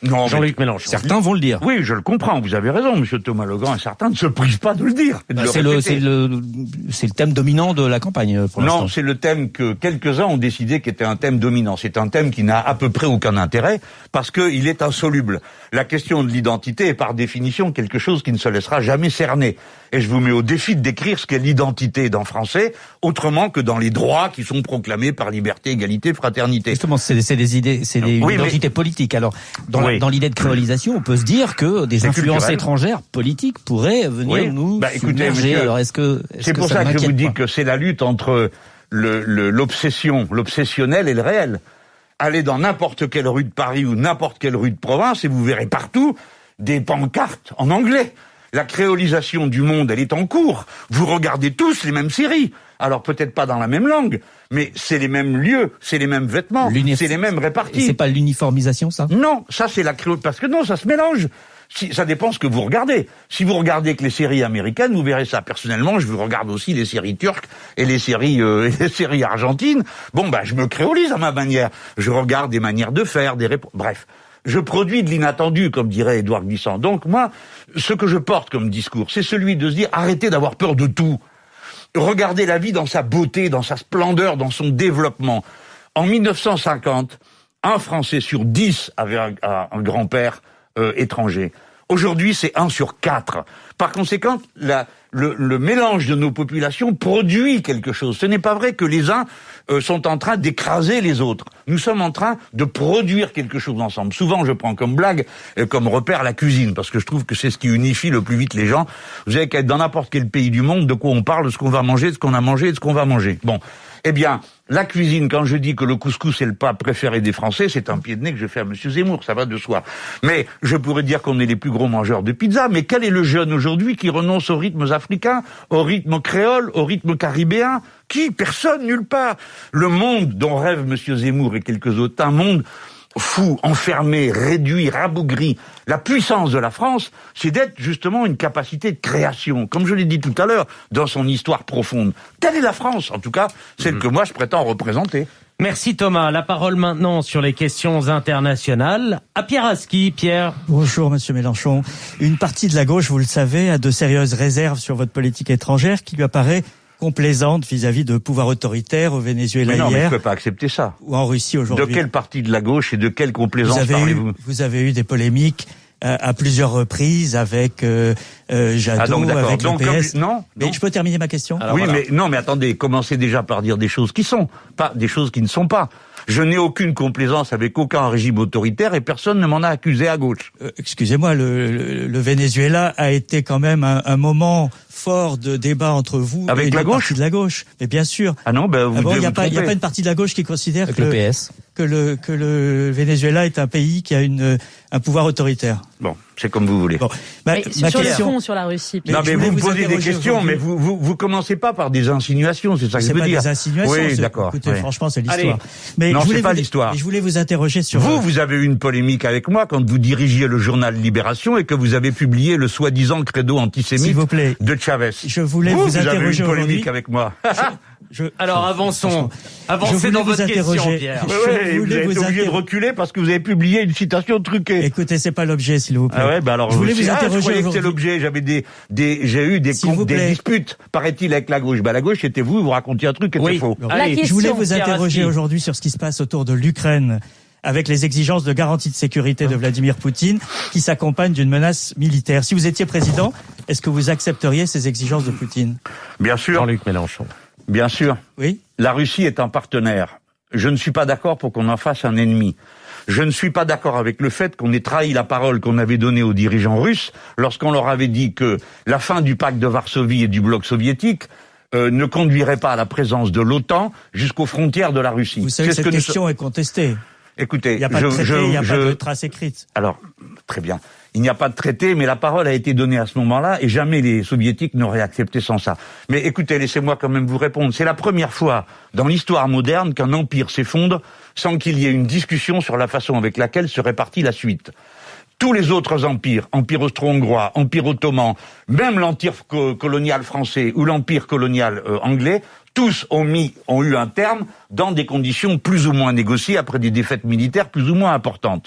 Non, Jean-Luc Mélenchon. Certains vont le dire. Oui, je le comprends, vous avez raison, monsieur Thomas Legrand, et certains ne se privent pas de le dire. De Bah, le c'est, le, répéter. c'est, le, c'est le thème dominant de la campagne pour l'instant. Non, c'est le thème que quelques-uns ont décidé qu'était un thème dominant. C'est un thème qui n'a à peu près aucun intérêt parce qu'il est insoluble. La question de l'identité est par définition quelque chose qui ne se laissera jamais cerner. Et je vous mets au défi de décrire ce qu'est l'identité dans français, autrement que dans les droits qui sont proclamés par liberté, égalité, fraternité. Justement, c'est, c'est des idées, c'est des Oui, identités mais... politiques. Alors, dans, oui. la, dans l'idée de créolisation, on peut se dire que des C'est influences culturel. étrangères politiques pourraient venir Oui. nous bah, écoutez, submerger. monsieur, Alors, est-ce que est-ce c'est que pour ça, ça, que je vous dis pas que c'est la lutte entre le, le, l'obsession, l'obsessionnel et le réel. Allez dans n'importe quelle rue de Paris ou n'importe quelle rue de province et vous verrez partout des pancartes en anglais. La créolisation du monde, elle est en cours. Vous regardez tous les mêmes séries. Alors peut-être pas dans la même langue, mais c'est les mêmes lieux, c'est les mêmes vêtements, L'unif... c'est les mêmes répartis. Et c'est pas l'uniformisation, ça? Non, ça c'est la créolisation. Parce que non, ça se mélange. Si, ça dépend ce que vous regardez. Si vous regardez que les séries américaines, vous verrez ça. Personnellement, je regarde aussi les séries turques et les séries euh, et les séries argentines. Bon, bah, je me créolise à ma manière. Je regarde des manières de faire, des réponses. Bref, je produis de l'inattendu, comme dirait Édouard Glissant. Donc moi, ce que je porte comme discours, c'est celui de se dire arrêtez d'avoir peur de tout. Regardez la vie dans sa beauté, dans sa splendeur, dans son développement. En mille neuf cent cinquante, un Français sur dix avait un, un, un grand-père euh, étranger. Aujourd'hui, c'est un sur quatre. Par conséquent, la, le, le mélange de nos populations produit quelque chose. Ce n'est pas vrai que les uns euh, sont en train d'écraser les autres. Nous sommes en train de produire quelque chose ensemble. Souvent, je prends comme blague, euh, comme repère la cuisine, parce que je trouve que c'est ce qui unifie le plus vite les gens. Vous avez qu'à être dans n'importe quel pays du monde, de quoi on parle, de ce qu'on va manger, de ce qu'on a mangé, de ce qu'on va manger. Bon, eh bien, la cuisine, quand je dis que le couscous est le plat préféré des Français, c'est un pied de nez que je fais à Monsieur Zemmour, ça va de soi. Mais je pourrais dire qu'on est les plus gros mangeurs de pizza, mais quel est le jeune aujourd'hui qui renonce aux rythmes africains, au rythme créole, au rythme caribéen? Qui? Personne, nulle part. Le monde dont rêve Monsieur Zemmour et quelques autres, un monde fou, enfermé, réduit, rabougri. La puissance de la France, c'est d'être justement une capacité de création, comme je l'ai dit tout à l'heure, dans son histoire profonde. Telle est la France, en tout cas, celle mmh. que moi je prétends représenter. Merci Thomas. La parole maintenant sur les questions internationales à Pierre Aski. Pierre. Bonjour Monsieur Mélenchon. Une partie de la gauche, vous le savez, a de sérieuses réserves sur votre politique étrangère qui lui apparaît complaisante vis-à-vis de pouvoirs autoritaires au Venezuela mais non, hier. Mais je ne peux pas accepter ça. Ou en Russie aujourd'hui. De quelle partie de la gauche et de quelle complaisance vous parlez-vous? eu, Vous avez eu des polémiques euh, à plusieurs reprises avec euh, euh, Jadot, ah donc, avec donc, le P S. Comme, non, mais non. je peux terminer ma question? Alors, oui, voilà. mais non, mais attendez, commencez déjà par dire des choses qui sont, pas des choses qui ne sont pas. Je n'ai aucune complaisance avec aucun régime autoritaire et personne ne m'en a accusé à gauche. Euh, excusez-moi, le, le, le Venezuela a été quand même un, un moment fort de débat entre vous avec et la une gauche. partie de la gauche. Mais bien sûr. Ah non, ben vous ah bon, devez il n'y a, vous pas, y a pas une partie de la gauche qui considère avec que le P S. que le que le Venezuela est un pays qui a une un pouvoir autoritaire. Bon, c'est comme vous voulez. Bon, ma, mais ma sur question, le fond, sur la Russie. Non, mais vous me posez des questions, mais vous, vous vous commencez pas par des insinuations, c'est ça que je veux pas dire. Des insinuations. Oui, d'accord. Écoutez, ouais. franchement, c'est l'histoire. Allez. Mais non, je voulais c'est pas vous, l'histoire. Je voulais vous interroger sur. Vous, vous avez eu une polémique avec moi quand vous dirigiez le journal Libération et que vous avez publié le soi-disant credo antisémite S'il vous plaît. de Chavez. Je voulais vous, vous, vous interroger avez eu une polémique aujourd'hui. avec moi. Je, Alors avançons, avancez dans votre question, Pierre. Je ouais, vous êtes obligé inter... de reculer parce que vous avez publié une citation truquée. Écoutez, c'est pas l'objet, s'il vous plaît. Ah ouais, bah alors je voulais vous ah, interroger. Je croyais que c'est l'objet. J'avais des, des, j'ai eu des, comptes, des disputes, paraît-il, avec la gauche. Bah la gauche, c'était vous. Vous racontiez un truc qui oui. était faux. Allez, je voulais vous Pierre interroger Aski. aujourd'hui sur ce qui se passe autour de l'Ukraine, avec les exigences de garantie de sécurité de Vladimir Poutine, qui s'accompagnent d'une menace militaire. Si vous étiez président, est-ce que vous accepteriez ces exigences de Poutine? Bien sûr. Jean-Luc Mélenchon. Bien sûr. Oui. La Russie est un partenaire. Je ne suis pas d'accord pour qu'on en fasse un ennemi. Je ne suis pas d'accord avec le fait qu'on ait trahi la parole qu'on avait donnée aux dirigeants russes lorsqu'on leur avait dit que la fin du pacte de Varsovie et du bloc soviétique euh, ne conduirait pas à la présence de l'OTAN jusqu'aux frontières de la Russie. Vous savez, C'est cette ce que question nous... est contestée. Écoutez, il n'y a pas je, de traité, je, il n'y a je... pas de trace écrite. Alors, très bien. Il n'y a pas de traité, mais la parole a été donnée à ce moment-là et jamais les soviétiques n'auraient accepté sans ça. Mais écoutez, laissez-moi quand même vous répondre. C'est la première fois dans l'histoire moderne qu'un empire s'effondre sans qu'il y ait une discussion sur la façon avec laquelle se répartit la suite. Tous les autres empires, empire austro-hongrois, empire ottoman, même l'empire co- colonial français ou l'empire colonial euh, anglais, tous ont mis, ont eu un terme dans des conditions plus ou moins négociées après des défaites militaires plus ou moins importantes.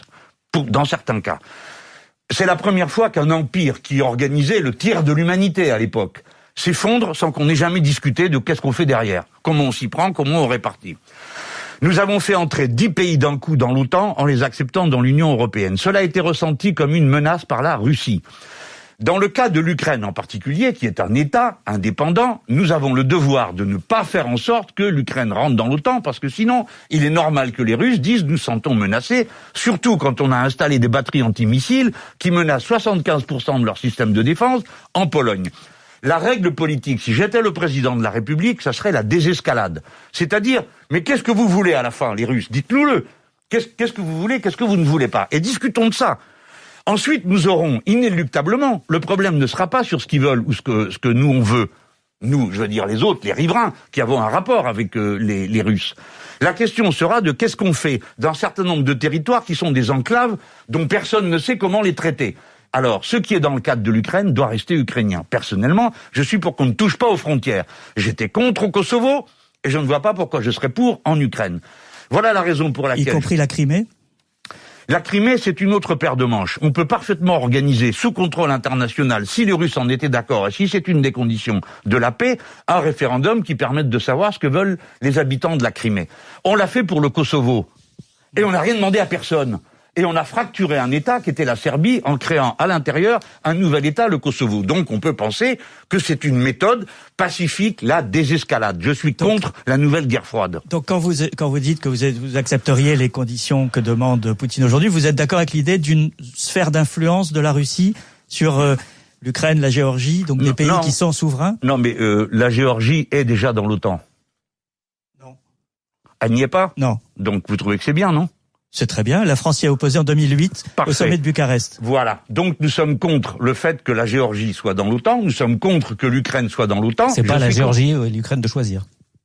pour, dans certains cas. C'est la première fois qu'un empire qui organisait le tir de l'humanité à l'époque s'effondre sans qu'on ait jamais discuté de qu'est-ce qu'on fait derrière, comment on s'y prend, comment on répartit. Nous avons fait entrer dix pays d'un coup dans l'OTAN en les acceptant dans l'Union européenne. Cela a été ressenti comme une menace par la Russie. Dans le cas de l'Ukraine en particulier, qui est un État indépendant, nous avons le devoir de ne pas faire en sorte que l'Ukraine rentre dans l'OTAN, parce que sinon, il est normal que les Russes disent « nous sentons menacés », surtout quand on a installé des batteries antimissiles qui menacent soixante-quinze pour cent de leur système de défense en Pologne. La règle politique, si j'étais le président de la République, ça serait la désescalade. C'est-à-dire, mais qu'est-ce que vous voulez à la fin, les Russes? Dites-nous-le. Qu'est-ce, qu'est-ce que vous voulez, qu'est-ce que vous ne voulez pas? Et discutons de ça. Ensuite, nous aurons inéluctablement, le problème ne sera pas sur ce qu'ils veulent ou ce que, ce que nous on veut. Nous, je veux dire les autres, les riverains, qui avons un rapport avec euh, les, les Russes. La question sera de qu'est-ce qu'on fait d'un certain nombre de territoires qui sont des enclaves dont personne ne sait comment les traiter. Alors, ce qui est dans le cadre de l'Ukraine doit rester ukrainien. Personnellement, je suis pour qu'on ne touche pas aux frontières. J'étais contre au Kosovo, et je ne vois pas pourquoi je serais pour en Ukraine. Voilà la raison pour laquelle... Y compris la Crimée ? La Crimée, c'est une autre paire de manches. On peut parfaitement organiser, sous contrôle international, si les Russes en étaient d'accord, et si c'est une des conditions de la paix, un référendum qui permette de savoir ce que veulent les habitants de la Crimée. On l'a fait pour le Kosovo, et on n'a rien demandé à personne. Et on a fracturé un État qui était la Serbie en créant à l'intérieur un nouvel État, le Kosovo. Donc on peut penser que c'est une méthode pacifique, la désescalade. Je suis donc, contre la nouvelle guerre froide. Donc quand vous quand vous dites que vous, êtes, vous accepteriez les conditions que demande Poutine aujourd'hui, vous êtes d'accord avec l'idée d'une sphère d'influence de la Russie sur euh, l'Ukraine, la Géorgie, donc des pays non, qui sont souverains? Non, mais euh, la Géorgie est déjà dans l'OTAN. Non. Elle n'y est pas? Non. Donc vous trouvez que c'est bien, non? C'est très bien. La France y a opposé en deux mille huit Parfait. Au sommet de Bucarest. Voilà. Donc nous sommes contre le fait que la Géorgie soit dans l'OTAN. Nous sommes contre que l'Ukraine soit dans l'OTAN. C'est pas la Géorgie ou l'Ukraine de choisir.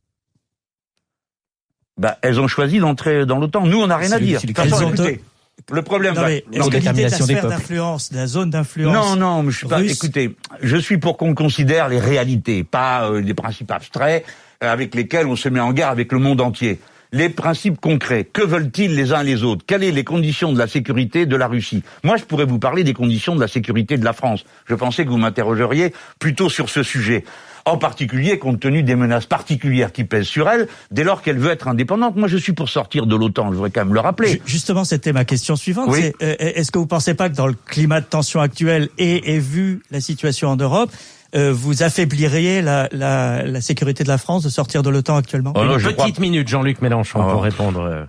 Bah, elles ont choisi d'entrer dans l'OTAN. Nous, on n'a rien c'est à dire. De toute façon, écoutez, le problème. Non, mais, est-ce que l'idée de la sphère d'influence, de la zone d'influence? Non, non, mais je suis pas. Russe... Écoutez, je suis pour qu'on considère les réalités, pas euh, des principes abstraits euh, avec lesquels on se met en guerre avec le monde entier. Les principes concrets, que veulent-ils les uns les autres? Quelles sont les conditions de la sécurité de la Russie? Moi, je pourrais vous parler des conditions de la sécurité de la France. Je pensais que vous m'interrogeriez plutôt sur ce sujet. En particulier, compte tenu des menaces particulières qui pèsent sur elle, dès lors qu'elle veut être indépendante. Moi, je suis pour sortir de l'OTAN, je voudrais quand même le rappeler. Justement, c'était ma question suivante. Oui. C'est, euh, est-ce que vous ne pensez pas que dans le climat de tension actuel et, et vu la situation en Europe, Euh, vous affaibliriez la, la, la sécurité de la France de sortir de l'OTAN actuellement? oh, Une petite crois... minute, Jean-Luc Mélenchon, oh. pour répondre. Euh,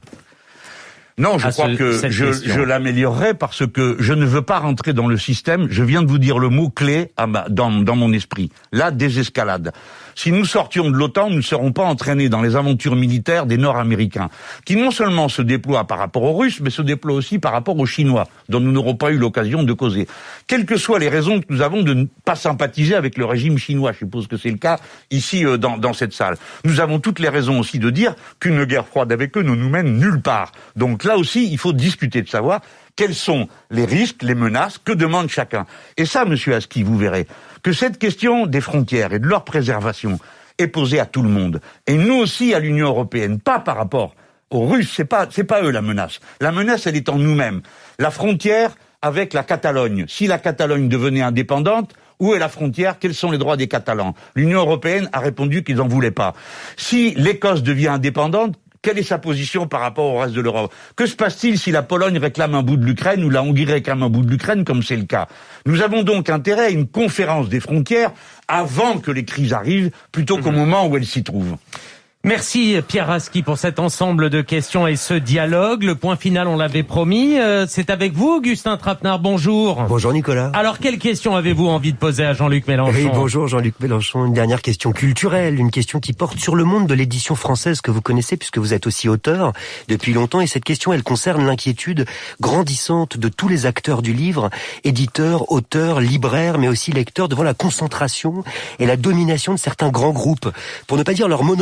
non, je crois ce, que je, je l'améliorerai parce que je ne veux pas rentrer dans le système. Je viens de vous dire le mot clé à ma, dans, dans mon esprit. La désescalade. Si nous sortions de l'OTAN, nous ne serons pas entraînés dans les aventures militaires des Nord-Américains, qui non seulement se déploient par rapport aux Russes, mais se déploient aussi par rapport aux Chinois, dont nous n'aurons pas eu l'occasion de causer. Quelles que soient les raisons que nous avons de ne pas sympathiser avec le régime chinois, je suppose que c'est le cas ici euh, dans, dans cette salle, nous avons toutes les raisons aussi de dire qu'une guerre froide avec eux ne nous mène nulle part. Donc là aussi, il faut discuter de savoir quels sont les risques, les menaces, que demande chacun. Et ça, monsieur Aski, vous verrez que cette question des frontières et de leur préservation est posée à tout le monde. Et nous aussi, à l'Union européenne, pas par rapport aux Russes, c'est pas, c'est pas eux la menace. La menace, elle est en nous-mêmes. La frontière avec la Catalogne. Si la Catalogne devenait indépendante, où est la frontière? Quels sont les droits des Catalans? L'Union européenne a répondu qu'ils n'en voulaient pas. Si l'Écosse devient indépendante, quelle est sa position par rapport au reste de l'Europe? Que se passe-t-il si la Pologne réclame un bout de l'Ukraine ou la Hongrie réclame un bout de l'Ukraine, comme c'est le cas? Nous avons donc intérêt à une conférence des frontières avant que les crises arrivent, plutôt qu'au moment où elles s'y trouvent. Merci Pierre Aski pour cet ensemble de questions et ce dialogue. Le point final, on l'avait promis. Euh, c'est avec vous, Augustin Trapenard. Bonjour. Bonjour Nicolas. Alors, quelle question avez-vous envie de poser à Jean-Luc Mélenchon? Oui, bonjour Jean-Luc Mélenchon. Une dernière question culturelle, une question qui porte sur le monde de l'édition française que vous connaissez puisque vous êtes aussi auteur depuis longtemps. Et cette question, elle concerne l'inquiétude grandissante de tous les acteurs du livre, éditeurs, auteurs, libraires, mais aussi lecteurs, devant la concentration et la domination de certains grands groupes, pour ne pas dire leur monopole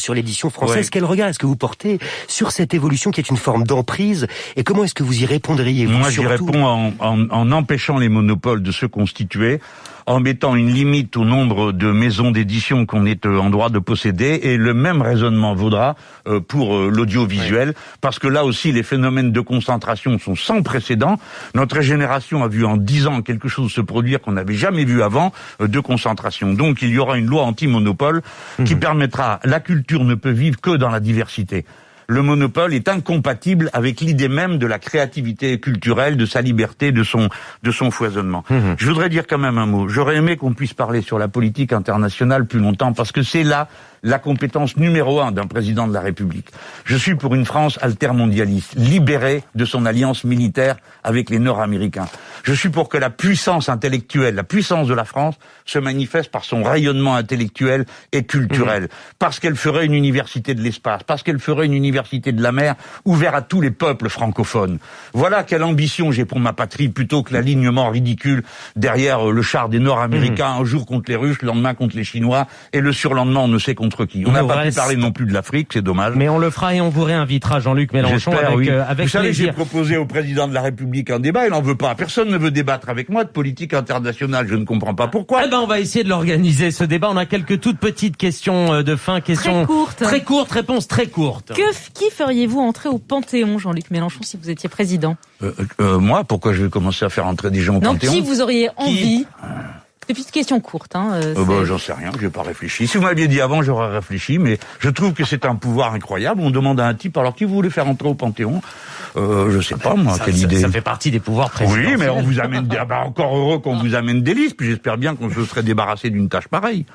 sur l'édition française. Ouais. Quel regard est-ce que vous portez sur cette évolution qui est une forme d'emprise et comment est-ce que vous y répondriez, vous, Moi, j'y surtout réponds en, en, en empêchant les monopoles de se constituer, en mettant une limite au nombre de maisons d'édition qu'on est en droit de posséder, et le même raisonnement vaudra euh, pour euh, l'audiovisuel, ouais. parce que là aussi les phénomènes de concentration sont sans précédent. Notre génération a vu en dix ans quelque chose se produire qu'on n'avait jamais vu avant, euh, de concentration. Donc il y aura une loi anti-monopole mmh. qui permettra, la culture ne peut vivre que dans la diversité. Le monopole est incompatible avec l'idée même de la créativité culturelle, de sa liberté, de son de son foisonnement. Mmh. Je voudrais dire quand même un mot. J'aurais aimé qu'on puisse parler sur la politique internationale plus longtemps, parce que c'est là la compétence numéro un d'un président de la République. Je suis pour une France altermondialiste, libérée de son alliance militaire avec les Nord-Américains. Je suis pour que la puissance intellectuelle, la puissance de la France, se manifeste par son rayonnement intellectuel et culturel, mmh. parce qu'elle ferait une université de l'espace, parce qu'elle ferait une université de la mer ouverte à tous les peuples francophones. Voilà quelle ambition j'ai pour ma patrie, plutôt que l'alignement ridicule derrière le char des Nord-Américains, mmh. un jour contre les Russes, le lendemain contre les Chinois, et le surlendemain on ne sait contre qui. On n'a pas reste... pu parler non plus de l'Afrique, c'est dommage. Mais on le fera et on vous réinvitera, Jean-Luc Mélenchon, avec, oui. euh, avec Vous savez, plaisir. J'ai proposé au président de la République un débat, il n'en veut pas. Personne ne veut débattre avec moi de politique internationale, je ne comprends pas pourquoi. Eh ben, on va essayer de l'organiser, ce débat. On a quelques toutes petites questions de fin, questions très courtes. Très courtes, réponses très courtes. Que, qui feriez-vous entrer au Panthéon, Jean-Luc Mélenchon, si vous étiez président? euh, euh, Moi, pourquoi je vais commencer à faire entrer des gens au non, Panthéon? Qui vous auriez envie qui C'est une petite question courte. Hein, euh, euh, bah, j'en sais rien, j'ai pas réfléchi. Si vous m'aviez dit avant, j'aurais réfléchi, mais je trouve que c'est un pouvoir incroyable. On demande à un type, alors qui vous voulez faire entrer au Panthéon? euh, Je sais pas, moi, ça, quelle ça, idée. Ça fait partie des pouvoirs présidentiels. Oui, mais on vous amène des... ah bah, encore heureux qu'on vous amène des listes, puis j'espère bien qu'on se serait débarrassé d'une tâche pareille.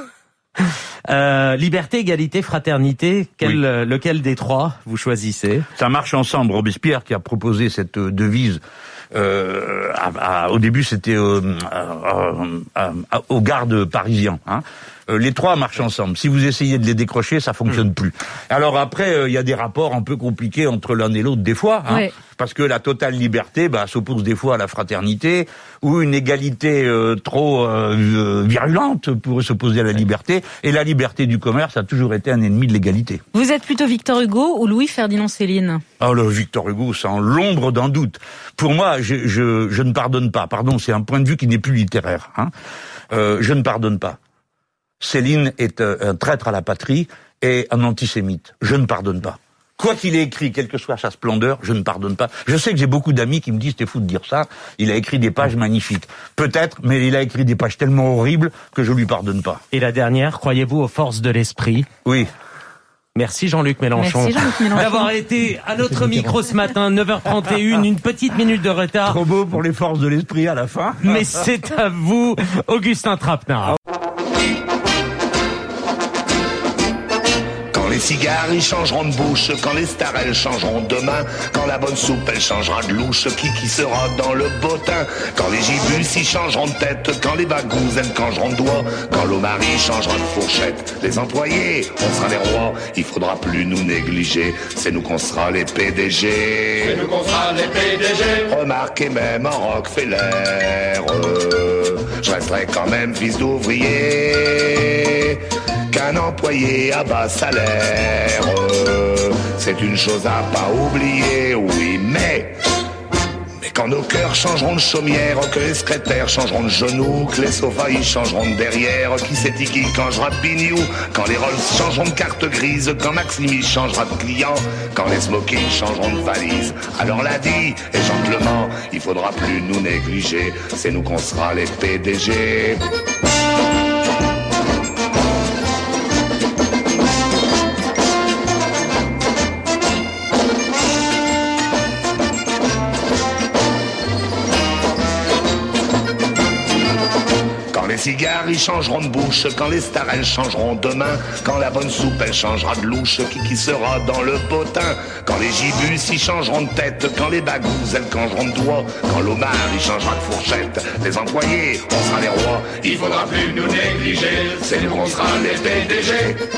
Euh, liberté, égalité, fraternité, quel, oui. lequel des trois vous choisissez? Ça marche ensemble. Robespierre qui a proposé cette devise. Euh, à, à, au début, c'était euh, aux gardes parisiens. Hein. Euh, les trois marchent ensemble. Si vous essayez de les décrocher, ça fonctionne mmh. plus. Alors après, il euh, y a des rapports un peu compliqués entre l'un et l'autre des fois, hein, oui. parce que la totale liberté bah, s'oppose des fois à la fraternité, ou une égalité euh, trop euh, virulente pourrait s'opposer à la liberté, et la liberté du commerce a toujours été un ennemi de l'égalité. Vous êtes plutôt Victor Hugo ou Louis-Ferdinand Céline? Ah, le Victor Hugo, sans l'ombre d'un doute. Pour moi, je, je, je ne pardonne pas. Pardon, c'est un point de vue qui n'est plus littéraire. Hein. Euh, je ne pardonne pas. Céline est un traître à la patrie et un antisémite. Je ne pardonne pas. Quoi qu'il ait écrit, quelle que soit sa splendeur, je ne pardonne pas. Je sais que j'ai beaucoup d'amis qui me disent « t'es fou de dire ça ». Il a écrit des pages magnifiques. Peut-être, mais il a écrit des pages tellement horribles que je lui pardonne pas. Et la dernière, croyez-vous aux forces de l'esprit? Oui. Merci Jean-Luc Mélenchon, Merci Jean-Luc Mélenchon d'avoir été à notre micro ce matin, neuf heures trente et une, une petite minute de retard. Trop beau pour les forces de l'esprit à la fin. Mais c'est à vous, Augustin Trapenard. Quand les cigares ils changeront de bouche, quand les stars elles changeront de main, quand la bonne soupe elle changera de louche, qui qui sera dans le bottin, quand les gibus ils changeront de tête, quand les bagous elles changeront de doigt, quand l'omari changera de fourchette, les employés on sera les rois, il faudra plus nous négliger, c'est nous qu'on sera les P D G. C'est nous qu'on sera les P D G. Remarquez même en Rockefeller, euh, je resterai quand même fils d'ouvrier. Qu'un employé à bas salaire, euh, c'est une chose à pas oublier, oui, mais... Mais quand nos cœurs changeront de chaumière, que les secrétaires changeront de genoux, que les sofas ils changeront de derrière, qui c'est qui changera de pignou, quand les Rolls changeront de carte grise, quand Maximi changera de client, quand les smokings changeront de valise, alors l'a dit, et gentlement, il faudra plus nous négliger, c'est nous qu'on sera les P D G. Les cigares ils changeront de bouche, quand les stars elles changeront de main, quand la bonne soupe elle changera de louche, qui qui sera dans le potin, quand les gibus ils changeront de tête, quand les bagous elles changeront de doigt, quand l'omar il changera de fourchette, les employés on sera les rois, il faudra plus nous négliger, c'est nous qu'on sera les P D G.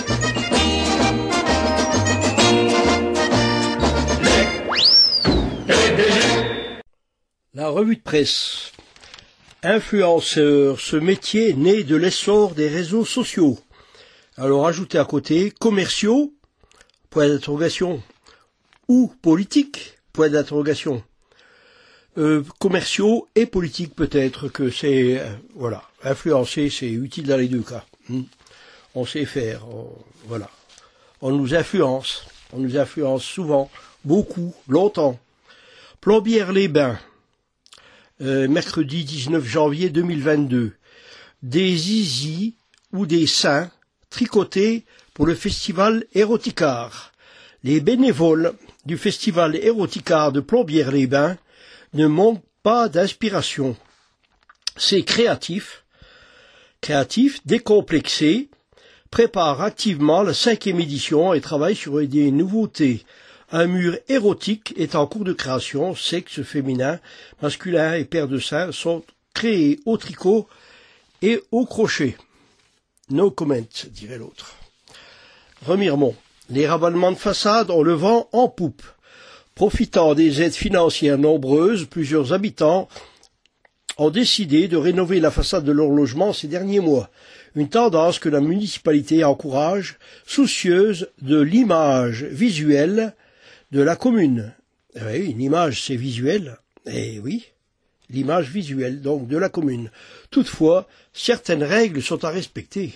Les P D G. La revue de presse. Influenceur, ce métier né de l'essor des réseaux sociaux. Alors ajoutez à côté commerciaux, point d'interrogation, ou politiques, point d'interrogation. Euh, commerciaux et politiques peut-être que c'est, euh, voilà, influencer c'est utile dans les deux cas. Hmm. On sait faire, on, voilà. On nous influence, on nous influence souvent, beaucoup, longtemps. Plombières-les-Bains, euh, mercredi dix-neuf janvier deux mille vingt-deux. Des zizi ou des seins tricotés pour le festival Éroticard. Les bénévoles du festival Éroticard de Plombières-les-Bains ne manquent pas d'inspiration. C'est créatif, créatif, décomplexé, prépare activement la cinquième édition et travaille sur des nouveautés. Un mur érotique est en cours de création, sexe féminin, masculin et paire de seins sont créés au tricot et au crochet. No comment, dirait l'autre. Remiremont. Les raballements de façade ont le vent en poupe. Profitant des aides financières nombreuses, plusieurs habitants ont décidé de rénover la façade de leur logement ces derniers mois. Une tendance que la municipalité encourage, soucieuse de l'image visuelle de la commune. Eh oui, une image, c'est visuel. Eh oui, l'image visuelle, donc, de la commune. Toutefois, certaines règles sont à respecter.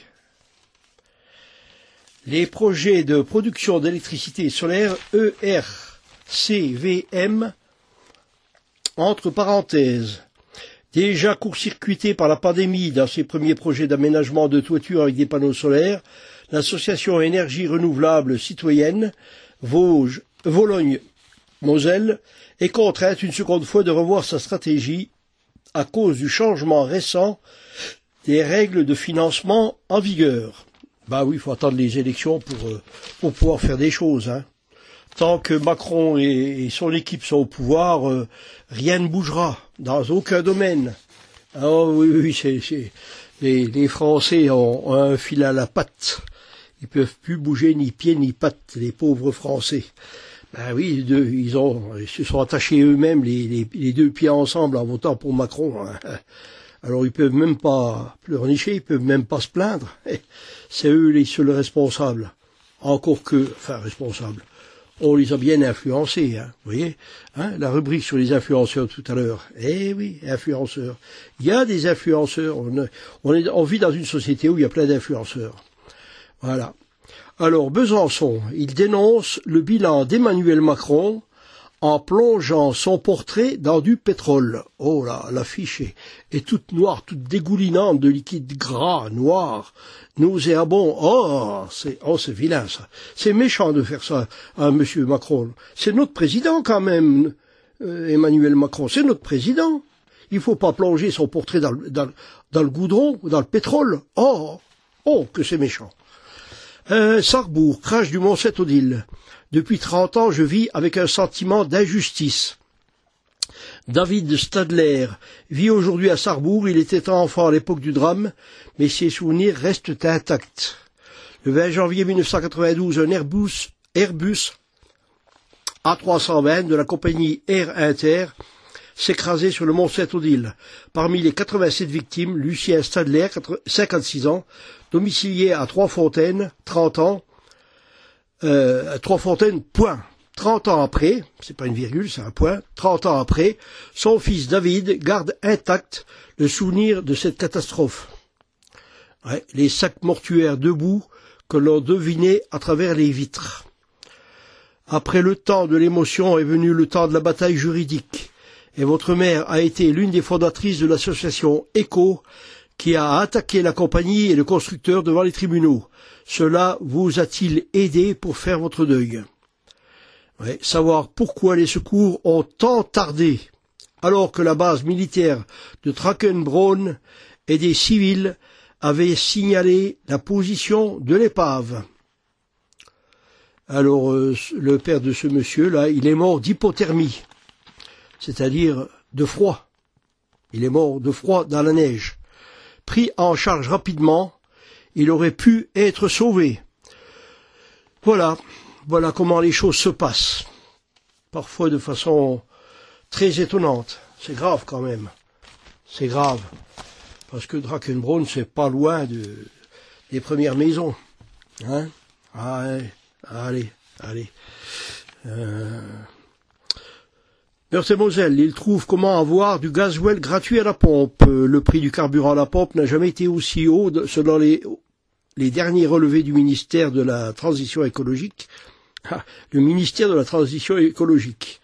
Les projets de production d'électricité solaire E R C V M, entre parenthèses, déjà court-circuité par la pandémie dans ses premiers projets d'aménagement de toiture avec des panneaux solaires, l'association Énergie Renouvelable Citoyenne, Vosges, Vologne-Moselle, est contrainte une seconde fois de revoir sa stratégie à cause du changement récent des règles de financement en vigueur. Bah oui, il faut attendre les élections pour, euh, pour pouvoir faire des choses, hein. Tant que Macron et, et son équipe sont au pouvoir, euh, rien ne bougera, dans aucun domaine. Oh oui, oui, c'est, c'est, les, les Français ont, ont un fil à la patte. Ils peuvent plus bouger ni pieds ni pattes, les pauvres Français. Ben oui, deux, ils ont, ils se sont attachés eux-mêmes les, les, les deux pieds ensemble en votant pour Macron, hein. Alors ils peuvent même pas pleurnicher, ils peuvent même pas se plaindre. C'est eux les seuls responsables. Encore que, enfin responsables. On les a bien influencés, hein, vous voyez, hein, la rubrique sur les influenceurs tout à l'heure. Eh oui, influenceurs. Il y a des influenceurs. On, on, est, on vit dans une société où il y a plein d'influenceurs. Voilà. Alors, Besançon, il dénonce le bilan d'Emmanuel Macron en plongeant son portrait dans du pétrole. Oh là, l'affiche est, est toute noire, toute dégoulinante de liquide gras, noir, nauséabond. Oh, c'est, oh, c'est vilain, ça. C'est méchant de faire ça à monsieur Macron. C'est notre président, quand même, euh, Emmanuel Macron. C'est notre président. Il faut pas plonger son portrait dans, dans, dans le goudron, dans le pétrole. Oh, oh, que c'est méchant. Euh, Sarrebourg, crash du Mont-Saint-Odile. Depuis trente ans, je vis avec un sentiment d'injustice. David Stadler vit aujourd'hui à Sarrebourg. Il était enfant à l'époque du drame, mais ses souvenirs restent intacts. Le vingt janvier mille neuf cent quatre-vingt-douze, un Airbus, Airbus A trois cent vingt de la compagnie Air Inter s'écrasait sur le Mont-Saint-Odile. Parmi les quatre-vingt-sept victimes, Lucien Stadler, cinquante-six ans, domicilié à Trois-Fontaines, trente ans, euh, Trois-Fontaines, point. trente ans après, c'est pas une virgule, c'est un point, trente ans après, son fils David garde intact le souvenir de cette catastrophe. Ouais, les sacs mortuaires debout que l'on devinait à travers les vitres. Après le temps de l'émotion est venu le temps de la bataille juridique. Et votre mère a été l'une des fondatrices de l'association ECHO qui a attaqué la compagnie et le constructeur devant les tribunaux. Cela vous a-t-il aidé pour faire votre deuil? Ouais, savoir pourquoi les secours ont tant tardé, alors que la base militaire de Trackenbraun et des civils avaient signalé la position de l'épave. Alors, euh, le père de ce monsieur-là, il est mort d'hypothermie, c'est-à-dire de froid. Il est mort de froid dans la neige. Pris en charge rapidement, il aurait pu être sauvé. Voilà, voilà comment les choses se passent. Parfois de façon très étonnante. C'est grave quand même. C'est grave. Parce que Trackenbraun, c'est pas loin de, des premières maisons. Hein? Allez, allez, allez. Euh... Meurthe-et-Moselle, il trouve comment avoir du gasoil gratuit à la pompe. Le prix du carburant à la pompe n'a jamais été aussi haut selon les, les derniers relevés du ministère de la Transition écologique. Ah, le ministère de la Transition écologique.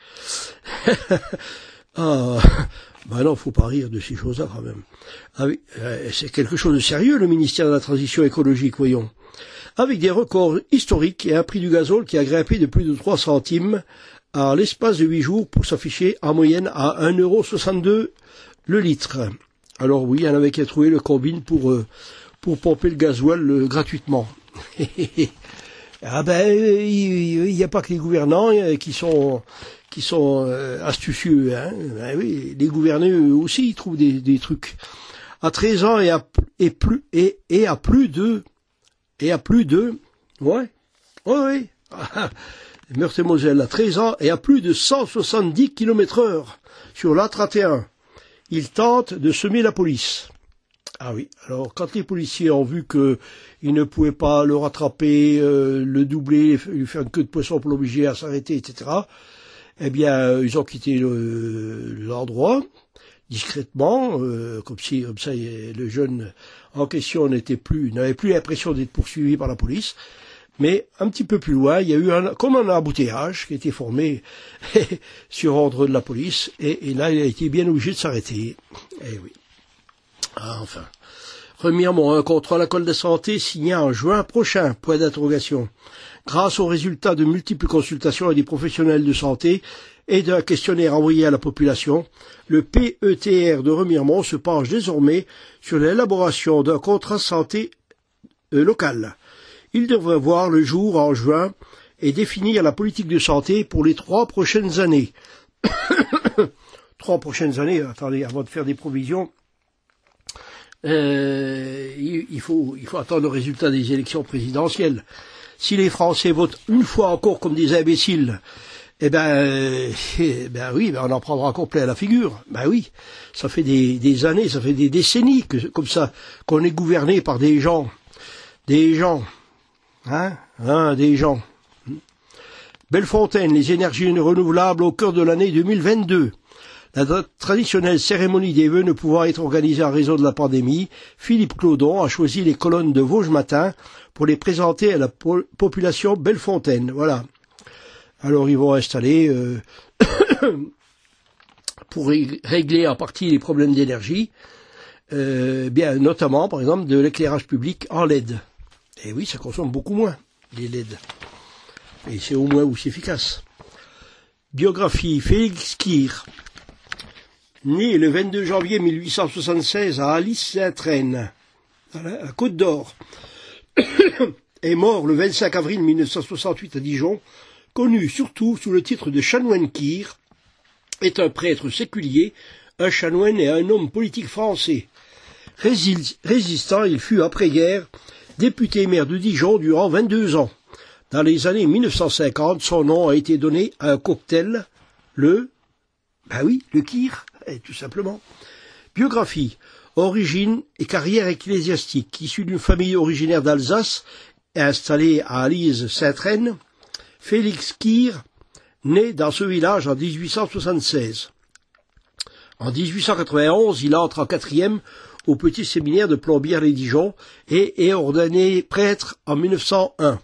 ah, ben non, faut pas rire de ces choses-là quand même. Ah oui, euh, c'est quelque chose de sérieux, le ministère de la Transition écologique, voyons. Avec des records historiques et un prix du gazole qui a grimpé de plus de trois centimes à l'espace de huit jours pour s'afficher en moyenne à un euro soixante-deux le litre. Alors oui, il y en avait qui a trouvé le combine pour, euh, pour pomper le gasoil euh, gratuitement. ah ben, il n'y a pas que les gouvernants euh, qui sont, qui sont euh, astucieux. Hein. Ben oui, les gouverneurs aussi, ils trouvent des, des trucs. À treize ans et à, et plus, et, et à plus de, et à plus de, ouais, ouais, ouais. Meurthe-et-Moselle à treize ans et à plus de cent soixante-dix kilomètres heure sur l'A trente et un. Il tente de semer la police. Ah oui, alors quand les policiers ont vu qu'ils ne pouvaient pas le rattraper, euh, le doubler, lui faire une queue de poisson pour l'obliger à s'arrêter, et cetera, eh bien, ils ont quitté le, l'endroit discrètement, euh, comme si comme ça le jeune en question n'était plus, n'avait plus l'impression d'être poursuivi par la police. Mais un petit peu plus loin, il y a eu un, comme un embouteillage qui a été formé sur ordre de la police, et, et là, il a été bien obligé de s'arrêter. Eh oui. Ah, enfin. Premièrement, un contrôle à l'école de santé signé en juin prochain, point d'interrogation. Grâce aux résultats de multiples consultations à des professionnels de santé et d'un questionnaire envoyé à la population, le P E T R de Remiremont se penche désormais sur l'élaboration d'un contrat santé euh, local. Il devrait voir le jour en juin et définir la politique de santé pour les trois prochaines années. Trois prochaines années, attendez, avant de faire des provisions, euh, il, il, faut, il faut attendre le résultat des élections présidentielles. Si les Français votent une fois encore comme des imbéciles, eh ben, euh, eh ben oui, ben on en prendra complet à la figure. Ben oui, ça fait des, des années, ça fait des décennies que, comme ça, qu'on est gouverné par des gens, des gens, hein, hein, des gens. Bellefontaine, les énergies renouvelables au cœur de l'année deux mille vingt-deux. La traditionnelle cérémonie des vœux ne pouvant être organisée en raison de la pandémie, Philippe Claudon a choisi les colonnes de Vosges Matin pour les présenter à la po- population Bellefontaine. Voilà. Alors ils vont installer, euh, pour régler en partie les problèmes d'énergie, euh, bien notamment par exemple de l'éclairage public en L E D. Et oui, ça consomme beaucoup moins, les L E D. Et c'est au moins aussi efficace. Biographie, Félix Kir, né le vingt-deux janvier mille huit cent soixante-seize à Alice-Saint-Traine, à Côte d'Or, est mort le vingt-cinq avril mille neuf cent soixante-huit à Dijon, connu surtout sous le titre de chanoine Kir, est un prêtre séculier, un chanoine et un homme politique français. Résistant, il fut après-guerre député maire de Dijon durant vingt-deux ans. Dans les années mille neuf cent cinquante, son nom a été donné à un cocktail, le, ben oui, le Kir, tout simplement. Biographie, origine et carrière ecclésiastique, issu d'une famille originaire d'Alsace et installée à Alise-Saint-Traine, Félix Kir naît dans ce village en dix-huit cent soixante-seize. En dix-huit cent quatre-vingt-onze, il entre en quatrième au petit séminaire de Plombières-les-Dijon et est ordonné prêtre en mille neuf cent un.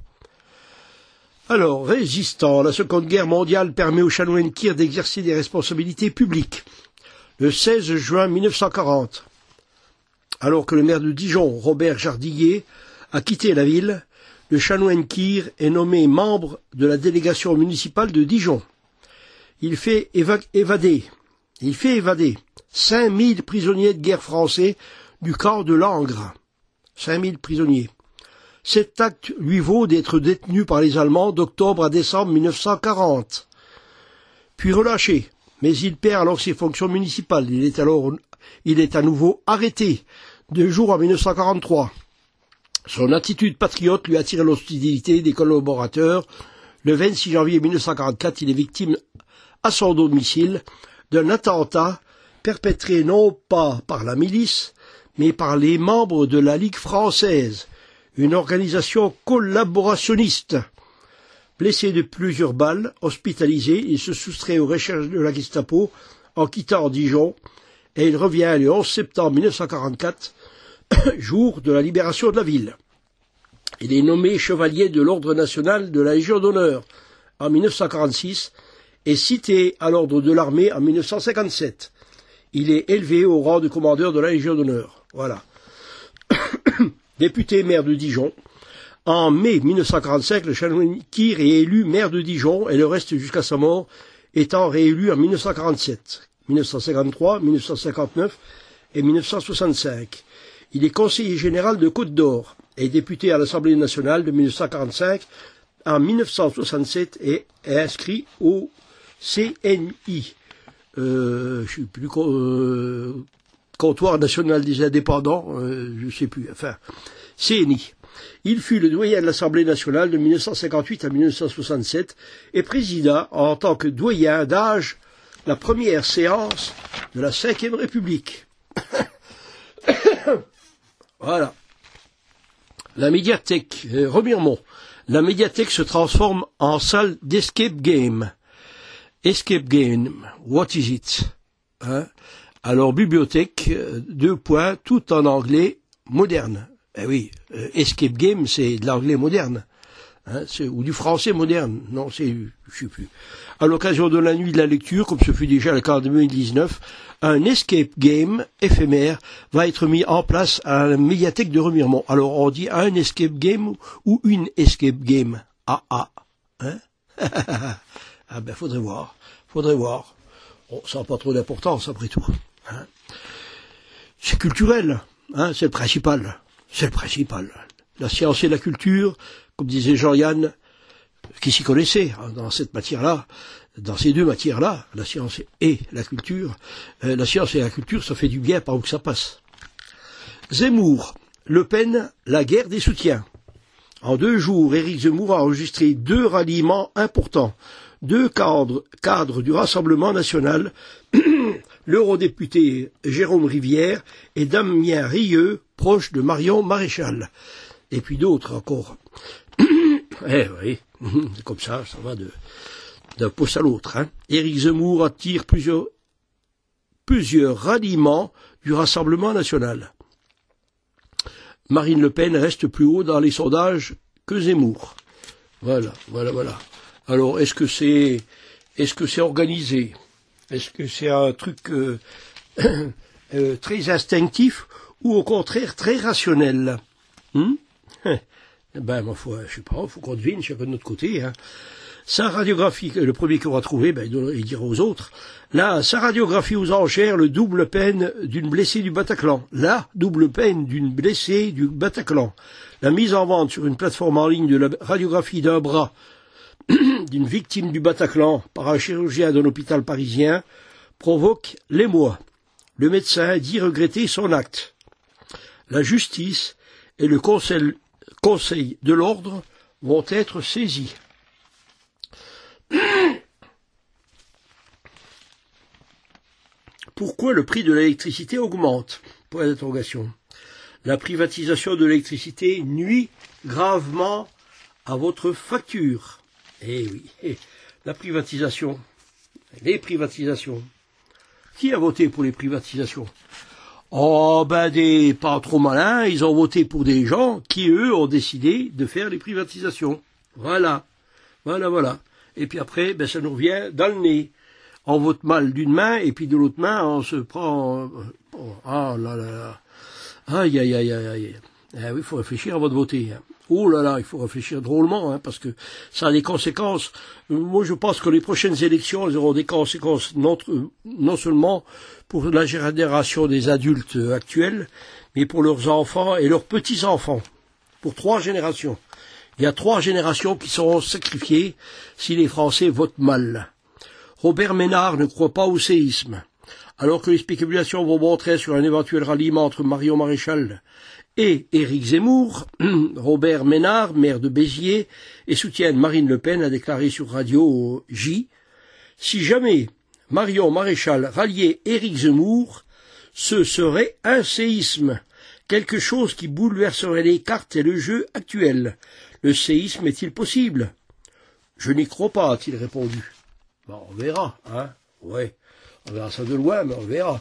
Alors, résistant, la Seconde Guerre mondiale permet au chanoine Kir d'exercer des responsabilités publiques. Le seize juin mille neuf cent quarante, alors que le maire de Dijon, Robert Jardillier, a quitté la ville, le chanoine Kir est nommé membre de la délégation municipale de Dijon. Il fait éva- évader, il fait évader cinq mille prisonniers de guerre français du camp de Langres. cinq mille prisonniers. Cet acte lui vaut d'être détenu par les Allemands d'octobre à décembre mille neuf cent quarante. Puis relâché, mais il perd alors ses fonctions municipales. Il est alors, il est à nouveau arrêté, deux jours en mille neuf cent quarante-trois. Son attitude patriote lui attire l'hostilité des collaborateurs. Le vingt-six janvier mille neuf cent quarante-quatre, il est victime à son domicile d'un attentat perpétré non pas par la milice, mais par les membres de la Ligue française, une organisation collaborationniste. Blessé de plusieurs balles, hospitalisé, il se soustrait aux recherches de la Gestapo en quittant Dijon, et il revient le onze septembre mille neuf cent quarante-quatre, jour de la libération de la ville. Il est nommé chevalier de l'Ordre national de la Légion d'honneur en mille neuf cent quarante-six et cité à l'Ordre de l'armée en mille neuf cent cinquante-sept. Il est élevé au rang de commandeur de la Légion d'honneur. Voilà. Député maire de Dijon. En mai mille neuf cent quarante-cinq, le Chanoine-Qui est élu maire de Dijon et le reste jusqu'à sa mort étant réélu en mille neuf cent quarante-sept, mille neuf cent cinquante-trois, mille neuf cent cinquante-neuf et mille neuf cent soixante-cinq. Il est conseiller général de Côte-d'Or et député à l'Assemblée nationale de mille neuf cent quarante-cinq en mille neuf cent soixante-sept et est inscrit au C N I, euh, je sais plus, euh, Comptoir national des indépendants, euh, je sais plus, enfin, C N I. Il fut le doyen de l'Assemblée nationale de mille neuf cent cinquante-huit à mille neuf cent soixante-sept et présida en tant que doyen d'âge la première séance de la Cinquième République. Voilà. La médiathèque, euh, Remiremont. La médiathèque se transforme en salle d'escape game. Escape game, what is it? Hein? Alors, bibliothèque, euh, deux points, tout en anglais moderne. Eh oui, euh, escape game, c'est de l'anglais moderne. Hein, c'est, ou du français moderne. Non, c'est, je sais plus. À l'occasion de la nuit de la lecture, comme ce fut déjà le cas en deux mille dix-neuf, un escape game éphémère va être mis en place à la médiathèque de Remiremont. Alors, on dit un escape game ou une escape game. Ah, ah. Hein? Ah ben, faudrait voir. Faudrait voir. Bon, ça n'a pas trop d'importance, après tout. Hein? C'est culturel. Hein? C'est le principal. C'est le principal. La science et la culture, comme disait Jean-Yann, qui s'y connaissait hein, dans cette matière-là, dans ces deux matières-là, la science et la culture, euh, la science et la culture, ça fait du bien par où que ça passe. Zemmour, Le Pen, la guerre des soutiens. En deux jours, Éric Zemmour a enregistré deux ralliements importants. Deux cadres, cadres du Rassemblement national, l'eurodéputé Jérôme Rivière et Damien Rieu, proche de Marion Maréchal. Et puis d'autres encore. Eh oui, comme ça, ça va de, d'un poste à l'autre. Hein. Éric Zemmour attire plusieurs, plusieurs ralliements du Rassemblement national. Marine Le Pen reste plus haut dans les sondages que Zemmour. Voilà, voilà, voilà. Alors, est-ce que c'est, est-ce que c'est organisé? Est-ce que c'est un truc euh, euh, très instinctif ou au contraire très rationnel? Hum Ben, ma foi, je sais pas, faut qu'on devine chacun de notre côté. Hein. Sa radiographie, le premier qu'on va trouver, ben, il dira aux autres. Là, sa radiographie aux enchères, le double peine d'une blessée du Bataclan. La double peine d'une blessée du Bataclan. La mise en vente sur une plateforme en ligne de la radiographie d'un bras d'une victime du Bataclan par un chirurgien d'un hôpital parisien provoque l'émoi. Le médecin dit regretter son acte. La justice et le conseil, conseil de l'ordre vont être saisis. Pourquoi le prix de l'électricité augmente? Point d'interrogation. La privatisation de l'électricité nuit gravement à votre facture. Eh oui, la privatisation, les privatisations. Qui a voté pour les privatisations? Oh, ben des pas trop malins, ils ont voté pour des gens qui, eux, ont décidé de faire les privatisations. Voilà, voilà, voilà. Et puis après, ben ça nous revient dans le nez. On vote mal d'une main, et puis de l'autre main, on se prend... Oh, ah là là là. Aïe, aïe, aïe, aïe, aïe. Eh oui, il faut réfléchir avant de voter. Hein. Oh là là, il faut réfléchir drôlement, hein, parce que ça a des conséquences. Moi, je pense que les prochaines élections, elles auront des conséquences non, non seulement pour la génération des adultes actuels, mais pour leurs enfants et leurs petits-enfants. Pour trois générations. Il y a trois générations qui seront sacrifiées si les Français votent mal. Robert Ménard ne croit pas au séisme. Alors que les spéculations vont montrer sur un éventuel ralliement entre Marion Maréchal et Éric Zemmour, Robert Ménard, maire de Béziers, et soutien de Marine Le Pen, a déclaré sur Radio J, « Si jamais Marion Maréchal ralliait Éric Zemmour, ce serait un séisme, Quelque chose qui bouleverserait les cartes et le jeu actuel. Le séisme est-il possible? Je n'y crois pas, a-t-il répondu. Bon, on verra, hein. Ouais, on verra ça de loin, mais on verra.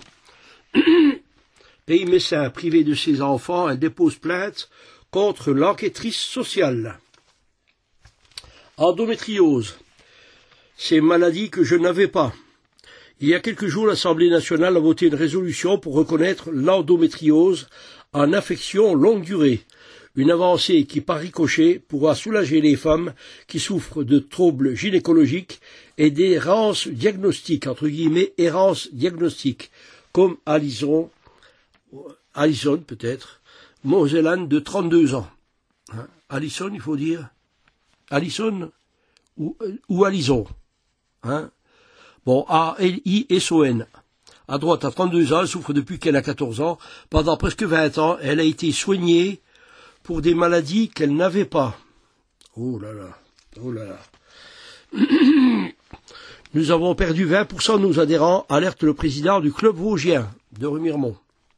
Pays messin, privé de ses enfants, elle dépose plainte contre l'enquêtrice sociale. Endométriose. Ces maladies que je n'avais pas. Il y a quelques jours, l'Assemblée nationale a voté une résolution pour reconnaître l'endométriose en affection longue durée. Une avancée qui, par ricochet, pourra soulager les femmes qui souffrent de troubles gynécologiques et d'errance diagnostique, entre guillemets, errance diagnostique, comme Alison, Alison peut-être, Mosellane de trente-deux ans. Hein, Alison, il faut dire Alison ou, ou Alison. Hein. Bon, A L I S O N. À droite, à trente-deux ans, elle souffre depuis qu'elle a quatorze ans. Pendant presque vingt ans, elle a été soignée pour des maladies qu'elle n'avait pas. Oh là là, oh là là. Nous avons perdu vingt pour cent de nos adhérents, alerte le président du club vosgien de Remiremont.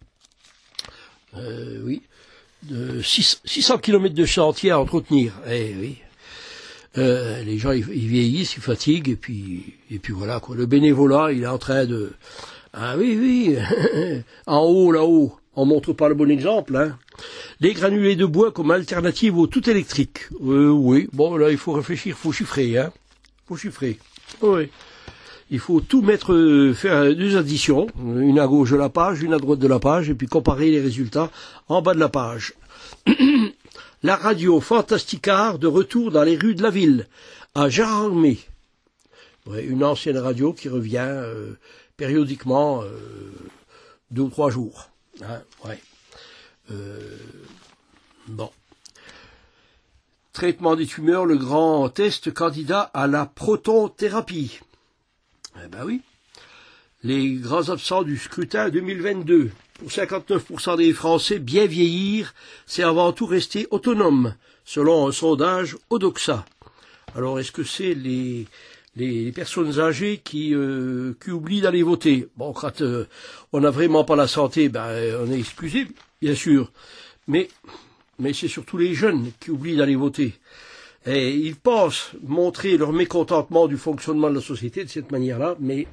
Euh, oui, de six cents kilomètres de chantier à entretenir. Eh oui. Euh, les gens, ils, ils vieillissent, ils fatiguent, et puis, et puis voilà, quoi. Le bénévolat, il est en train de... Ah oui, oui, en haut, là-haut, on montre pas le bon exemple, hein. Les granulés de bois comme alternative au tout électrique. Euh, oui, bon, là, il faut réfléchir, il faut chiffrer, hein. Il faut chiffrer. Oui. Il faut tout mettre, euh, faire deux additions, une à gauche de la page, une à droite de la page, et puis comparer les résultats en bas de la page. La radio Fantasticard de retour dans les rues de la ville, à Jararmé. Ouais, une ancienne radio qui revient euh, périodiquement euh, deux ou trois jours. Hein, ouais. euh, bon. Traitement des tumeurs, le grand test candidat à la protonthérapie. Eh ben oui. Les grands absents du scrutin deux mille vingt-deux. Pour cinquante-neuf pour cent des Français, bien vieillir, c'est avant tout rester autonome, selon un sondage Odoxa. Alors, est-ce que c'est les, les personnes âgées qui, euh, qui oublient d'aller voter? Bon, quand euh, on n'a vraiment pas la santé, ben, on est excusé, bien sûr. Mais, mais c'est surtout les jeunes qui oublient d'aller voter. Et ils pensent montrer leur mécontentement du fonctionnement de la société de cette manière-là, mais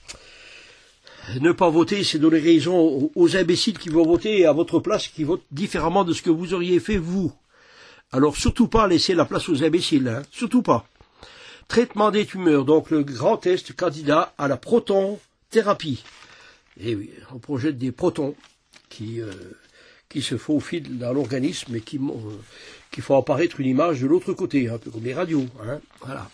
ne pas voter, c'est donner raison aux imbéciles qui vont voter à votre place, qui votent différemment de ce que vous auriez fait vous. Alors surtout pas laisser la place aux imbéciles, hein, surtout pas. Traitement des tumeurs, donc le grand test candidat à la protonthérapie. Et oui, on projette des protons qui, euh, qui se faufilent dans l'organisme et qui, euh, qui font apparaître une image de l'autre côté, un peu comme les radios. Hein, voilà.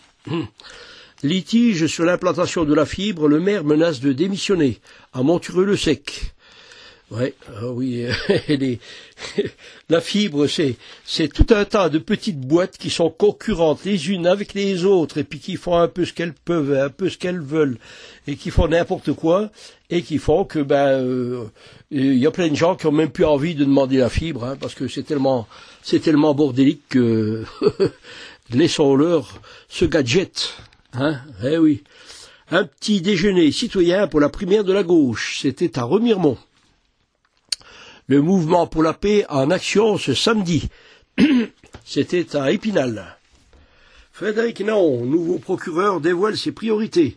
Litige sur l'implantation de la fibre, le maire menace de démissionner à Montureux-le-Sec. Ouais, ah oui, les, la fibre, c'est, c'est tout un tas de petites boîtes qui sont concurrentes les unes avec les autres et puis qui font un peu ce qu'elles peuvent, un peu ce qu'elles veulent et qui font n'importe quoi et qui font que ben euh, il y a plein de gens qui ont même plus envie de demander la fibre hein, parce que c'est tellement, c'est tellement bordélique que laissons-leur ce gadget. Hein, eh oui. Un petit déjeuner citoyen pour la primaire de la gauche, c'était à Remiremont. Le mouvement pour la paix en action ce samedi, c'était à Épinal. Frédéric Naon, nouveau procureur, dévoile ses priorités.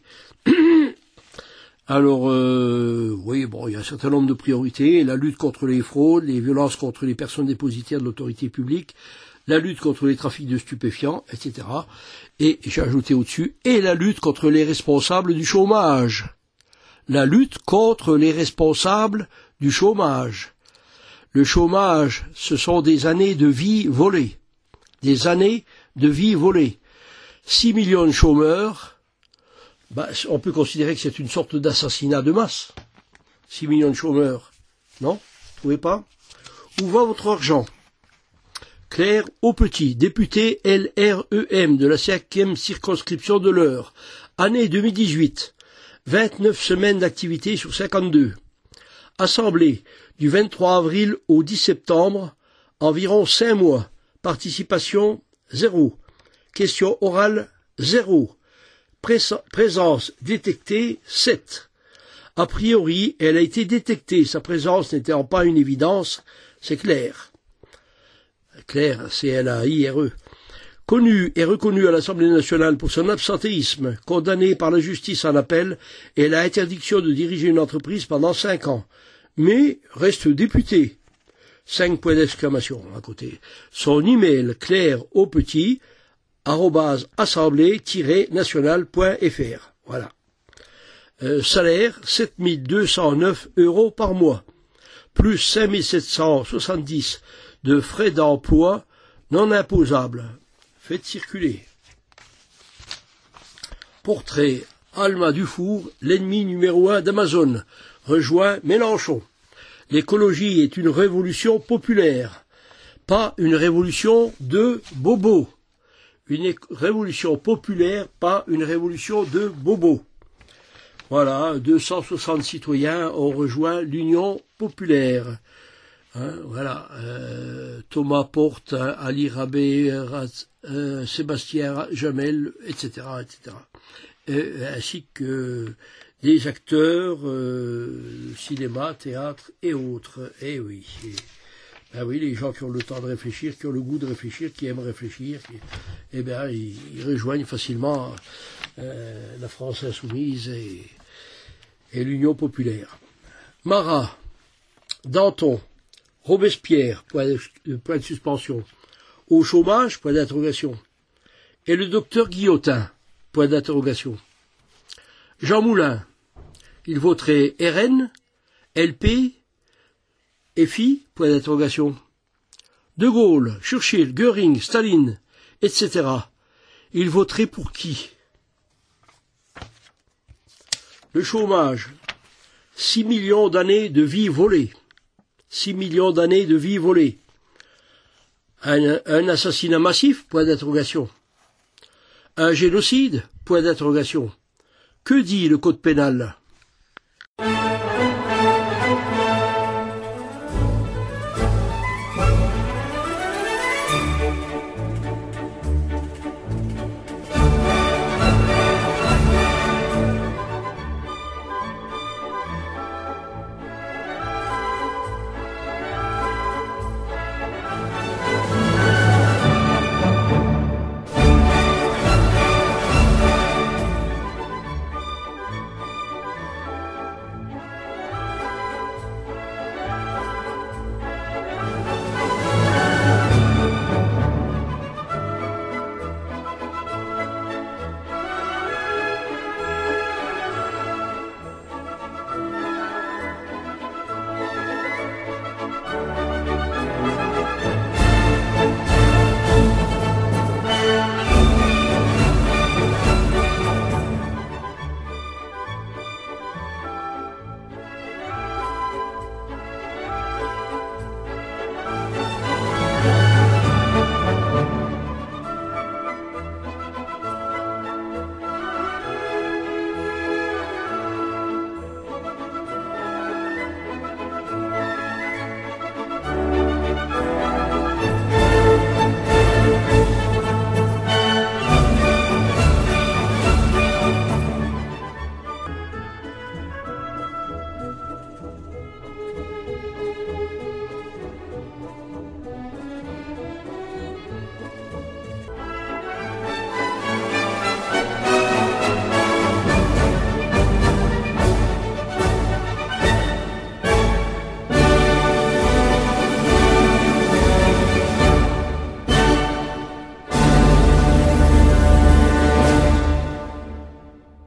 Alors, euh, oui, bon, il y a un certain nombre de priorités, la lutte contre les fraudes, les violences contre les personnes dépositaires de l'autorité publique, la lutte contre les trafics de stupéfiants, et cetera. Et j'ai ajouté au-dessus, et la lutte contre les responsables du chômage. La lutte contre les responsables du chômage. Le chômage, ce sont des années de vie volées. Des années de vie volées. Six millions de chômeurs, bah, on peut considérer que c'est une sorte d'assassinat de masse. Six millions de chômeurs. Non? Vous trouvez pas? Où va votre argent? Claire Aupetit, député L R E M de la cinquième circonscription de l'Eure. Année deux mille dix-huit. vingt-neuf semaines d'activité sur cinquante-deux. Assemblée du vingt-trois avril au dix septembre, environ cinq mois. Participation zéro. Question orale zéro. Prés- présence détectée sept. A priori, elle a été détectée. Sa présence n'étant pas une évidence, c'est Claire. Claire, C L A I R E. Connu et reconnu à l'Assemblée nationale pour son absentéisme, condamné par la justice en appel et la interdiction de diriger une entreprise pendant cinq ans, mais reste député. Cinq points d'exclamation à côté. Son email claire au petit arobase assemblée-nationale point fr. Voilà. Euh, salaire sept mille deux cent neuf euros par mois, plus cinq mille sept cent soixante-dix de frais d'emploi non imposables. Faites circuler. Portrait Alma Dufour, l'ennemi numéro un d'Amazon, rejoint Mélenchon. L'écologie est une révolution populaire, pas une révolution de bobos. Une révolution populaire, pas une révolution de bobos. Voilà, deux cent soixante citoyens ont rejoint l'Union populaire. Hein, voilà, euh, Thomas Porte, Ali Rabé, euh, Sébastien Jamel, et cetera, et cetera. Et, ainsi que des acteurs, euh, cinéma, théâtre et autres. Eh oui, et, ben oui, les gens qui ont le temps de réfléchir, qui ont le goût de réfléchir, qui aiment réfléchir, qui, eh bien, ils, ils rejoignent facilement euh, la France insoumise et, et l'Union populaire. Marat, Danton, Robespierre, point de, point de suspension. Au chômage, point d'interrogation. Et le docteur Guillotin, point d'interrogation. Jean Moulin, il voterait R N, L P, F I, point d'interrogation. De Gaulle, Churchill, Göring, Staline, et cetera. Il voterait pour qui? Le chômage, six millions d'années de vie volée. six millions d'années de vie volée. Un, un assassinat massif, point d'interrogation. Un génocide, point d'interrogation. Que dit le code pénal?